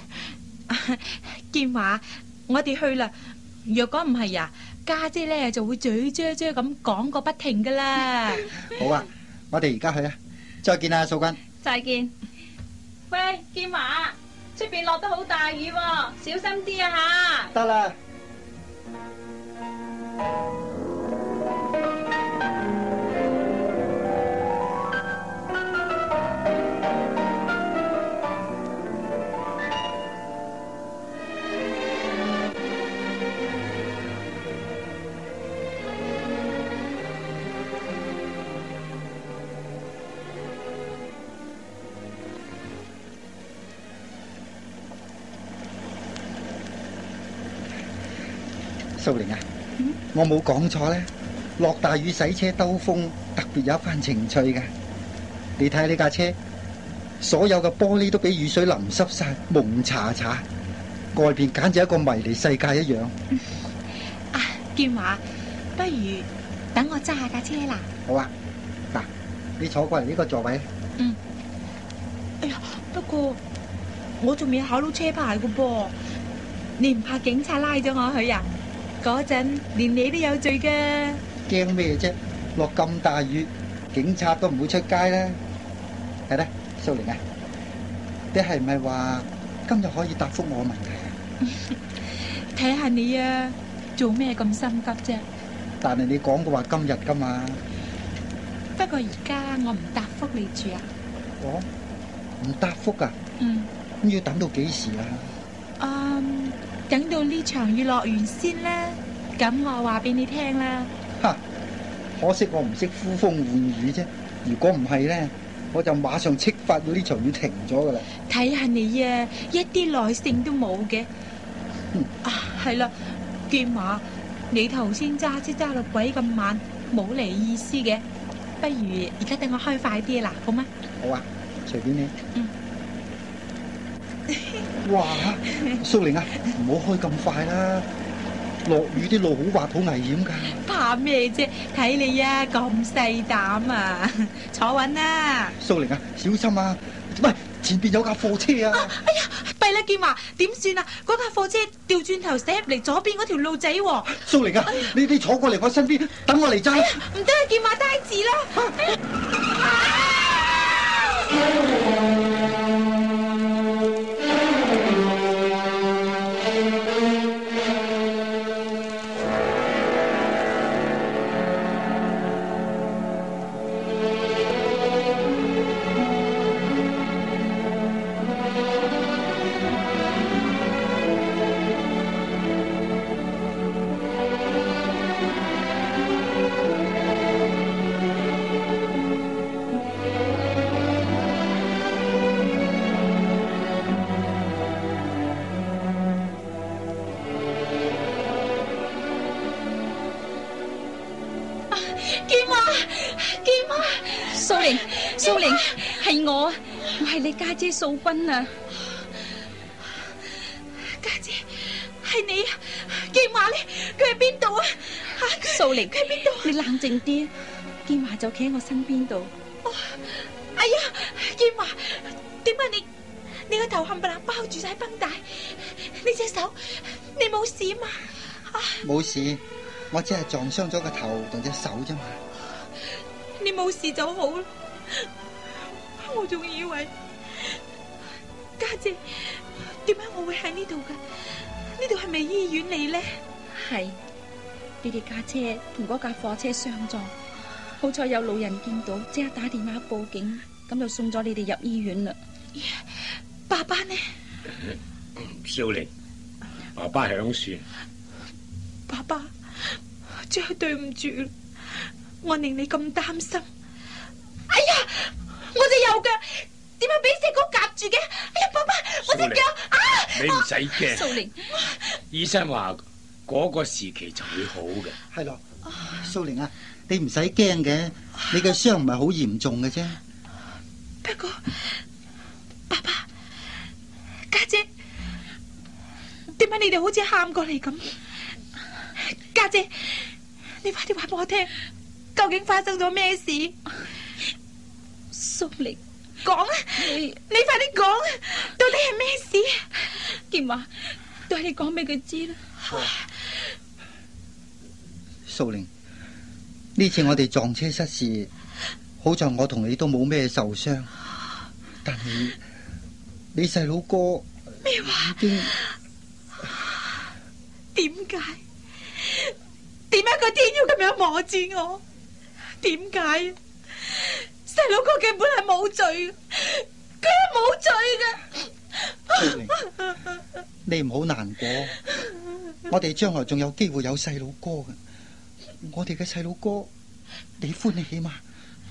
建華，我哋去啦。若果唔係啊，家姐咧就會嘴啫啫咁講個不停噶啦。 好啊，我哋而家去啊！再見啦，素君。 再見。喂，建華，出邊落得好大雨喎，小心啲啊吓！ 得啦。素玲啊，嗯、我冇講錯咧，落大雨洗車兜風，特別有一番情趣嘅。你睇下呢架車，所有嘅玻璃都俾雨水淋濕晒，蒙查查，外邊簡直一個迷離世界一樣。 嗯、啊，建華，不如等我揸下架車啦。 好啊，嗱，你坐過嚟呢個座位。 嗯。哎呀，不過我仲未考到車牌嘅噃，你唔怕警察拉咗我去啊？嗰陣連你都有罪噶。 驚咩啫？落咁大雨，警察都唔會出街啦。係咧，素玲啊，你係唔係話今日可以答覆我問題啊？ 睇下你啊，做咩咁心急啫？ 但係你講過話今日噶嘛。 不過而家我唔答覆你住啊。 哦，唔答覆啊？ 嗯。 咁要等到幾時啊？ 嗯。等到呢場雨落完先啦，咁我話俾你聽啦。 哈，可惜我唔識呼風喚雨啫。如果唔係咧，我就馬上斥發到呢場雨停咗噶啦。睇下你啊，一啲耐性都冇嘅。嗯、啊，係啦，建華，你頭先揸車揸到鬼咁慢，冇嚟意思嘅。不如而家等我開快啲啦，好嗎？ 好啊，隨便你。 嗯。 哇！素玲啊，唔好開咁快啦，落雨啲路好滑，好危險噶。 怕咩啫？睇你啊，咁細膽啊！坐穩啦。 素玲啊，小心啊！喂，前邊有架貨車啊！ 啊哎呀，弊啦，建華，點算啊？嗰架貨車調轉頭駛入嚟左邊嗰條路仔喎。 素玲啊，哎、你你坐過嚟我身邊，等我嚟揸。 唔得啊，建華呆字啦。哎呀素玲，素玲，係我， 我係你家姐素君啊！ 家姐，係你啊！劍華咧，佢喺邊度啊？ 素玲， 佢喺邊度？ 你冷靜啲，劍華就企喺我身邊度。 哦，哎呀，劍華，點解你你個頭冚唪唥包住晒繃帶？你隻手，你冇事嘛？ 冇事，我只係撞傷咗個頭同隻手啫嘛。 你冇事就好啦，我仲以為家姐，點解我會喺呢度噶？呢度係咪醫院嚟咧？ 係，你哋家姐同嗰架貨車相撞，好彩有路人見到，即刻打電話報警，咁就送咗你哋入醫院啦。 爸爸呢？ 少玲，爸爸響船。 爸爸，真係對唔住，我令你咁擔心。哎呀，我隻右腳點解俾石膏夾住嘅？哎呀，爸爸，我隻腳啊！ 你唔使驚， 素玲， 醫生話嗰個時期就會好嘅。 係咯，素玲啊，你唔使驚嘅，你嘅傷唔係好嚴重嘅啫。 不過，爸爸、家姐，點解你哋好似喊過嚟咁？家姐，你快啲話俾我聽，究竟發生咗咩事？ 素玲， 講啊！ 你你快啲講啊！到底係咩事？ 劍華，都係你講俾佢知啦。 素玲，呢次我哋撞車失事，好在我同你都冇咩受傷，但係你細佬哥咩話？ 已經點解？點解個天要咁樣磨住我？點解？細佬哥根本係冇罪，佢係冇罪嘅。 素玲，你唔好難過，我哋將來仲有機會有細佬哥嘅，我哋嘅細佬哥，你歡喜嘛？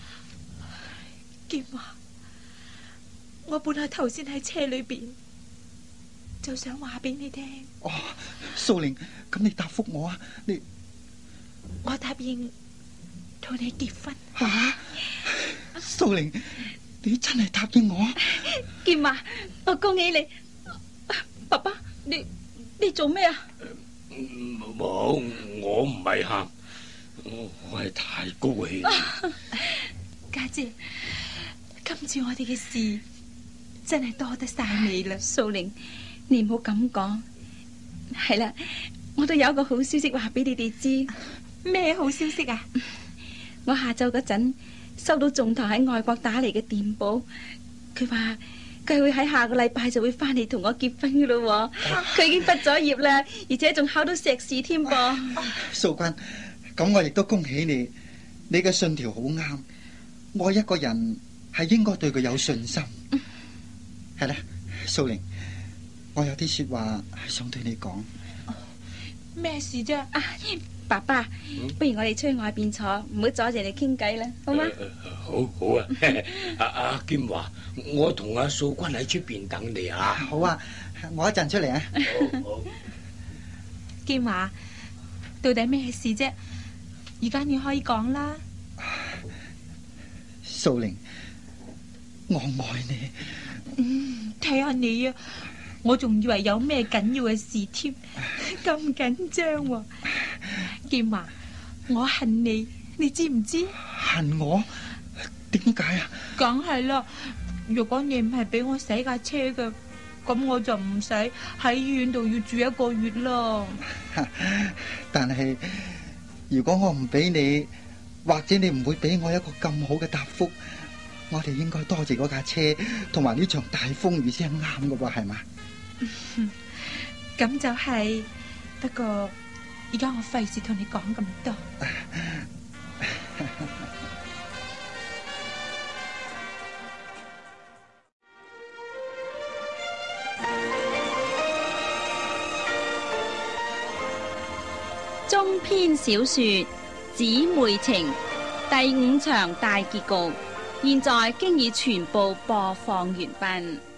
劍華，我本來頭先喺車裏邊就想話俾你聽。 哦，素玲，咁你答覆我啊！你我答應同你結婚。 啊，素玲，你真係答應我？ 劍華，我恭喜你。爸爸，你你做咩啊？ 冇，我唔係喊，我我係太高興。 家姐，今次我哋嘅事真係多得晒你啦。 素玲，你唔好咁講。係啦，我都有一個好消息話俾你哋知。 咩好消息啊？ 我下晝嗰陣收到仲台喺外國打嚟嘅電報，佢話佢會喺下個禮拜就會翻嚟同我結婚噶咯。佢已經畢咗業啦，而且仲考到碩士添噃。 素君，咁我亦都恭喜你，你嘅信條好啱。愛一個人係應該對佢有信心。係啦，素玲，我有啲說話係想對你講。 咩事啫？ 啊，爸爸，不如我哋出去外邊坐，唔好阻住你傾偈啦，好嗎？ 好好啊！阿阿劍華，我同阿素君喺出邊等你啊！ 好啊，我一陣出嚟啊！ 好好。 劍華，到底咩事啫？而家你可以講啦。 素玲，我愛你。 嗯，睇下你啊，我仲以為有咩緊要嘅事添，咁緊張喎。劍華，我恨你，你知唔知？ 恨我？點解啊？ 梗係啦，如果你唔係俾我洗架車嘅，咁我就唔使喺醫院度要住一個月啦。 但係如果我唔俾你，或者你唔會俾我一個咁好嘅答覆，我哋應該多謝嗰架車同埋呢場大風雨先啱㗎喎，係嘛？ 咁就係，不過而家我費事同你講咁多。 中篇小說《姊妹情》第五場大結局，現在經已全部播放完畢。